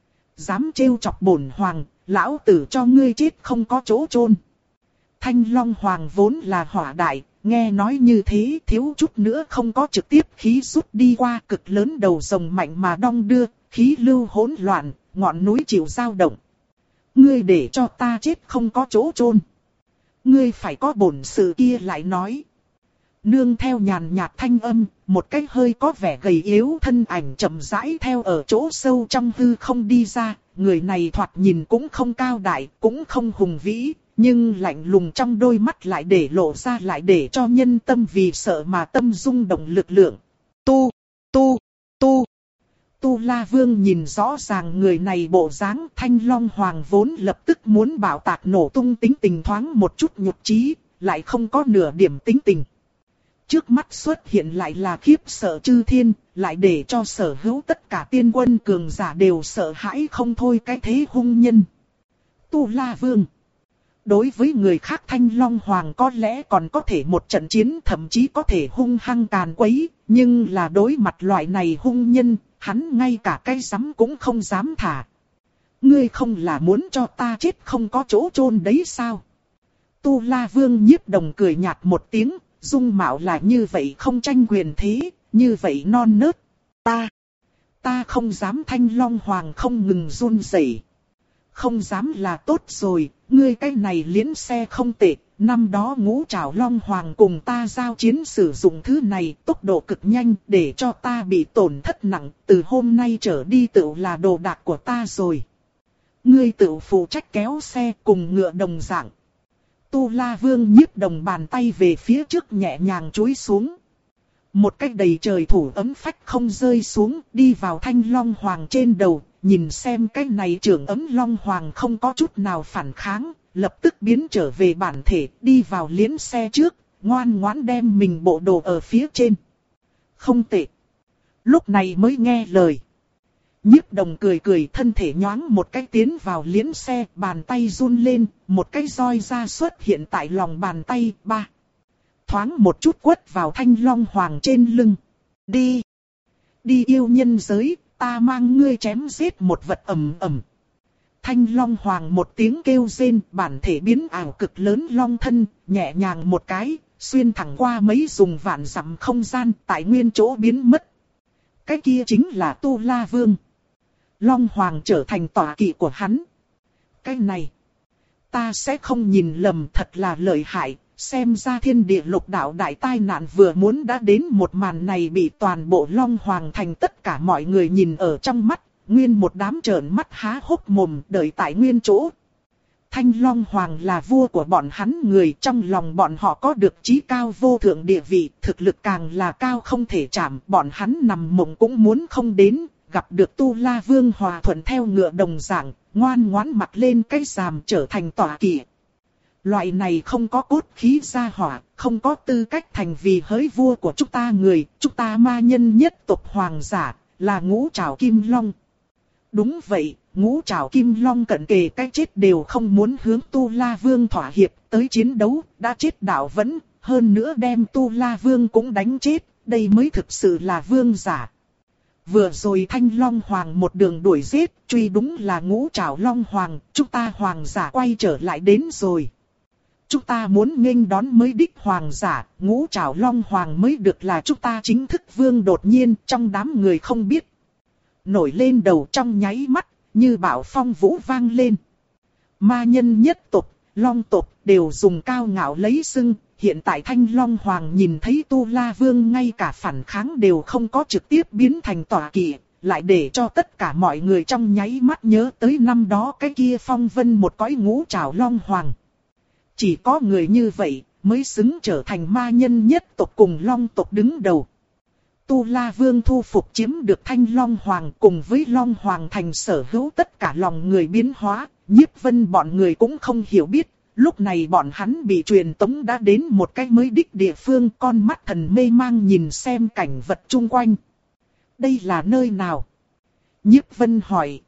S1: Dám trêu chọc bổn hoàng, lão tử cho ngươi chết không có chỗ chôn. Thanh Long Hoàng vốn là hỏa đại, nghe nói như thế thiếu chút nữa không có trực tiếp khí rút đi qua, cực lớn đầu rồng mạnh mà đong đưa, khí lưu hỗn loạn, ngọn núi chịu dao động. Ngươi để cho ta chết không có chỗ chôn. Ngươi phải có bổn sự kia lại nói. Nương theo nhàn nhạt thanh âm, một cái hơi có vẻ gầy yếu thân ảnh chậm rãi theo ở chỗ sâu trong hư không đi ra. Người này thoạt nhìn cũng không cao đại, cũng không hùng vĩ, nhưng lạnh lùng trong đôi mắt lại để lộ ra lại để cho nhân tâm vì sợ mà tâm rung động lực lượng. Tu, tu, tu. Tu La Vương nhìn rõ ràng người này bộ dáng, Thanh Long Hoàng vốn lập tức muốn bạo tạc nổ tung tính tình thoáng một chút nhục trí, lại không có nửa điểm tính tình. Trước mắt xuất hiện lại là khiếp sợ chư thiên, lại để cho sở hữu tất cả tiên quân cường giả đều sợ hãi không thôi cái thế hung nhân. Tu La Vương. Đối với người khác Thanh Long Hoàng có lẽ còn có thể một trận chiến, thậm chí có thể hung hăng càn quấy, nhưng là đối mặt loại này hung nhân, hắn ngay cả cái rắm cũng không dám thả. Ngươi không là muốn cho ta chết không có chỗ chôn đấy sao? Tu La Vương Nhiếp Đồng cười nhạt một tiếng, dung mạo là như vậy không tranh quyền thế, như vậy non nớt. Ta, ta không dám. Thanh Long Hoàng không ngừng run rẩy. Không dám là tốt rồi, ngươi cái này liễn xe không tệ. Năm đó Ngũ Trảo Long Hoàng cùng ta giao chiến sử dụng thứ này, tốc độ cực nhanh để cho ta bị tổn thất nặng. Từ hôm nay trở đi tựu là đồ đạc của ta rồi. Ngươi tựu phụ trách kéo xe cùng ngựa đồng dạng. Tu La Vương Nhiếp Đồng bàn tay về phía trước nhẹ nhàng chúi xuống. Một cái đầy trời thủ ấm phách không rơi xuống, đi vào Thanh Long Hoàng trên đầu. Nhìn xem cái này trưởng ấm Long Hoàng không có chút nào phản kháng, lập tức biến trở về bản thể, đi vào liễn xe trước, ngoan ngoãn đem mình bộ đồ ở phía trên. Không tệ. Lúc này mới nghe lời. Nhiếp Đồng cười cười, thân thể nhoáng một cái tiến vào liễn xe, bàn tay run lên, một cái roi ra xuất hiện tại lòng bàn tay. Ba. Thoáng một chút quất vào Thanh Long Hoàng trên lưng. Đi. Đi yêu nhân giới, ta mang ngươi chém giết một vật ầm ầm. Thanh Long Hoàng một tiếng kêu rên, bản thể biến ảo cực lớn long thân, nhẹ nhàng một cái, xuyên thẳng qua mấy dùng vạn dặm không gian, tại nguyên chỗ biến mất. Cái kia chính là Tu La Vương. Long Hoàng trở thành tọa kỵ của hắn. Cái này, ta sẽ không nhìn lầm, thật là lợi hại. Xem ra thiên địa lục đạo đại tai nạn vừa muốn đã đến, một màn này bị toàn bộ Long Hoàng thành tất cả mọi người nhìn ở trong mắt, nguyên một đám trợn mắt há hốc mồm đợi tại nguyên chỗ. Thanh Long Hoàng là vua của bọn hắn người, trong lòng bọn họ có được chí cao vô thượng địa vị, thực lực càng là cao không thể chạm, bọn hắn nằm mộng cũng muốn không đến, gặp được Tu La Vương hòa thuận theo ngựa đồng dạng, ngoan ngoãn mặc lên cái ràm trở thành tọa kỵ. Loại này không có cốt khí gia hỏa, không có tư cách thành vì hỡi vua của chúng ta người, chúng ta ma nhân nhất tộc hoàng giả, là Ngũ Trảo Kim Long. Đúng vậy, Ngũ Trảo Kim Long cận kề cái chết đều không muốn hướng Tu La Vương thỏa hiệp, tới chiến đấu, đã chết đạo vẫn, hơn nữa đem Tu La Vương cũng đánh chết, đây mới thực sự là vương giả. Vừa rồi Thanh Long Hoàng một đường đuổi giết, truy đúng là Ngũ Trảo Long Hoàng, chúng ta hoàng giả quay trở lại đến rồi. Chúng ta muốn nghênh đón mới đích hoàng giả, Ngũ Trảo Long Hoàng mới được là chúng ta chính thức vương. Đột nhiên trong đám người không biết, nổi lên đầu trong nháy mắt, như bão phong vũ vang lên. Ma nhân nhất tộc, Long tộc đều dùng cao ngạo lấy xưng. Hiện tại Thanh Long Hoàng nhìn thấy Tu La Vương ngay cả phản kháng đều không có, trực tiếp biến thành tọa kỵ, lại để cho tất cả mọi người trong nháy mắt nhớ tới năm đó cái kia phong vân một cõi Ngũ Trảo Long Hoàng. Chỉ có người như vậy mới xứng trở thành ma nhân nhất tộc cùng Long tộc đứng đầu. Tu La Vương thu phục chiếm được Thanh Long Hoàng, cùng với Long Hoàng thành sở hữu tất cả lòng người biến hóa, Nhiếp Vân bọn người cũng không hiểu biết. Lúc này bọn hắn bị truyền tống đã đến một cái mới đích địa phương, con mắt thần mê mang nhìn xem cảnh vật chung quanh. Đây là nơi nào? Nhiếp Vân hỏi.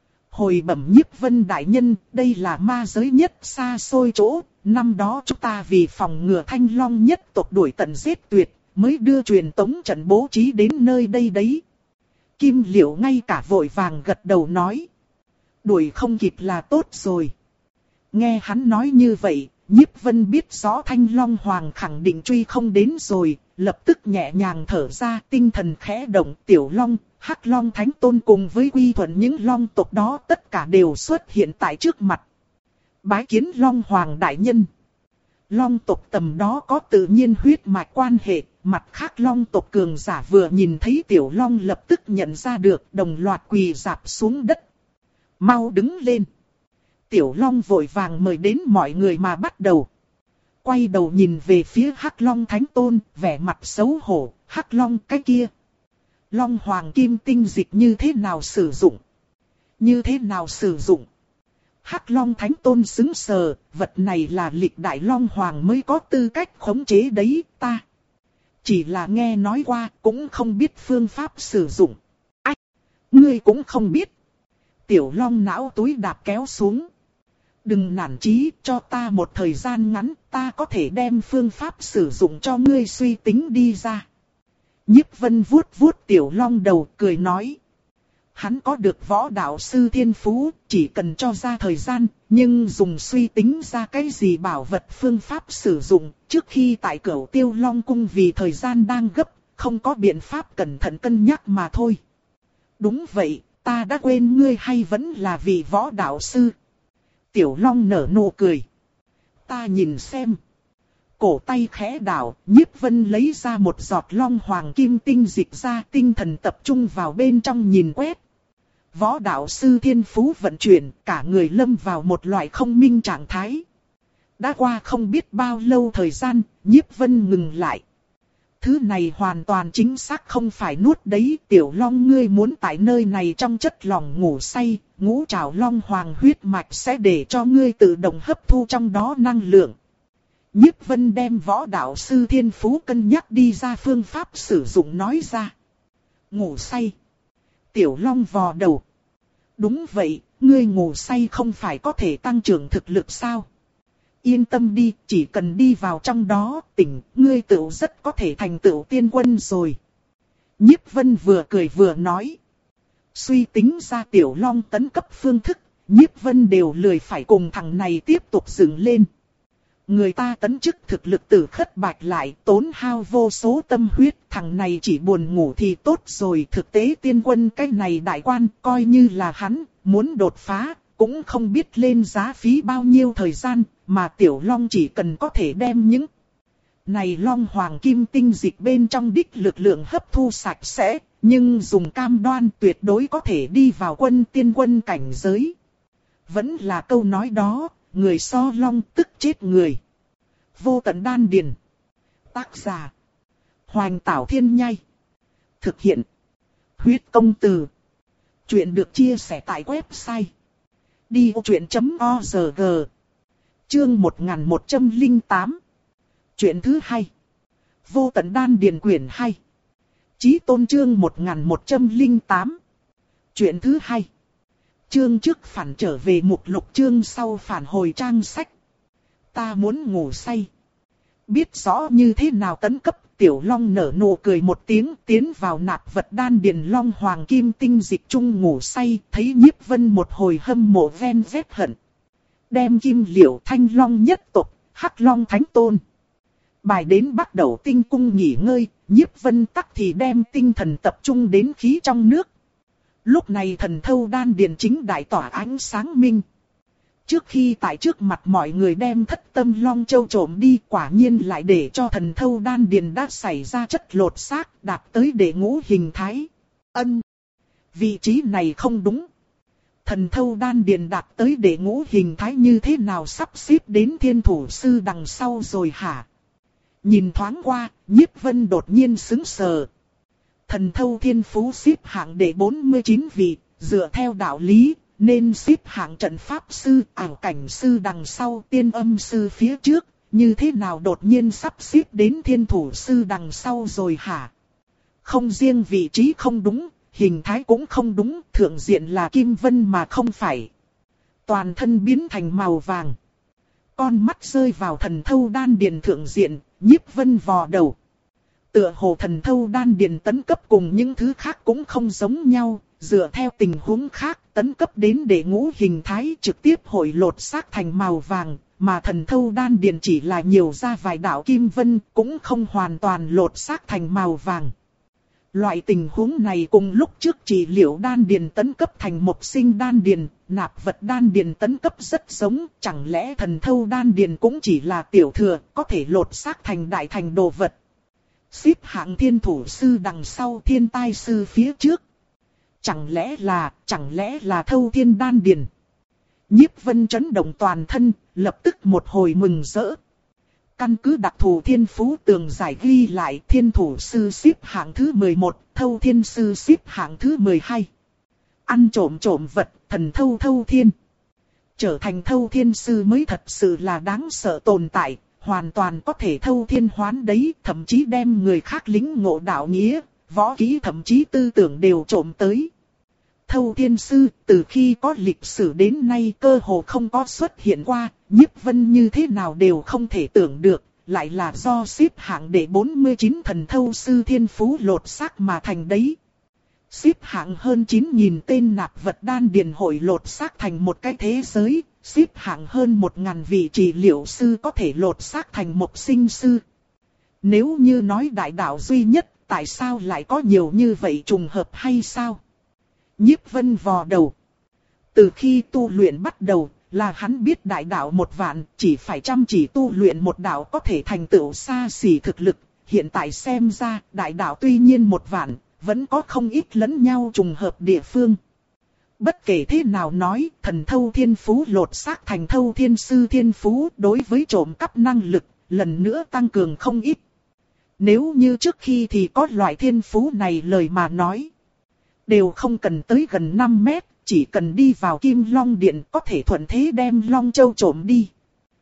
S1: Hồi bẩm Nhiếp Vân đại nhân, đây là ma giới nhất xa xôi chỗ, năm đó chúng ta vì phòng ngừa Thanh Long nhất tộc đuổi tận giết tuyệt, mới đưa truyền tống trận bố trí đến nơi đây đấy. Kim Liễu ngay cả vội vàng gật đầu nói. Đuổi không kịp là tốt rồi. Nghe hắn nói như vậy, Nhiếp Vân biết rõ Thanh Long Hoàng khẳng định truy không đến rồi, lập tức nhẹ nhàng thở ra, tinh thần khẽ động. Tiểu Long, Hắc Long Thánh Tôn cùng với quy thuận những Long tộc đó tất cả đều xuất hiện tại trước mặt. Bái kiến Long Hoàng đại nhân. Long tộc tầm đó có tự nhiên huyết mạch quan hệ, mặt khác long tộc cường giả vừa nhìn thấy tiểu long lập tức nhận ra được, đồng loạt quỳ rạp xuống đất. Mau đứng lên. Tiểu long vội vàng mời đến mọi người mà bắt đầu. Quay đầu nhìn về phía Hắc Long Thánh Tôn, vẻ mặt xấu hổ. Hắc Long cái kia. Long hoàng kim tinh dịch như thế nào sử dụng? Như thế nào sử dụng? Hắc Long Thánh Tôn xứng sờ, vật này là lịch đại Long Hoàng mới có tư cách khống chế đấy, ta chỉ là nghe nói qua, cũng không biết phương pháp sử dụng. Ách, ngươi cũng không biết. Tiểu Long não túi đạp kéo xuống. Đừng nản chí, cho ta một thời gian ngắn, ta có thể đem phương pháp sử dụng cho ngươi suy tính đi ra. Nhiếp Vân vuốt vuốt Tiểu Long đầu, cười nói. Hắn có được võ đạo sư thiên phú, chỉ cần cho ra thời gian, nhưng dùng suy tính ra cái gì bảo vật phương pháp sử dụng, trước khi tại Cửu Tiêu Long Cung vì thời gian đang gấp, không có biện pháp cẩn thận cân nhắc mà thôi. Đúng vậy, ta đã quên ngươi hay vẫn là vị võ đạo sư. Tiểu Long nở nụ cười. Ta nhìn xem. Cổ tay khẽ đảo, Nhiếp Vân lấy ra một giọt long hoàng kim tinh dịch ra, tinh thần tập trung vào bên trong nhìn quét. Võ đạo sư thiên phú vận chuyển, cả người lâm vào một loại không minh trạng thái. Đã qua không biết bao lâu thời gian, Nhiếp Vân ngừng lại. Thứ này hoàn toàn chính xác không phải nuốt đấy, Tiểu Long ngươi muốn tại nơi này trong chất lỏng ngủ say, ngũ trảo long hoàng huyết mạch sẽ để cho ngươi tự động hấp thu trong đó năng lượng. Nhiếp Vân đem võ đạo sư thiên phú cân nhắc đi ra phương pháp sử dụng nói ra. Ngủ say. Tiểu Long vò đầu. Đúng vậy, ngươi ngủ say không phải có thể tăng trưởng thực lực sao? Yên tâm đi, chỉ cần đi vào trong đó, tỉnh, ngươi tựu rất có thể thành tựu tiên quân rồi. Nhiếp Vân vừa cười vừa nói. Suy tính ra Tiểu Long tấn cấp phương thức, Nhiếp Vân đều lười phải cùng thằng này tiếp tục dựng lên. Người ta tấn chức thực lực tử khất bạch lại, tốn hao vô số tâm huyết, thằng này chỉ buồn ngủ thì tốt rồi. Thực tế tiên quân cái này đại quan, coi như là hắn, muốn đột phá, cũng không biết lên giá phí bao nhiêu thời gian, mà Tiểu Long chỉ cần có thể đem những này long hoàng kim tinh dịch bên trong đích lực lượng hấp thu sạch sẽ, nhưng dùng cam đoan tuyệt đối có thể đi vào quân tiên quân cảnh giới. Vẫn là câu nói đó. Người so long tức chết người. Vô tận đan điền. Tác giả. Hoành Tảo Thiên Nhai. Thực hiện. Huyết công từ. Chuyện được chia sẻ tại website. đi ô chuyện chấm org. Chương một nghìn một trăm lẻ tám. Chuyện thứ hai. Vô tận đan điền quyển hai. Chí tôn chương một nghìn một trăm lẻ tám. Chuyện thứ hai. Chương trước phản trở về mục lục, chương sau phản hồi trang sách. Ta muốn ngủ say. Biết rõ như thế nào tấn cấp, Tiểu Long nở nụ cười một tiếng, tiến vào nạp vật đan điền long hoàng kim tinh dịch trung ngủ say, thấy Nhiếp Vân một hồi hâm mộ ven vét hận. Đem kim liễu thanh long nhất tộc, Hắc Long Thánh Tôn bài đến bắt đầu tinh cung nghỉ ngơi, Nhiếp Vân tắc thì đem tinh thần tập trung đến khí trong nước. Lúc này thần thâu đan điền chính đại tỏa ánh sáng minh. Trước khi tại trước mặt mọi người đem thất tâm long châu trộm đi, quả nhiên lại để cho thần thâu đan điền đã xảy ra chất lột xác, đạt tới đệ ngũ hình thái. Ân, vị trí này không đúng. Thần thâu đan điền đạt tới đệ ngũ hình thái như thế nào sắp xếp đến thiên thủ sư đằng sau rồi hả? Nhìn thoáng qua, Nhiếp Vân đột nhiên sững sờ. Thần thâu thiên phú xếp hạng đệ bốn mươi chín vị, dựa theo đạo lý, nên xếp hạng trận pháp sư, ảo cảnh sư đằng sau, tiên âm sư phía trước, như thế nào đột nhiên sắp xếp đến thiên thủ sư đằng sau rồi hả? Không riêng vị trí không đúng, hình thái cũng không đúng, thượng diện là kim vân mà không phải. Toàn thân biến thành màu vàng. Con mắt rơi vào thần thâu đan điền thượng diện, Nhiếp Vân vò đầu. Tựa hồ thần thâu đan điền tấn cấp cùng những thứ khác cũng không giống nhau, dựa theo tình huống khác tấn cấp đến đệ ngũ hình thái trực tiếp hội lột xác thành màu vàng, mà thần thâu đan điền chỉ là nhiều ra vài đạo kim vân cũng không hoàn toàn lột xác thành màu vàng. Loại tình huống này cùng lúc trước trị liệu đan điền tấn cấp thành một sinh đan điền, nạp vật đan điền tấn cấp rất giống, chẳng lẽ thần thâu đan điền cũng chỉ là tiểu thừa, có thể lột xác thành đại thành đồ vật. Xếp hạng thiên thủ sư đằng sau, thiên tai sư phía trước. Chẳng lẽ là, chẳng lẽ là thâu thiên đan điền. Nhiếp Vân chấn động toàn thân, lập tức một hồi mừng rỡ. Căn cứ đặc thù thiên phú tường giải ghi lại, thiên thủ sư xếp hạng thứ mười một, thâu thiên sư xếp hạng thứ mười hai. Ăn trộm trộm vật, thần thâu thâu thiên. Trở thành thâu thiên sư mới thật sự là đáng sợ tồn tại, hoàn toàn có thể thâu thiên hoán đấy, thậm chí đem người khác lính ngộ đạo nghĩa, võ kỹ thậm chí tư tưởng đều trộm tới. Thâu thiên sư, từ khi có lịch sử đến nay cơ hồ không có xuất hiện qua, Nhiếp Vân như thế nào đều không thể tưởng được, lại là do xếp hạng đệ bốn mươi chín thần thâu sư thiên phú lột xác mà thành đấy. Xếp hạng hơn chín nghìn tên nạp vật đan điền hội lột xác thành một cái thế giới, xếp hạng hơn một nghìn vị trị liệu sư có thể lột xác thành một sinh sư. Nếu như nói đại đạo duy nhất, tại sao lại có nhiều như vậy trùng hợp hay sao? Nhiếp Vân vò đầu. Từ khi tu luyện bắt đầu, là hắn biết đại đạo một vạn, chỉ phải chăm chỉ tu luyện một đạo có thể thành tựu xa xỉ thực lực. Hiện tại xem ra, đại đạo tuy nhiên một vạn, vẫn có không ít lẫn nhau trùng hợp địa phương. Bất kể thế nào nói, thần thâu thiên phú lột xác thành thâu thiên sư thiên phú đối với trộm cắp năng lực, lần nữa tăng cường không ít. Nếu như trước khi thì có loại thiên phú này lời mà nói, đều không cần tới gần năm mét, chỉ cần đi vào Kim Long Điện có thể thuận thế đem Long Châu trộm đi.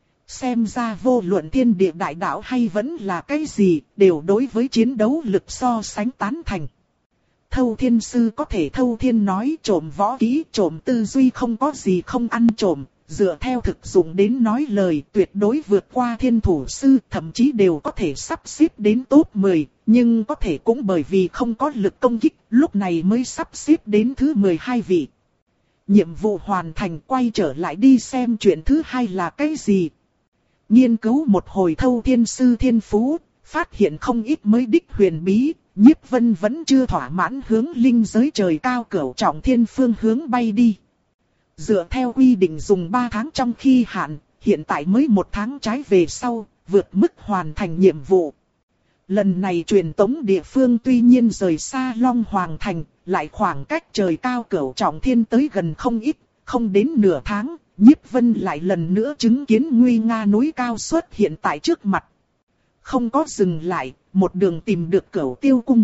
S1: Xem ra vô luận thiên địa đại đạo hay vẫn là cái gì, đều đối với chiến đấu lực so sánh tán thành. Thâu thiên sư có thể thâu thiên nói trộm võ kỹ, trộm tư duy không có gì không ăn trộm, dựa theo thực dụng đến nói lời tuyệt đối vượt qua thiên thủ sư, thậm chí đều có thể sắp xếp đến top mười, nhưng có thể cũng bởi vì không có lực công kích, lúc này mới sắp xếp đến thứ mười hai vị. Nhiệm vụ hoàn thành, quay trở lại đi xem chuyện thứ hai là cái gì. Nghiên cứu một hồi thâu thiên sư thiên phú, phát hiện không ít mới đích huyền bí, Nhiếp Vân vẫn chưa thỏa mãn hướng linh giới trời cao cửu trọng thiên phương hướng bay đi. Dựa theo quy định dùng ba tháng trong khi hạn, hiện tại mới một tháng trái về sau, vượt mức hoàn thành nhiệm vụ. Lần này truyền tống địa phương tuy nhiên rời xa Long Hoàng Thành, lại khoảng cách trời cao cửu trọng thiên tới gần không ít, không đến nửa tháng, Nhiếp Vân lại lần nữa chứng kiến nguy nga núi cao xuất hiện tại trước mặt. Không có dừng lại, một đường tìm được Cửu Tiêu Cung.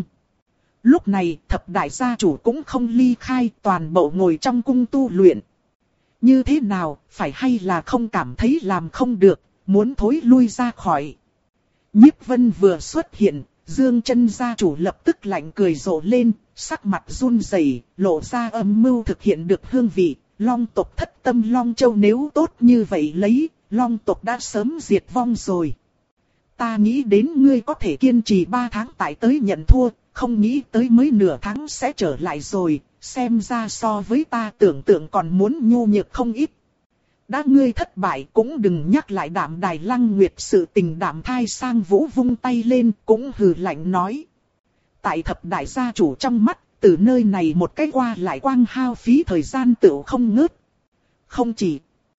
S1: Lúc này thập đại gia chủ cũng không ly khai, toàn bộ ngồi trong cung tu luyện. Như thế nào, phải hay là không cảm thấy làm không được, muốn thối lui ra khỏi. Nhiếp Vân vừa xuất hiện, Dương Chân gia chủ lập tức lạnh cười rộ lên, sắc mặt run rẩy, lộ ra âm mưu thực hiện được hương vị. Long tộc thất tâm Long Châu nếu tốt như vậy lấy, Long tộc đã sớm diệt vong rồi. Ta nghĩ đến ngươi có thể kiên trì ba tháng tại tới nhận thua, không nghĩ tới mới nửa tháng sẽ trở lại rồi, xem ra so với ta tưởng tượng còn muốn nhu nhược không ít. Đã ngươi thất bại cũng đừng nhắc lại Đạm Đài Lăng Nguyệt sự tình. Đạm Thai Sang Vũ vung tay lên cũng hừ lạnh nói. Tại thập đại gia chủ trong mắt, từ nơi này một cái qua lại quang hao phí thời gian tựu không ngớt. Không chỉ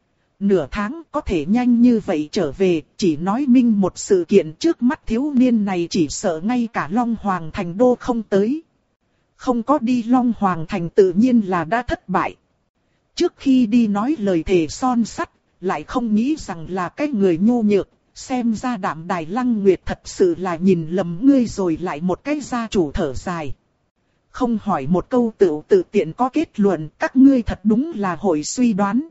S1: nửa tháng có thể nhanh như vậy trở về, chỉ nói minh một sự kiện trước mắt thiếu niên này chỉ sợ ngay cả Long Hoàng Thành đô không tới. Không có đi Long Hoàng Thành tự nhiên là đã thất bại. Trước khi đi nói lời thề son sắt, lại không nghĩ rằng là cái người nhu nhược, xem ra Đạm Đài Lăng Nguyệt thật sự là nhìn lầm ngươi rồi. Lại một cái gia chủ thở dài. Không hỏi một câu tự tự tiện có kết luận, các ngươi thật đúng là hội suy đoán.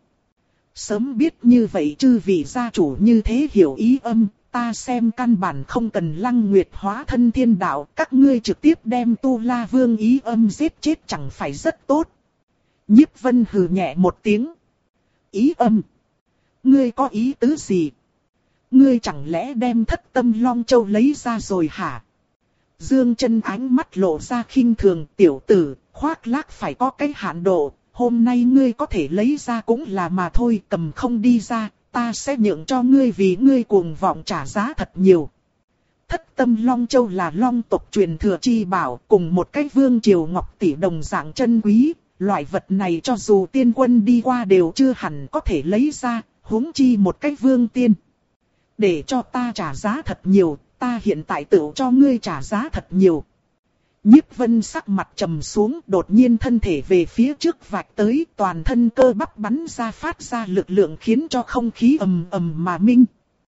S1: Sớm biết như vậy chư vị gia chủ như thế hiểu ý âm, ta xem căn bản không cần Lăng Nguyệt hóa thân thiên đạo, các ngươi trực tiếp đem Tu La Vương ý âm giết chết chẳng phải rất tốt. Nhiếp Vân hừ nhẹ một tiếng. Ý âm? Ngươi có ý tứ gì? Ngươi chẳng lẽ đem thất tâm Long Châu lấy ra rồi hả? Dương Chân ánh mắt lộ ra khinh thường. Tiểu tử, khoác lác phải có cái hạn độ. Hôm nay ngươi có thể lấy ra cũng là mà thôi, cầm không đi ra, ta sẽ nhượng cho ngươi vì ngươi cuồng vọng trả giá thật nhiều. Thất tâm Long Châu là Long tộc truyền thừa chi bảo, cùng một cái vương triều ngọc tỷ đồng dạng chân quý. Loại vật này cho dù tiên quân đi qua đều chưa hẳn có thể lấy ra, huống chi một cái vương tiên. Để cho ta trả giá thật nhiều, ta hiện tại tự cho ngươi trả giá thật nhiều. Nhiếp Vân sắc mặt trầm xuống, đột nhiên thân thể về phía trước vạch tới, toàn thân cơ bắp bắn ra phát ra lực lượng khiến cho không khí ầm ầm mà minh.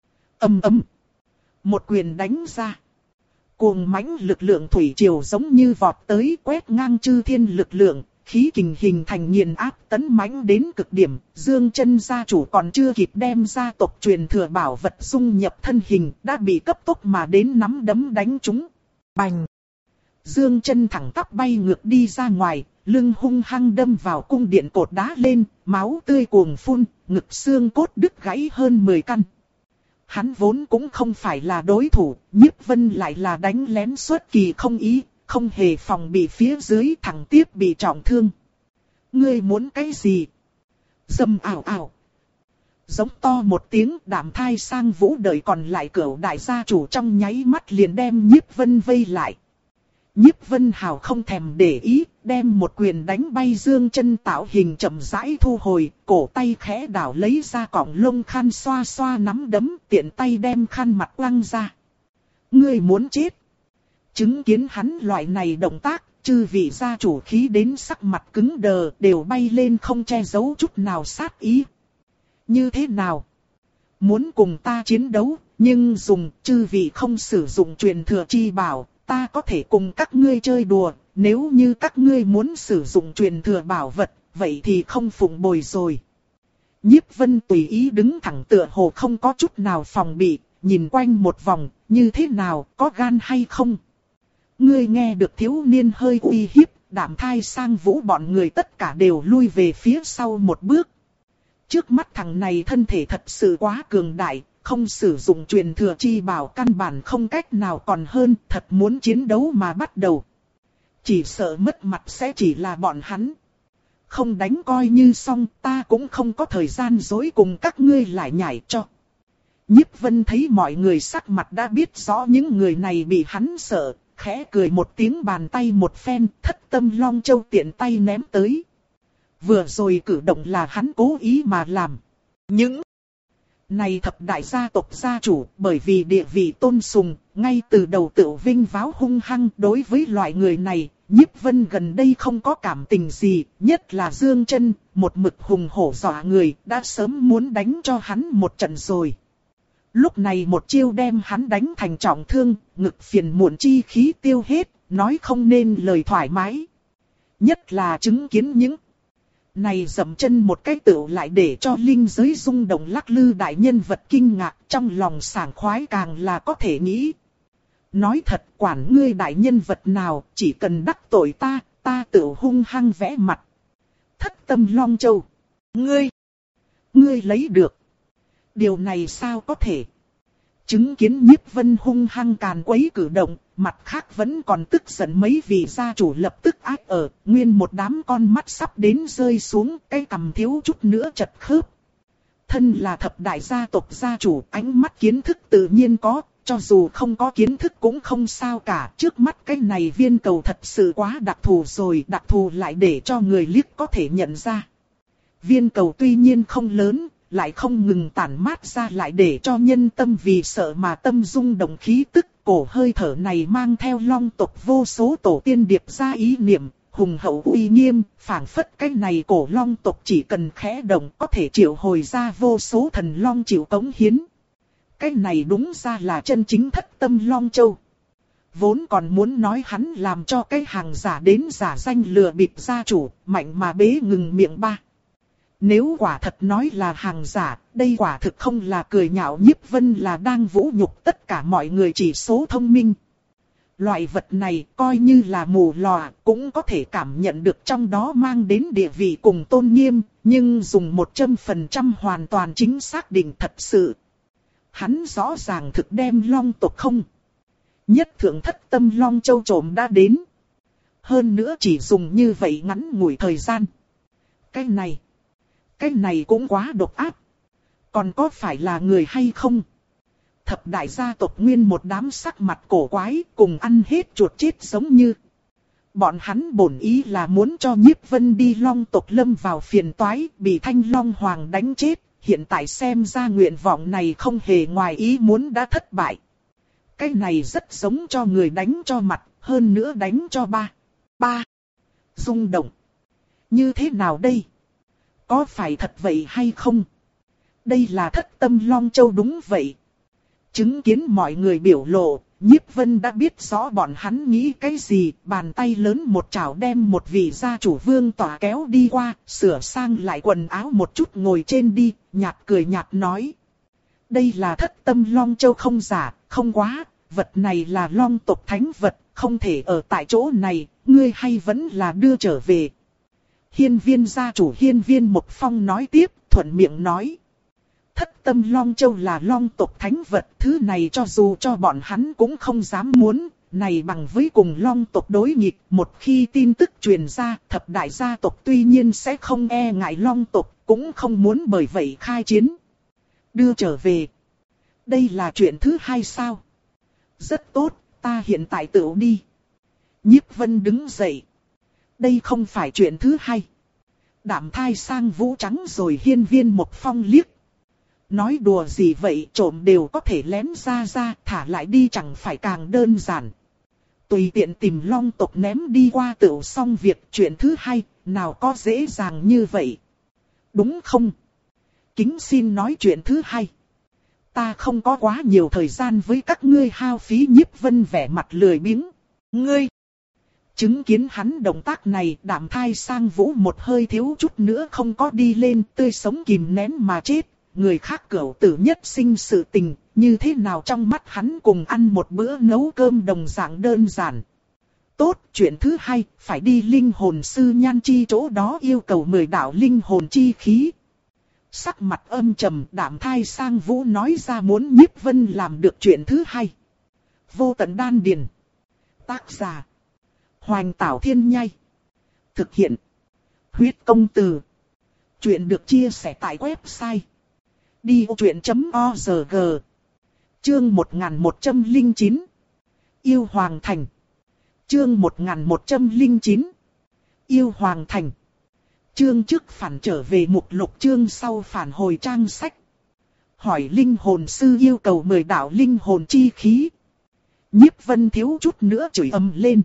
S1: Ầm ầm. Một quyền đánh ra. Cuồng mãnh lực lượng thủy triều giống như vọt tới quét ngang chư thiên lực lượng, khí kình hình thành nghiền áp tấn mãnh đến cực điểm. Dương Chân gia chủ còn chưa kịp đem gia tộc truyền thừa bảo vật dung nhập thân hình, đã bị cấp tốc mà đến nắm đấm đánh trúng. Bành! Dương Chân thẳng tắp bay ngược đi ra ngoài, lưng hung hăng đâm vào cung điện cột đá lên, máu tươi cuồng phun, ngực xương cốt đứt gãy hơn mười căn. Hắn vốn cũng không phải là đối thủ, Nhiếp Vân lại là đánh lén xuất kỳ không ý, không hề phòng bị phía dưới, thẳng tiếp bị trọng thương. Ngươi muốn cái gì? Dầm ảo ảo. Giống to một tiếng, Đạm Thai Sang Vũ đời còn lại cửu đại gia chủ trong nháy mắt liền đem Nhiếp Vân vây lại. Nhiếp Vân hào không thèm để ý, đem một quyền đánh bay Dương Chân tạo hình chậm rãi thu hồi, cổ tay khẽ đảo lấy ra cọng lông khăn xoa xoa nắm đấm, tiện tay đem khăn mặt quăng ra. Ngươi muốn chết? Chứng kiến hắn loại này động tác, chư vị gia chủ khí đến sắc mặt cứng đờ, đều bay lên không che giấu chút nào sát ý. Như thế nào? Muốn cùng ta chiến đấu, nhưng dùng chư vị không sử dụng truyền thừa chi bảo. Ta có thể cùng các ngươi chơi đùa, nếu như các ngươi muốn sử dụng truyền thừa bảo vật, vậy thì không phụng bồi rồi. Nhiếp Vân tùy ý đứng thẳng tựa hồ không có chút nào phòng bị, nhìn quanh một vòng, như thế nào, có gan hay không? Ngươi nghe được thiếu niên hơi uy hiếp, Đạm Thai Sang Vũ bọn người tất cả đều lui về phía sau một bước. Trước mắt thằng này thân thể thật sự quá cường đại. Không sử dụng truyền thừa chi bảo căn bản không cách nào còn hơn, thật muốn chiến đấu mà bắt đầu. Chỉ sợ mất mặt sẽ chỉ là bọn hắn. Không đánh coi như xong, ta cũng không có thời gian dối cùng các ngươi lại nhảy cho. Nhiếp Vân thấy mọi người sắc mặt đã biết rõ những người này bị hắn sợ, khẽ cười một tiếng, bàn tay một phen, Thất tâm Long Châu tiện tay ném tới. Vừa rồi cử động là hắn cố ý mà làm. Những này thập đại gia tộc gia chủ, bởi vì địa vị tôn sùng, ngay từ đầu tự vinh váo hung hăng. Đối với loại người này, Nhiếp Vân gần đây không có cảm tình gì, nhất là Dương Chân, một mực hùng hổ dọa người, đã sớm muốn đánh cho hắn một trận rồi. Lúc này một chiêu đem hắn đánh thành trọng thương, ngực phiền muộn chi khí tiêu hết, nói không nên lời thoải mái. Nhất là chứng kiến những này dậm chân một cái tựu lại để cho linh giới rung động lắc lư đại nhân vật kinh ngạc, trong lòng sảng khoái càng là có thể nghĩ. Nói thật, quản ngươi đại nhân vật nào, chỉ cần đắc tội ta, ta tựu hung hăng vẽ mặt. Thất tâm Long Châu. Ngươi, ngươi lấy được. Điều này sao có thể? Chứng kiến Nhiếp Vân hung hăng càn quấy cử động, mặt khác vẫn còn tức giận mấy vị gia chủ lập tức ác ở, nguyên một đám con mắt sắp đến rơi xuống, cái cằm thiếu chút nữa chật khớp. Thân là thập đại gia tộc gia chủ, ánh mắt kiến thức tự nhiên có, cho dù không có kiến thức cũng không sao cả. Trước mắt cái này viên cầu thật sự quá đặc thù rồi, đặc thù lại để cho người liếc có thể nhận ra. Viên cầu tuy nhiên không lớn, lại không ngừng tản mát ra, lại để cho nhân tâm vì sợ mà tâm rung động khí tức. Cổ hơi thở này mang theo long tộc vô số tổ tiên điệp ra ý niệm, hùng hậu uy nghiêm, phảng phất cái này cổ long tộc chỉ cần khẽ động có thể triệu hồi ra vô số thần long chịu cống hiến. Cái này đúng ra là chân chính thất tâm Long Châu. Vốn còn muốn nói hắn làm cho cái hàng giả đến giả danh lừa bịp gia chủ, mạnh mà bế ngừng miệng ba. Nếu quả thật nói là hàng giả, đây quả thực không là cười nhạo Nhiếp Vân, là đang vũ nhục tất cả mọi người chỉ số thông minh. Loại vật này coi như là mù lòa cũng có thể cảm nhận được trong đó mang đến địa vị cùng tôn nghiêm, nhưng dùng một trăm phần trăm hoàn toàn chính xác định thật sự. Hắn rõ ràng thực đem long tộc không. Nhất thượng thất tâm Long Châu trộm đã đến. Hơn nữa chỉ dùng như vậy ngắn ngủi thời gian. Cái này, cái này cũng quá độc ác. Còn có phải là người hay không? thập đại gia tộc nguyên một đám sắc mặt cổ quái, cùng ăn hết chuột chết giống như. Bọn hắn bổn ý là muốn cho Nhiếp Vân đi Long tộc lâm vào phiền toái, bị Thanh Long Hoàng đánh chết, hiện tại xem ra nguyện vọng này không hề ngoài ý muốn đã thất bại. Cái này rất giống cho người đánh cho mặt, hơn nữa đánh cho ba. Ba. Rung động. Như thế nào đây? Có phải thật vậy hay không? Đây là Thất Tâm Long Châu đúng vậy. Chứng kiến mọi người biểu lộ, Nhiếp Vân đã biết rõ bọn hắn nghĩ cái gì, bàn tay lớn một chảo đem một vị gia chủ vương tỏa kéo đi qua, sửa sang lại quần áo một chút ngồi trên đi, nhạt cười nhạt nói. Đây là Thất Tâm Long Châu không giả, không quá, vật này là Long tộc thánh vật, không thể ở tại chỗ này, ngươi hay vẫn là đưa trở về. Hiên viên gia chủ Hiên viên Một Phong nói tiếp, thuận miệng nói. Thất Tâm Long Châu là Long tộc thánh vật, thứ này cho dù cho bọn hắn cũng không dám muốn, này bằng với cùng Long tộc đối nghịch, một khi tin tức truyền ra, thập đại gia tộc tuy nhiên sẽ không e ngại Long tộc, cũng không muốn bởi vậy khai chiến. Đưa trở về. Đây là chuyện thứ hai sao? Rất tốt, ta hiện tại tự đi. Nhiếp Vân đứng dậy. Đây không phải chuyện thứ hai. Đạm thai sang vũ trắng rồi Hiên viên Một Phong liếc. Nói đùa gì vậy, trộm đều có thể lén ra ra, thả lại đi chẳng phải càng đơn giản. Tùy tiện tìm Long tộc ném đi qua tựu xong việc, chuyện thứ hai, nào có dễ dàng như vậy. Đúng không? Kính xin nói chuyện thứ hai. Ta không có quá nhiều thời gian với các ngươi hao phí. Nhiếp Vân vẻ mặt lười biếng. Ngươi! Chứng kiến hắn động tác này, Đạm thai sang vũ một hơi thiếu chút nữa không có đi lên, tươi sống kìm nén mà chết. Người khác cửu tử nhất sinh sự tình, như thế nào trong mắt hắn cùng ăn một bữa nấu cơm đồng dạng đơn giản. Tốt, chuyện thứ hai, phải đi linh hồn sư Nhan Chi chỗ đó yêu cầu mười đạo linh hồn chi khí. Sắc mặt âm trầm, Đạm thai sang vũ nói ra muốn Nhiếp Vân làm được chuyện thứ hai. Vô tận đan điền. Tác giả. Hoành Tảo Thiên Nhai. Thực hiện. Huyết công từ. Chuyện được chia sẻ tại website. đi ô chuyện chấm org. Chương một nghìn một trăm lẻ chín. Yêu Hoàng Thành. Chương một nghìn một trăm lẻ chín. Yêu Hoàng Thành. Chương trước phản trở về mục lục, chương sau phản hồi trang sách. Hỏi linh hồn sư yêu cầu mười đạo linh hồn chi khí. Nhiếp Vân thiếu chút nữa chửi ầm lên.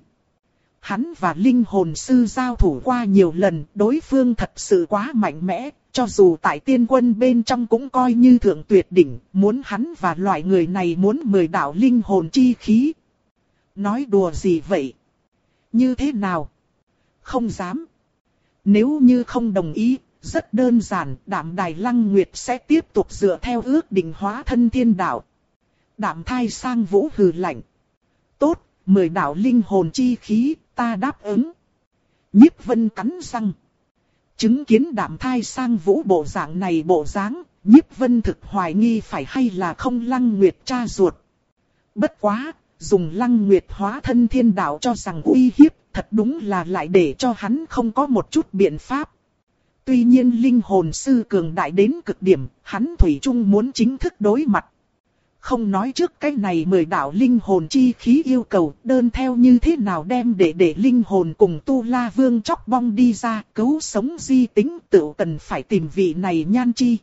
S1: Hắn và linh hồn sư giao thủ qua nhiều lần, đối phương thật sự quá mạnh mẽ, cho dù tại tiên quân bên trong cũng coi như thượng tuyệt đỉnh, muốn hắn và loại người này muốn mười đạo linh hồn chi khí. Nói đùa gì vậy? Như thế nào? Không dám. Nếu như không đồng ý, rất đơn giản, Đạm Đài Lăng Nguyệt sẽ tiếp tục dựa theo ước định hóa thân thiên đạo. Đạm thai sang vũ hừ lạnh. Tốt, mười đạo linh hồn chi khí, ta đáp ứng. Nhiếp Vân cắn răng. Chứng kiến Đạm thai sang vũ bộ dạng này bộ dáng, Nhiếp Vân thực hoài nghi phải hay là không Lăng Nguyệt cha ruột. Bất quá, dùng Lăng Nguyệt hóa thân thiên đạo cho rằng uy hiếp, thật đúng là lại để cho hắn không có một chút biện pháp. Tuy nhiên linh hồn sư cường đại đến cực điểm, hắn thủy chung muốn chính thức đối mặt. Không nói trước cái này mười đạo linh hồn chi khí yêu cầu, đơn theo như thế nào đem để để linh hồn cùng Tu La Vương chóc bong đi ra, cứu sống di tính, tự cần phải tìm vị này Nhan Chi.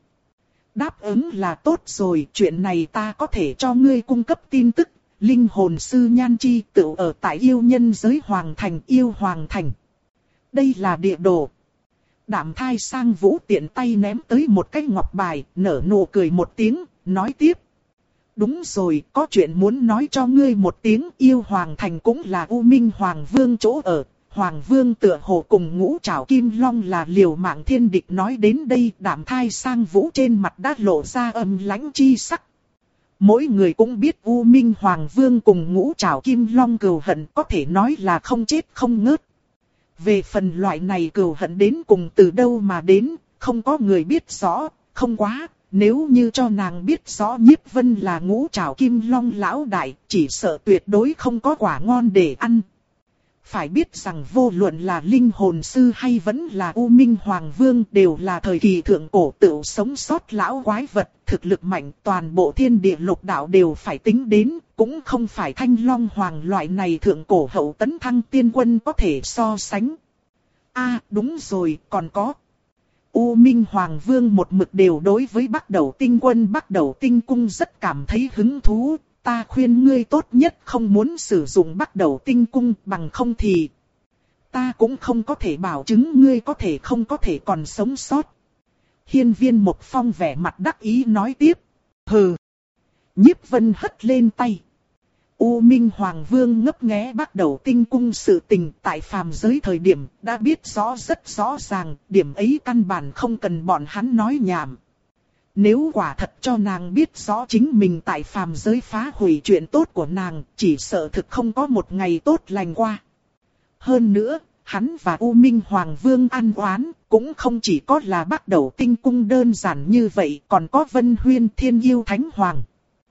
S1: Đáp ứng là tốt rồi, chuyện này ta có thể cho ngươi cung cấp tin tức. Linh hồn sư Nhan Chi tự ở tại yêu nhân giới Hoàng Thành, yêu Hoàng Thành. Đây là địa đồ. Đạm thai sang vũ tiện tay ném tới một cái ngọc bài, nở nụ cười một tiếng, nói tiếp. Đúng rồi, có chuyện muốn nói cho ngươi một tiếng, yêu Hoàng Thành cũng là U Minh Hoàng Vương chỗ ở. Hoàng Vương tựa hồ cùng Ngũ Trảo Kim Long là liều mạng thiên địch. Nói đến đây, Đạm thai sang vũ trên mặt đã lộ ra âm lãnh chi sắc. Mỗi người cũng biết U Minh Hoàng Vương cùng Ngũ Trảo Kim Long cừu hận có thể nói là không chết không ngớt. Về phần loại này cừu hận đến cùng từ đâu mà đến, không có người biết rõ, không quá. Nếu như cho nàng biết rõ Nhiếp Vân là Ngũ Trảo Kim Long lão đại, chỉ sợ tuyệt đối không có quả ngon để ăn. Phải biết rằng vô luận là linh hồn sư hay vẫn là U Minh Hoàng Vương đều là thời kỳ thượng cổ tự sống sót lão quái vật, thực lực mạnh, toàn bộ thiên địa lục đạo đều phải tính đến, cũng không phải Thanh Long Hoàng loại này thượng cổ hậu tấn thăng tiên quân có thể so sánh. A à, đúng rồi, còn có. U Minh Hoàng Vương một mực đều đối với Bắc Đầu Tinh Quân Bắc Đầu Tinh Cung rất cảm thấy hứng thú. Ta khuyên ngươi tốt nhất không muốn sử dụng Bắc Đầu Tinh Cung, bằng không thì ta cũng không có thể bảo chứng ngươi có thể không có thể còn sống sót. Hiên Viên Một Phong vẻ mặt đắc ý nói tiếp. Hừ. Nhiếp Vân hất lên tay. U Minh Hoàng Vương ngấp nghé Bắc Đầu Tinh Cung sự tình tại phàm giới thời điểm đã biết rõ rất rõ ràng, điểm ấy căn bản không cần bọn hắn nói nhảm. Nếu quả thật cho nàng biết rõ chính mình tại phàm giới phá hủy chuyện tốt của nàng, chỉ sợ thực không có một ngày tốt lành qua. Hơn nữa, hắn và U Minh Hoàng Vương ăn oán, cũng không chỉ có là Bắc Đầu Tinh Cung đơn giản như vậy, còn có Vân Huyên Thiên Yêu Thánh Hoàng.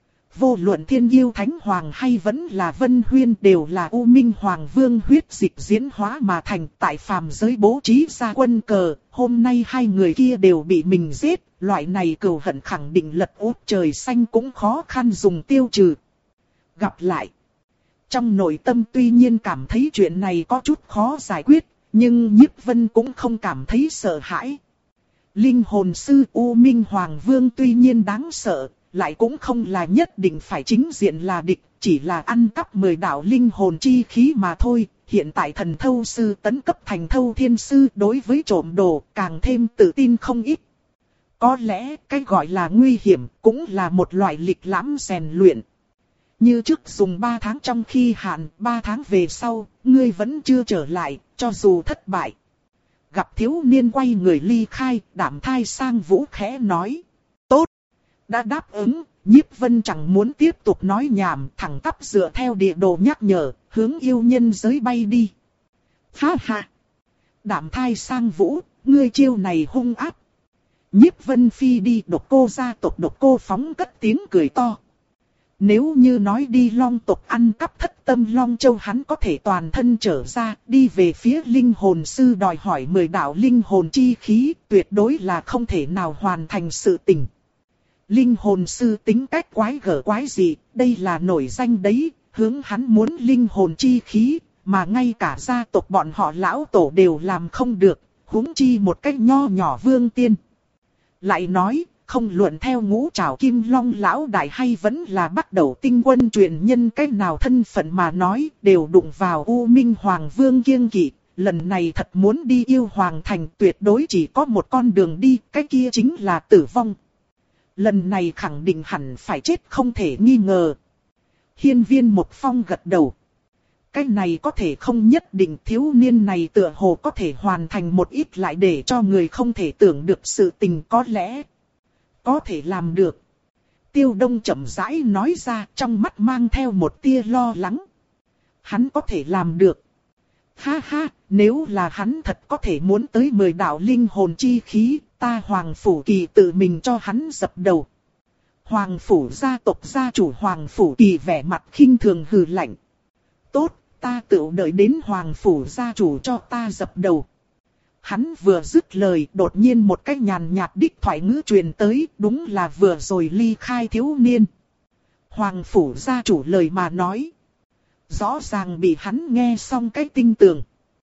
S1: Vô luận Thiên Yêu Thánh Hoàng hay vẫn là Vân Huyên đều là U Minh Hoàng Vương huyết dịch diễn hóa mà thành, tại phàm giới bố trí ra quân cờ, hôm nay hai người kia đều bị mình giết, loại này cừu hận khẳng định lật úp trời xanh cũng khó khăn dùng tiêu trừ. Gặp lại. Trong nội tâm tuy nhiên cảm thấy chuyện này có chút khó giải quyết, nhưng Nhiếp Vân cũng không cảm thấy sợ hãi. Linh hồn sư U Minh Hoàng Vương tuy nhiên đáng sợ, lại cũng không là nhất định phải chính diện là địch, chỉ là ăn cắp mười đạo linh hồn chi khí mà thôi. Hiện tại thần thâu sư tấn cấp thành thâu thiên sư đối với trộm đồ càng thêm tự tin không ít. Có lẽ cái gọi là nguy hiểm cũng là một loại lịch lãm rèn luyện. Như trước dùng ba tháng trong khi hạn, ba tháng về sau, ngươi vẫn chưa trở lại, cho dù thất bại. Gặp thiếu niên quay người ly khai, Đạm Thai Sang Vũ khẽ nói. Tốt! Đã đáp ứng, Nhiếp Vân chẳng muốn tiếp tục nói nhảm, thẳng tắp dựa theo địa đồ nhắc nhở, hướng yêu nhân giới bay đi. Ha ha! Đạm Thai Sang Vũ, ngươi chiêu này hung ác. Nhiếp Vân phi đi, Độc Cô gia tộc Độc Cô Phóng cất tiếng cười to. Nếu như nói đi Long tộc ăn cắp Thất Tâm Long Châu, hắn có thể toàn thân trở ra, đi về phía linh hồn sư đòi hỏi mười đạo linh hồn chi khí, tuyệt đối là không thể nào hoàn thành sự tình. Linh hồn sư tính cách quái gở quái gì, đây là nổi danh đấy, hướng hắn muốn linh hồn chi khí, mà ngay cả gia tộc bọn họ lão tổ đều làm không được, huống chi một cách nho nhỏ vương tiên. Lại nói, không luận theo Ngũ Trảo Kim Long lão đại hay vẫn là Bắc Đầu Tinh Quân truyền nhân cách nào thân phận mà nói, đều đụng vào U Minh Hoàng Vương kiêng kỵ. Lần này thật muốn đi yêu hoàng thành, tuyệt đối chỉ có một con đường đi, cái kia chính là tử vong. Lần này khẳng định hẳn phải chết không thể nghi ngờ. Hiên Viên Một Phong gật đầu. Cái này có thể không nhất định, thiếu niên này tựa hồ có thể hoàn thành một ít lại để cho người không thể tưởng được sự tình, có lẽ có thể làm được. Tiêu Đông chậm rãi nói ra, trong mắt mang theo một tia lo lắng. Hắn có thể làm được. Ha ha, nếu là hắn thật có thể muốn tới mười đạo linh hồn chi khí, ta Hoàng Phủ Kỳ tự mình cho hắn dập đầu. Hoàng Phủ gia tộc gia chủ Hoàng Phủ Kỳ vẻ mặt khinh thường hừ lạnh. Tốt, ta tự đợi đến Hoàng Phủ gia chủ cho ta dập đầu. Hắn vừa dứt lời, đột nhiên một cái nhàn nhạt đích thoại ngữ truyền tới, đúng là vừa rồi ly khai thiếu niên. Hoàng Phủ gia chủ lời mà nói. Rõ ràng bị hắn nghe xong cái tinh tường.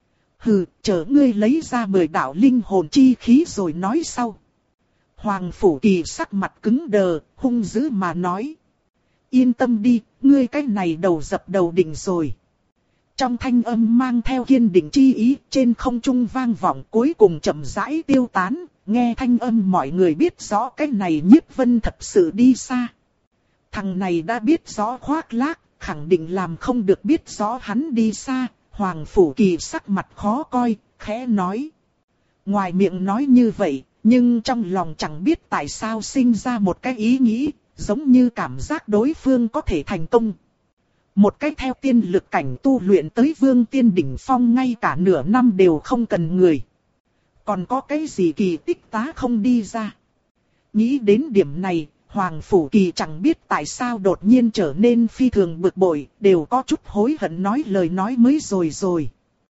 S1: Hừ, chờ ngươi lấy ra mười đạo linh hồn chi khí rồi nói sau. Hoàng Phủ Kỳ sắc mặt cứng đờ, hung dữ mà nói. Yên tâm đi, ngươi cái này đầu dập đầu định rồi. Trong thanh âm mang theo kiên định chi ý, trên không trung vang vọng cuối cùng chậm rãi tiêu tán, nghe thanh âm mọi người biết rõ cái này Nhiếp Vân thật sự đi xa. Thằng này đã biết rõ khoác lác, khẳng định làm không được biết rõ hắn đi xa. Hoàng Phủ Kỳ sắc mặt khó coi, khẽ nói. Ngoài miệng nói như vậy, nhưng trong lòng chẳng biết tại sao sinh ra một cái ý nghĩ, giống như cảm giác đối phương có thể thành công. Một cái theo tiên lực cảnh tu luyện tới vương tiên đỉnh phong ngay cả nửa năm đều không cần người. Còn có cái gì kỳ tích tá không đi ra. Nghĩ đến điểm này, Hoàng Phủ Kỳ chẳng biết tại sao đột nhiên trở nên phi thường bực bội, đều có chút hối hận nói lời nói mới rồi rồi.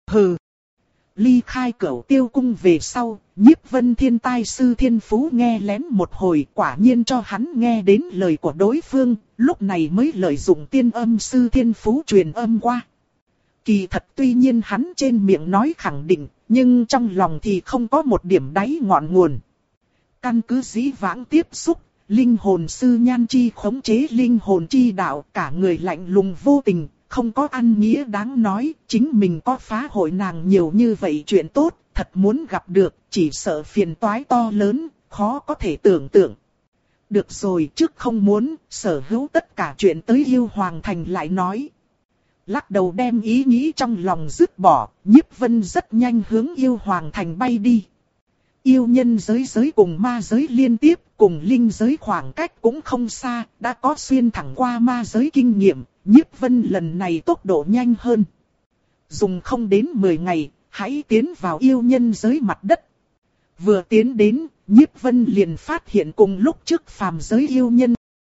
S1: Hừ. Ly khai Cửu Tiêu cung về sau, Nhiếp Vân Thiên tai sư Thiên Phú nghe lén một hồi, quả nhiên cho hắn nghe đến lời của đối phương, lúc này mới lợi dụng tiên âm sư Thiên Phú truyền âm qua. Kỳ thật tuy nhiên hắn trên miệng nói khẳng định, nhưng trong lòng thì không có một điểm đáy ngọn nguồn. Căn cứ dĩ vãng tiếp xúc, linh hồn sư Nhan Chi khống chế linh hồn chi đạo, cả người lạnh lùng vô tình, không có ăn nghĩa đáng nói, chính mình có phá hội nàng nhiều như vậy chuyện tốt, thật muốn gặp được, chỉ sợ phiền toái to lớn, khó có thể tưởng tượng. Được rồi, trước không muốn, sở hữu tất cả chuyện tới yêu hoàng thành lại nói. Lắc đầu đem ý nghĩ trong lòng dứt bỏ, Nhiếp Vân rất nhanh hướng yêu hoàng thành bay đi. Yêu nhân giới giới cùng ma giới liên tiếp, cùng linh giới khoảng cách cũng không xa, đã có xuyên thẳng qua ma giới kinh nghiệm, Nhiếp Vân lần này tốc độ nhanh hơn. Dùng không đến mười ngày, hãy tiến vào yêu nhân giới mặt đất. Vừa tiến đến, Nhiếp Vân liền phát hiện cùng lúc trước phàm giới yêu nhân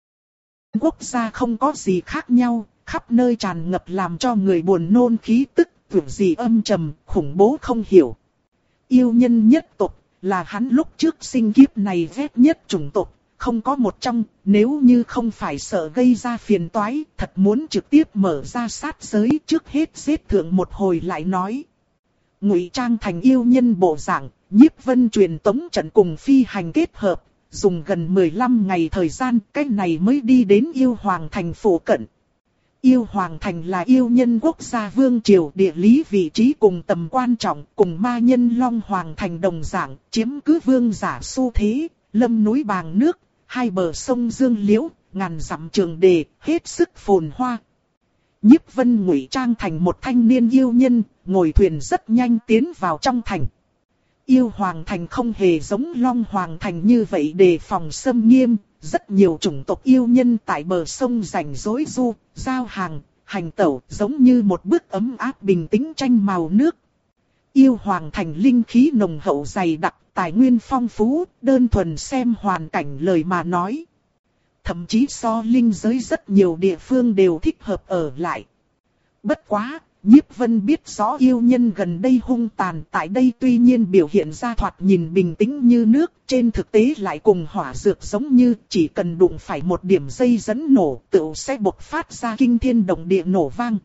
S1: quốc gia không có gì khác nhau, khắp nơi tràn ngập làm cho người buồn nôn khí tức, tưởng gì âm trầm, khủng bố không hiểu. Yêu nhân nhất tộc là hắn lúc trước sinh kiếp này ghét nhất chủng tộc, không có một trong, nếu như không phải sợ gây ra phiền toái, thật muốn trực tiếp mở ra sát giới, trước hết giết thượng một hồi lại nói. Ngụy trang thành yêu nhân bộ dạng, Nhiếp Vân truyền tống trận cùng phi hành kết hợp, dùng gần mười lăm ngày thời gian, cái này mới đi đến yêu hoàng thành phủ cận. Yêu hoàng thành là yêu nhân quốc gia vương triều, địa lý vị trí cùng tầm quan trọng, cùng ma nhân Long Hoàng thành đồng dạng, chiếm cứ vương giả xu thế, lâm núi bàng nước, hai bờ sông Dương Liễu, ngàn dặm trường đề, hết sức phồn hoa. Nhiếp Vân ngụy trang thành một thanh niên yêu nhân, ngồi thuyền rất nhanh tiến vào trong thành. Yêu hoàng thành không hề giống Long Hoàng thành như vậy đề phòng xâm nghiêm, rất nhiều chủng tộc yêu nhân tại bờ sông rảnh rỗi du, giao hàng, hành tẩu, giống như một bức ấm áp bình tĩnh tranh màu nước. Yêu hoàng thành linh khí nồng hậu dày đặc, tài nguyên phong phú, đơn thuần xem hoàn cảnh lời mà nói. Thậm chí so linh giới rất nhiều địa phương đều thích hợp ở lại. Bất quá, Nhiếp Vân biết rõ yêu nhân gần đây hung tàn, tại đây tuy nhiên biểu hiện ra thoạt nhìn bình tĩnh như nước, trên thực tế lại cùng hỏa dược giống như chỉ cần đụng phải một điểm dây dẫn nổ, tựu sẽ bộc phát ra kinh thiên động địa nổ vang.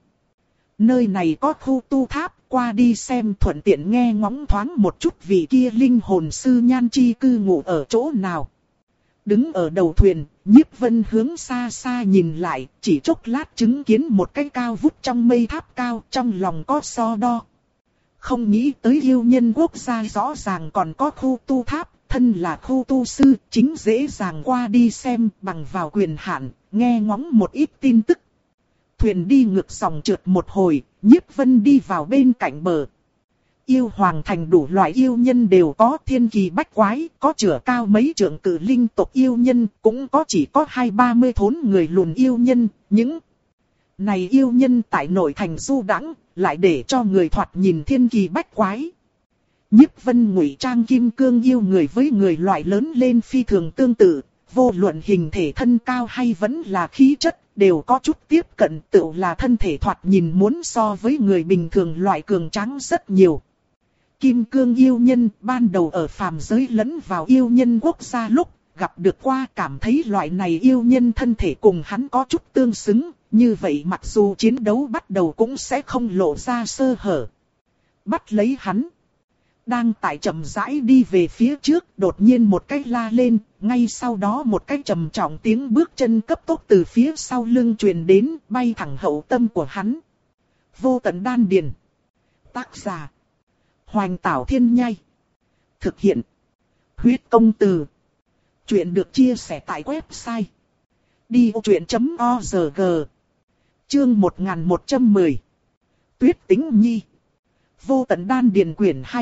S1: Nơi này có khu tu tháp, qua đi xem thuận tiện nghe ngóng thoáng một chút vị kia linh hồn sư Nhan Chi cư ngụ ở chỗ nào. Đứng ở đầu thuyền, Nhiếp Vân hướng xa xa nhìn lại, chỉ chốc lát chứng kiến một cái cao vút trong mây tháp cao, trong lòng có so đo. Không nghĩ tới yêu nhân quốc gia rõ ràng còn có khu tu tháp, thân là khu tu sư, chính dễ dàng qua đi xem, bằng vào quyền hạn, nghe ngóng một ít tin tức. Thuyền đi ngược dòng trượt một hồi, Nhiếp Vân đi vào bên cạnh bờ. Yêu hoàng thành đủ loại yêu nhân đều có, thiên kỳ bách quái, có chửa cao mấy trượng cử linh tộc yêu nhân, cũng có chỉ có hai ba mươi thốn người lùn yêu nhân, những này yêu nhân tại nội thành du đãng, lại để cho người thoạt nhìn thiên kỳ bách quái. Nhiếp Vân ngụy trang kim cương yêu người với người loại lớn lên phi thường tương tự, vô luận hình thể thân cao hay vẫn là khí chất, đều có chút tiếp cận, tựu là thân thể thoạt nhìn muốn so với người bình thường loại cường tráng rất nhiều. Kim cương yêu nhân ban đầu ở phàm giới lẫn vào yêu nhân quốc gia lúc gặp được qua, cảm thấy loại này yêu nhân thân thể cùng hắn có chút tương xứng, như vậy mặc dù chiến đấu bắt đầu cũng sẽ không lộ ra sơ hở. Bắt lấy hắn. Đang tại chậm rãi đi về phía trước, đột nhiên một cái la lên, ngay sau đó một cái trầm trọng tiếng bước chân cấp tốc từ phía sau lưng truyền đến, bay thẳng hậu tâm của hắn. Vô tận đan điền. Tác giả Hoành Tảo Thiên Nhai. Thực hiện Huyết Công Từ. Chuyện được chia sẻ tại website đi ô chuyện chấm org. Chương một nghìn một trăm mười. Tuyết Tĩnh Nhi. Vô tận đan điền quyển hai.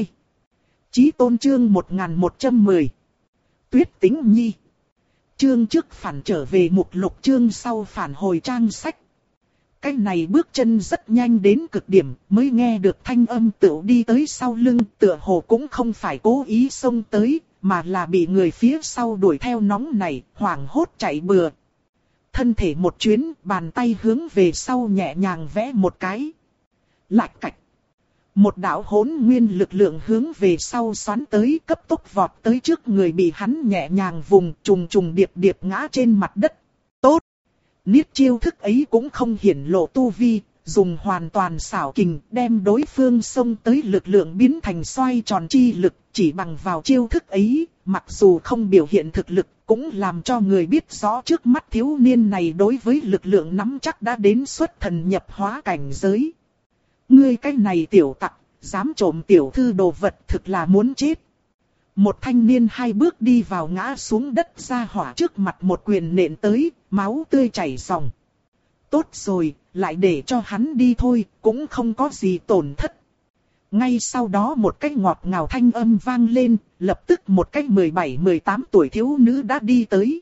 S1: Chí tôn chương một nghìn một trăm mười. Tuyết Tĩnh Nhi. Chương trước phản trở về mục lục, chương sau phản hồi trang sách. Cái này bước chân rất nhanh đến cực điểm, mới nghe được thanh âm tựu đi tới sau lưng, tựa hồ cũng không phải cố ý xông tới, mà là bị người phía sau đuổi theo nóng này, hoảng hốt chạy bừa. Thân thể một chuyến, bàn tay hướng về sau nhẹ nhàng vẽ một cái. Lạch cạch. Một đạo hỗn nguyên lực lượng hướng về sau xoắn tới, cấp tốc vọt tới trước người, bị hắn nhẹ nhàng vùng trùng trùng điệp điệp ngã trên mặt đất. Tốt! Niết chiêu thức ấy cũng không hiển lộ tu vi, dùng hoàn toàn xảo kình đem đối phương xông tới lực lượng biến thành xoay tròn chi lực, chỉ bằng vào chiêu thức ấy, mặc dù không biểu hiện thực lực, cũng làm cho người biết rõ trước mắt thiếu niên này đối với lực lượng nắm chắc đã đến xuất thần nhập hóa cảnh giới. Ngươi cái này tiểu tặc, dám trộm tiểu thư đồ vật, thực là muốn chết. Một thanh niên hai bước đi vào ngã xuống đất ra hỏa trước mặt một quyền nện tới, máu tươi chảy ròng. Tốt rồi, lại để cho hắn đi thôi, cũng không có gì tổn thất. Ngay sau đó một cái ngọt ngào thanh âm vang lên, lập tức một cái mười bảy mười tám tuổi thiếu nữ đã đi tới.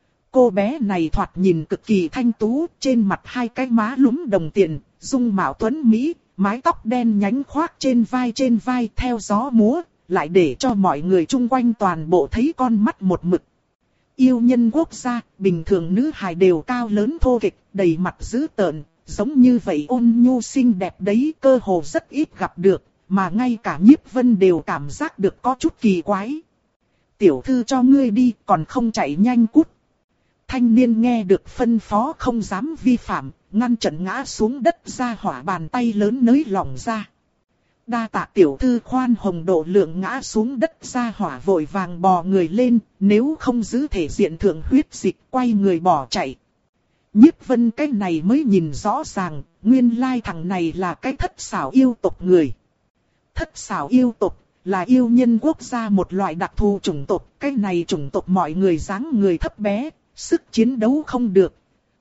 S1: Cô bé này thoạt nhìn cực kỳ thanh tú, trên mặt hai cái má lúm đồng tiền, dung mạo tuấn mỹ, mái tóc đen nhánh khoác trên vai trên vai theo gió múa, lại để cho mọi người chung quanh toàn bộ thấy con mắt một mực. Yêu nhân quốc gia, bình thường nữ hài đều cao lớn thô kệch, đầy mặt dữ tợn, giống như vậy ôn nhu xinh đẹp đấy, cơ hồ rất ít gặp được, mà ngay cả Nhiếp Vân đều cảm giác được có chút kỳ quái. Tiểu thư cho ngươi đi, còn không chạy nhanh cút. Thanh niên nghe được phân phó không dám vi phạm, ngăn chặn ngã xuống đất ra hỏa, bàn tay lớn nới lỏng ra. Đa tạ tiểu thư khoan hồng độ lượng, ngã xuống đất ra hỏa vội vàng bò người lên, nếu không giữ thể diện thượng huyết dịch, quay người bỏ chạy. Nhiếp Vân cái này mới nhìn rõ ràng, nguyên lai thằng này là cái thất xảo yêu tộc người. Thất xảo yêu tộc là yêu nhân quốc gia một loại đặc thù chủng tộc, cái này chủng tộc mọi người dáng người thấp bé, sức chiến đấu không được.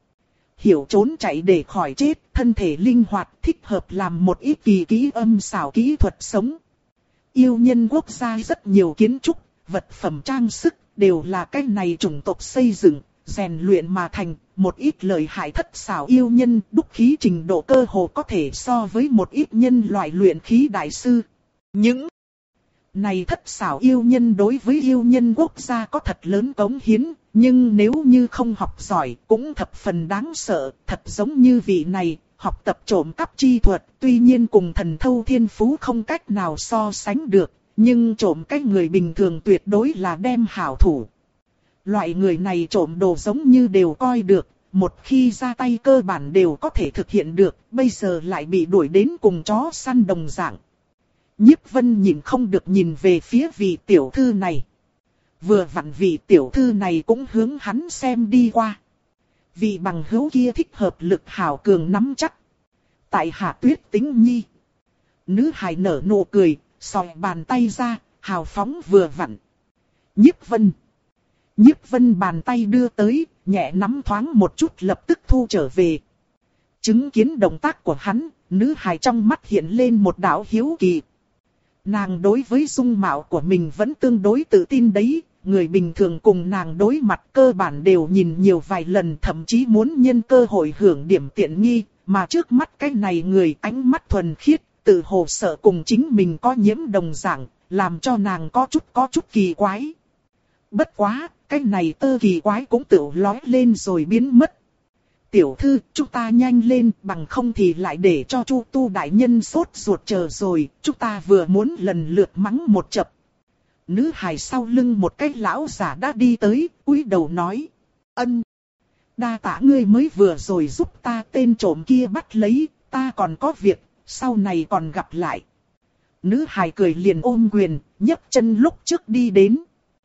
S1: Hiểu trốn chạy để khỏi chết, thân thể linh hoạt, thích hợp làm một ít kỳ kỹ âm xảo kỹ thuật sống. Yêu nhân quốc gia rất nhiều kiến trúc, vật phẩm trang sức, đều là cái này chủng tộc xây dựng, rèn luyện mà thành. Một ít lợi hại thất xảo yêu nhân, đúc khí trình độ cơ hồ có thể so với một ít nhân loại luyện khí đại sư. Những này thất xảo yêu nhân đối với yêu nhân quốc gia có thật lớn cống hiến, nhưng nếu như không học giỏi cũng thập phần đáng sợ, thật giống như vị này, học tập trộm cắp chi thuật, tuy nhiên cùng thần thâu thiên phú không cách nào so sánh được, nhưng trộm cái người bình thường tuyệt đối là đem hảo thủ. Loại người này trộm đồ giống như đều coi được, một khi ra tay cơ bản đều có thể thực hiện được, bây giờ lại bị đuổi đến cùng chó săn đồng dạng. Nhiếp Vân nhìn không được nhìn về phía vị tiểu thư này. Vừa vặn vị tiểu thư này cũng hướng hắn xem đi qua. Vị bằng hữu kia thích hợp lực hảo cường nắm chắc. Tại Hạ Tuyết Tĩnh Nhi. Nữ hài nở nụ cười, xòe bàn tay ra, hào phóng vừa vặn. Nhiếp Vân. Nhiếp Vân bàn tay đưa tới, nhẹ nắm thoáng một chút lập tức thu trở về. Chứng kiến động tác của hắn, nữ hài trong mắt hiện lên một đạo hiếu kỳ. Nàng đối với dung mạo của mình vẫn tương đối tự tin đấy, người bình thường cùng nàng đối mặt cơ bản đều nhìn nhiều vài lần, thậm chí muốn nhân cơ hội hưởng điểm tiện nghi, mà trước mắt cái này người ánh mắt thuần khiết, tự hồ sợ cùng chính mình có nhiễm đồng dạng, làm cho nàng có chút có chút kỳ quái. Bất quá, cái này tơ kỳ quái cũng tự lói lên rồi biến mất. Tiểu thư, chúng ta nhanh lên, bằng không thì lại để cho Chu Tu đại nhân sốt ruột chờ rồi, chúng ta vừa muốn lần lượt mắng một chập. Nữ hài sau lưng một cái lão giả đã đi tới, cúi đầu nói. Ân. Đa tạ ngươi mới vừa rồi giúp ta tên trộm kia bắt lấy, ta còn có việc, sau này còn gặp lại. Nữ hài cười liền ôm quyền, nhấc chân lúc trước đi đến.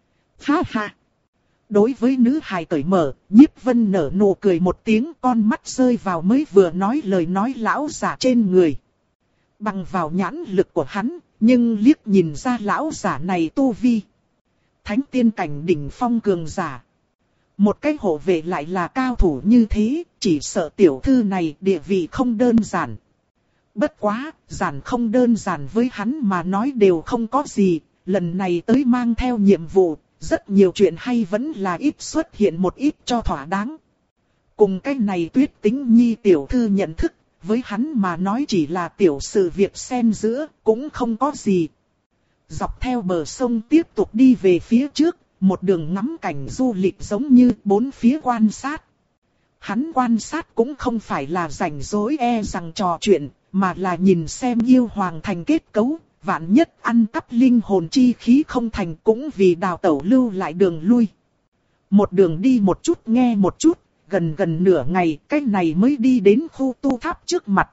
S1: Ha ha. Đối với nữ hài cởi mở, Nhiếp Vân nở nụ cười một tiếng, con mắt rơi vào mới vừa nói lời nói lão giả trên người. Bằng vào nhãn lực của hắn, nhưng liếc nhìn ra lão giả này tu vi. Thánh tiên cảnh đỉnh phong cường giả. Một cái hộ vệ lại là cao thủ như thế, chỉ sợ tiểu thư này địa vị không đơn giản. Bất quá, giản không đơn giản với hắn mà nói đều không có gì, lần này tới mang theo nhiệm vụ. Rất nhiều chuyện hay vẫn là ít xuất hiện một ít cho thỏa đáng. Cùng cái này Tuyết Tĩnh Nhi tiểu thư nhận thức, với hắn mà nói chỉ là tiểu sự việc xen giữa, cũng không có gì. Dọc theo bờ sông tiếp tục đi về phía trước, một đường ngắm cảnh du lịch giống như bốn phía quan sát. Hắn quan sát cũng không phải là rảnh rỗi e rằng trò chuyện, mà là nhìn xem yêu hoàng thành kết cấu, vạn nhất ăn cắp linh hồn chi khí không thành cũng vì đào tẩu lưu lại đường lui. Một đường đi một chút nghe một chút, gần gần nửa ngày cái này mới đi đến khu tu tháp trước mặt.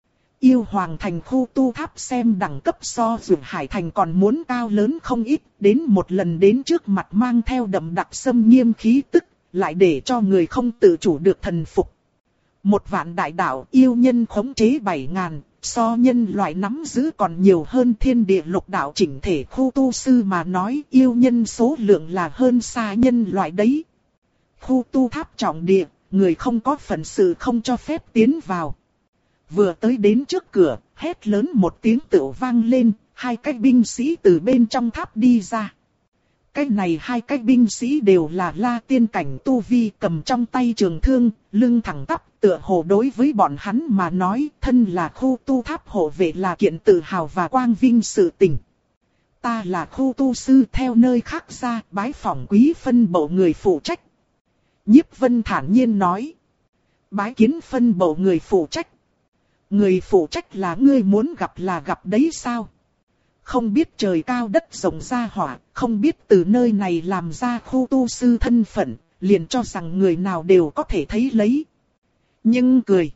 S1: Yêu hoàng thành khu tu tháp xem đẳng cấp so Dược Hải thành còn muốn cao lớn không ít, đến một lần đến trước mặt mang theo đậm đặc xâm nghiêm khí tức, lại để cho người không tự chủ được thần phục. Một vạn đại đạo yêu nhân khống chế bảy ngàn, so nhân loại nắm giữ còn nhiều hơn thiên địa lục đạo chỉnh thể khu tu sư mà nói yêu nhân số lượng là hơn xa nhân loại đấy. Khu tu tháp trọng địa, người không có phận sự không cho phép tiến vào. Vừa tới đến trước cửa, hét lớn một tiếng tựu vang lên, hai cái binh sĩ từ bên trong tháp đi ra. Cái này hai cái binh sĩ đều là la tiên cảnh tu vi, cầm trong tay trường thương, lưng thẳng tắp, tựa hồ đối với bọn hắn mà nói, thân là khu tu tháp hộ vệ là kiện tự hào và quang vinh sự tình. Ta là khu tu sư theo nơi khác ra, bái phỏng quý phân bộ người phụ trách. Nhiếp Vân thản nhiên nói. Bái kiến phân bộ người phụ trách. Người phụ trách là ngươi muốn gặp là gặp đấy sao? Không biết trời cao đất rộng ra hỏa, không biết từ nơi này làm ra khu tu sư thân phận, liền cho rằng người nào đều có thể thấy lấy. Nhưng cười.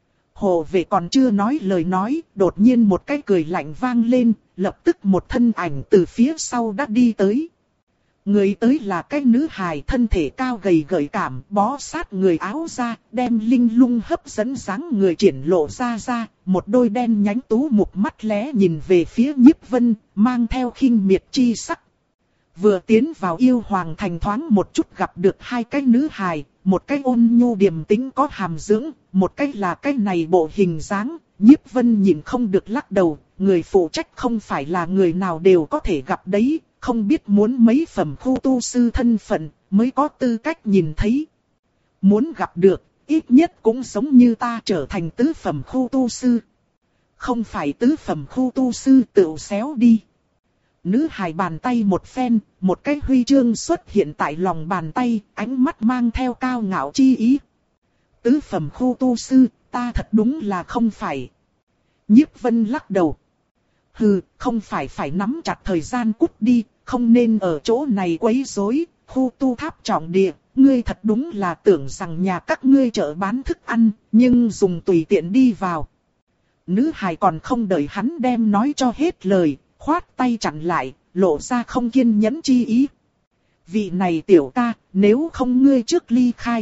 S1: Hộ vệ còn chưa nói lời nói, đột nhiên một cái cười lạnh vang lên, lập tức một thân ảnh từ phía sau đã đi tới. Người tới là cái nữ hài thân thể cao gầy gợi cảm, bó sát người áo ra, đem linh lung hấp dẫn dáng người triển lộ ra ra, một đôi đen nhánh tú mục mắt lé nhìn về phía Nhiếp Vân, mang theo khinh miệt chi sắc. Vừa tiến vào yêu hoàng thành thoáng một chút gặp được hai cái nữ hài, một cái ôn nhu điềm tĩnh có hàm dưỡng, một cái là cái này bộ hình dáng, Nhiếp Vân nhìn không được lắc đầu, người phụ trách không phải là người nào đều có thể gặp đấy. Không biết muốn mấy phẩm khu tu sư thân phận mới có tư cách nhìn thấy. Muốn gặp được, ít nhất cũng giống như ta trở thành tứ phẩm khu tu sư. Không phải tứ phẩm khu tu sư tự xéo đi. Nữ hài bàn tay một phen, một cái huy chương xuất hiện tại lòng bàn tay, ánh mắt mang theo cao ngạo chi ý. Tứ phẩm khu tu sư, ta thật đúng là không phải. Nhiếp Vân lắc đầu. Hừ, không phải phải nắm chặt thời gian cút đi, không nên ở chỗ này quấy rối. Khu tu tháp trọng địa, ngươi thật đúng là tưởng rằng nhà các ngươi chợ bán thức ăn, nhưng dùng tùy tiện đi vào. Nữ hài còn không đợi hắn đem nói cho hết lời, khoát tay chặn lại, lộ ra không kiên nhẫn chi ý. Vị này tiểu ca, nếu không ngươi trước ly khai.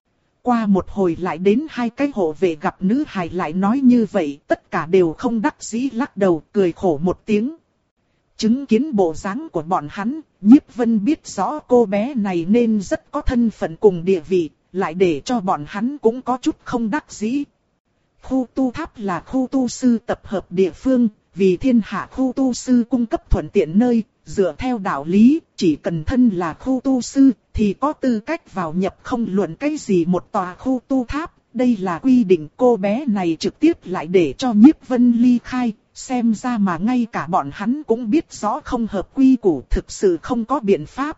S1: Qua một hồi lại đến hai cái hộ vệ gặp nữ hài lại nói như vậy, tất cả đều không đắc dĩ lắc đầu, cười khổ một tiếng. Chứng kiến bộ dáng của bọn hắn, Nhiếp Vân biết rõ cô bé này nên rất có thân phận cùng địa vị, lại để cho bọn hắn cũng có chút không đắc dĩ. Khu tu tháp là khu tu sư tập hợp địa phương, vì thiên hạ khu tu sư cung cấp thuận tiện nơi, dựa theo đạo lý, chỉ cần thân là khu tu sư, thì có tư cách vào nhập không luận cái gì một tòa khu tu tháp. Đây là quy định, cô bé này trực tiếp lại để cho Nhiếp Vân ly khai, xem ra mà ngay cả bọn hắn cũng biết rõ không hợp quy củ, thực sự không có biện pháp.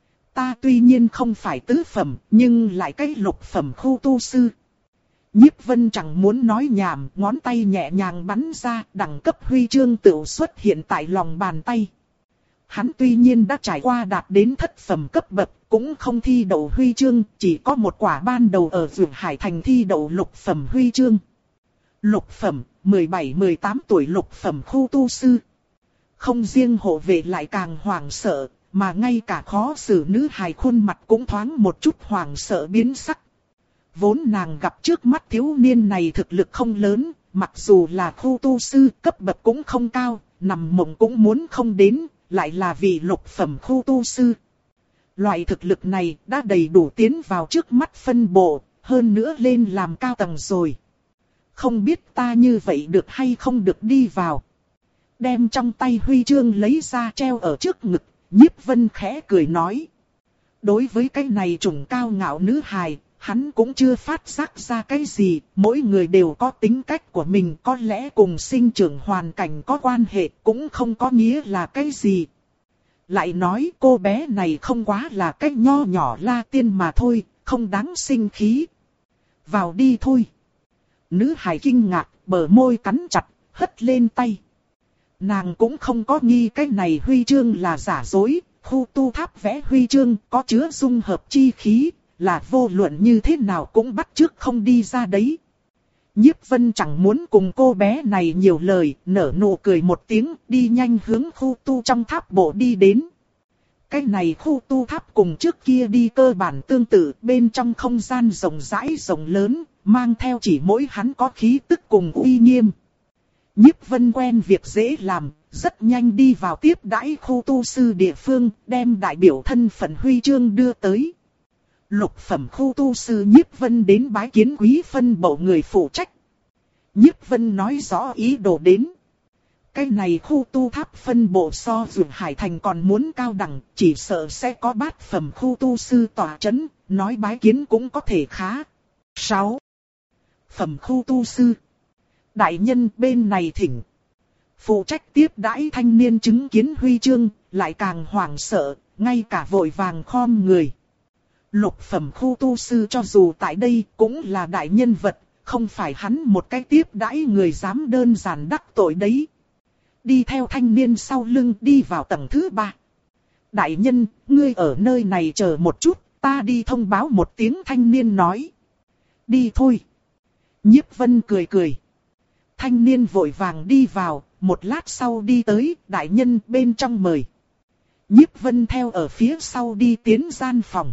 S1: Ta tuy nhiên không phải tứ phẩm, nhưng lại cái lục phẩm khu tu sư. Nhiếp Vân chẳng muốn nói nhảm, ngón tay nhẹ nhàng bắn ra, đẳng cấp huy chương tự xuất hiện tại lòng bàn tay. Hắn tuy nhiên đã trải qua đạt đến thất phẩm cấp bậc, cũng không thi đậu huy chương, chỉ có một quả ban đầu ở Dược Hải thành thi đậu lục phẩm huy chương. Lục phẩm, mười bảy mười tám tuổi lục phẩm khu tu sư. Không riêng hộ vệ lại càng hoảng sợ, mà ngay cả khó xử nữ hài khuôn mặt cũng thoáng một chút hoảng sợ biến sắc. Vốn nàng gặp trước mắt thiếu niên này thực lực không lớn, mặc dù là khu tu sư cấp bậc cũng không cao, nằm mộng cũng muốn không đến, lại là vị lục phẩm khu tu sư. Loại thực lực này đã đầy đủ tiến vào trước mắt phân bộ, hơn nữa lên làm cao tầng rồi. Không biết ta như vậy được hay không được đi vào. Đem trong tay huy chương lấy ra treo ở trước ngực, Nhiếp Vân khẽ cười nói. Đối với cái này trùng cao ngạo nữ hài, hắn cũng chưa phát giác ra cái gì, mỗi người đều có tính cách của mình, có lẽ cùng sinh trưởng hoàn cảnh có quan hệ, cũng không có nghĩa là cái gì. Lại nói cô bé này không quá là cái nho nhỏ la tiên mà thôi, không đáng sinh khí. Vào đi thôi. Nữ hài kinh ngạc, bờ môi cắn chặt, hất lên tay. Nàng cũng không có nghi cái này huy chương là giả dối, khu tu tháp vẽ huy chương có chứa dung hợp chi khí, là vô luận như thế nào cũng bắt chước không đi ra đấy. Nhiếp Vân chẳng muốn cùng cô bé này nhiều lời, nở nụ cười một tiếng, đi nhanh hướng khu tu trong tháp bộ đi đến. Cái này khu tu tháp cùng trước kia đi cơ bản tương tự, bên trong không gian rộng rãi rộng lớn, mang theo chỉ mỗi hắn có khí tức cùng uy nghiêm. Nhiếp Vân quen việc dễ làm, rất nhanh đi vào tiếp đãi khu tu sư địa phương, đem đại biểu thân phận huy chương đưa tới. Lục phẩm khu tu sư Nhiếp Vân đến bái kiến quý phân bộ người phụ trách. Nhiếp Vân nói rõ ý đồ đến. Cái này khu tu tháp phân bộ so Dược Hải Thành còn muốn cao đẳng, chỉ sợ sẽ có bát phẩm khu tu sư tỏa chấn, nói bái kiến cũng có thể khá. sáu. Phẩm khu tu sư. Đại nhân bên này thỉnh. Phụ trách tiếp đãi thanh niên chứng kiến huy chương, lại càng hoảng sợ, ngay cả vội vàng khom người. Lục phẩm khu tu sư cho dù tại đây cũng là đại nhân vật, không phải hắn một cái tiếp đãi người dám đơn giản đắc tội đấy. Đi theo thanh niên sau lưng đi vào tầng thứ ba. Đại nhân, ngươi ở nơi này chờ một chút, ta đi thông báo một tiếng, thanh niên nói. Đi thôi. Nhiếp Vân cười cười. Thanh niên vội vàng đi vào, một lát sau đi tới, đại nhân bên trong mời. Nhiếp Vân theo ở phía sau đi tiến gian phòng.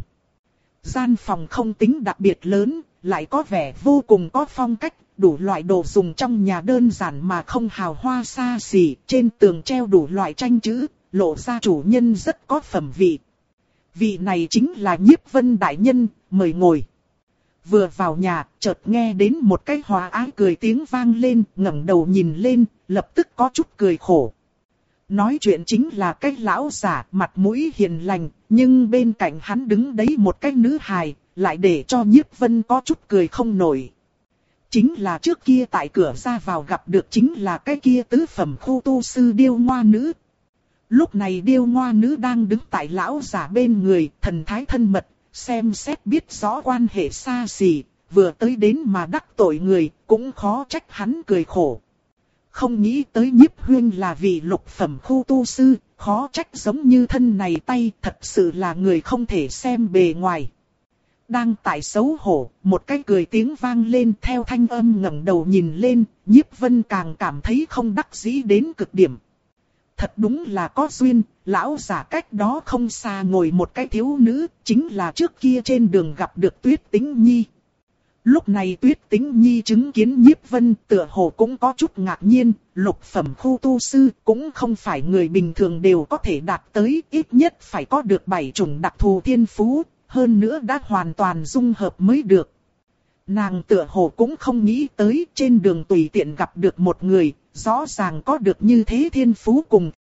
S1: Gian phòng không tính đặc biệt lớn, lại có vẻ vô cùng có phong cách, đủ loại đồ dùng trong nhà đơn giản mà không hào hoa xa xỉ, trên tường treo đủ loại tranh chữ, lộ ra chủ nhân rất có phẩm vị. Vị này chính là Nhiếp Vân đại nhân, mời ngồi. Vừa vào nhà, chợt nghe đến một cái hòa ái cười tiếng vang lên, ngẩng đầu nhìn lên, lập tức có chút cười khổ. Nói chuyện chính là cái lão giả, mặt mũi hiền lành, nhưng bên cạnh hắn đứng đấy một cái nữ hài, lại để cho Nhiếp Vân có chút cười không nổi. Chính là trước kia tại cửa ra vào gặp được chính là cái kia tứ phẩm khu tu sư Điêu Ngoa Nữ. Lúc này Điêu Ngoa Nữ đang đứng tại lão giả bên người, thần thái thân mật, xem xét biết rõ quan hệ xa xỉ, vừa tới đến mà đắc tội người, cũng khó trách hắn cười khổ. Không nghĩ tới Nhiếp Huyên là vị lục phẩm khu tu sư, khó trách giống như thân này tay, thật sự là người không thể xem bề ngoài. Đang tại xấu hổ, một cái cười tiếng vang lên, theo thanh âm ngẩng đầu nhìn lên, Nhiếp Vân càng cảm thấy không đắc dĩ đến cực điểm. Thật đúng là có duyên, lão giả cách đó không xa ngồi một cái thiếu nữ, chính là trước kia trên đường gặp được Tuyết Tĩnh Nhi. Lúc này Tuyết Tĩnh Nhi chứng kiến Nhiếp Vân tựa hồ cũng có chút ngạc nhiên, lục phẩm khu tu sư cũng không phải người bình thường đều có thể đạt tới, ít nhất phải có được bảy chủng đặc thù thiên phú, hơn nữa đã hoàn toàn dung hợp mới được. Nàng tựa hồ cũng không nghĩ tới trên đường tùy tiện gặp được một người, rõ ràng có được như thế thiên phú cùng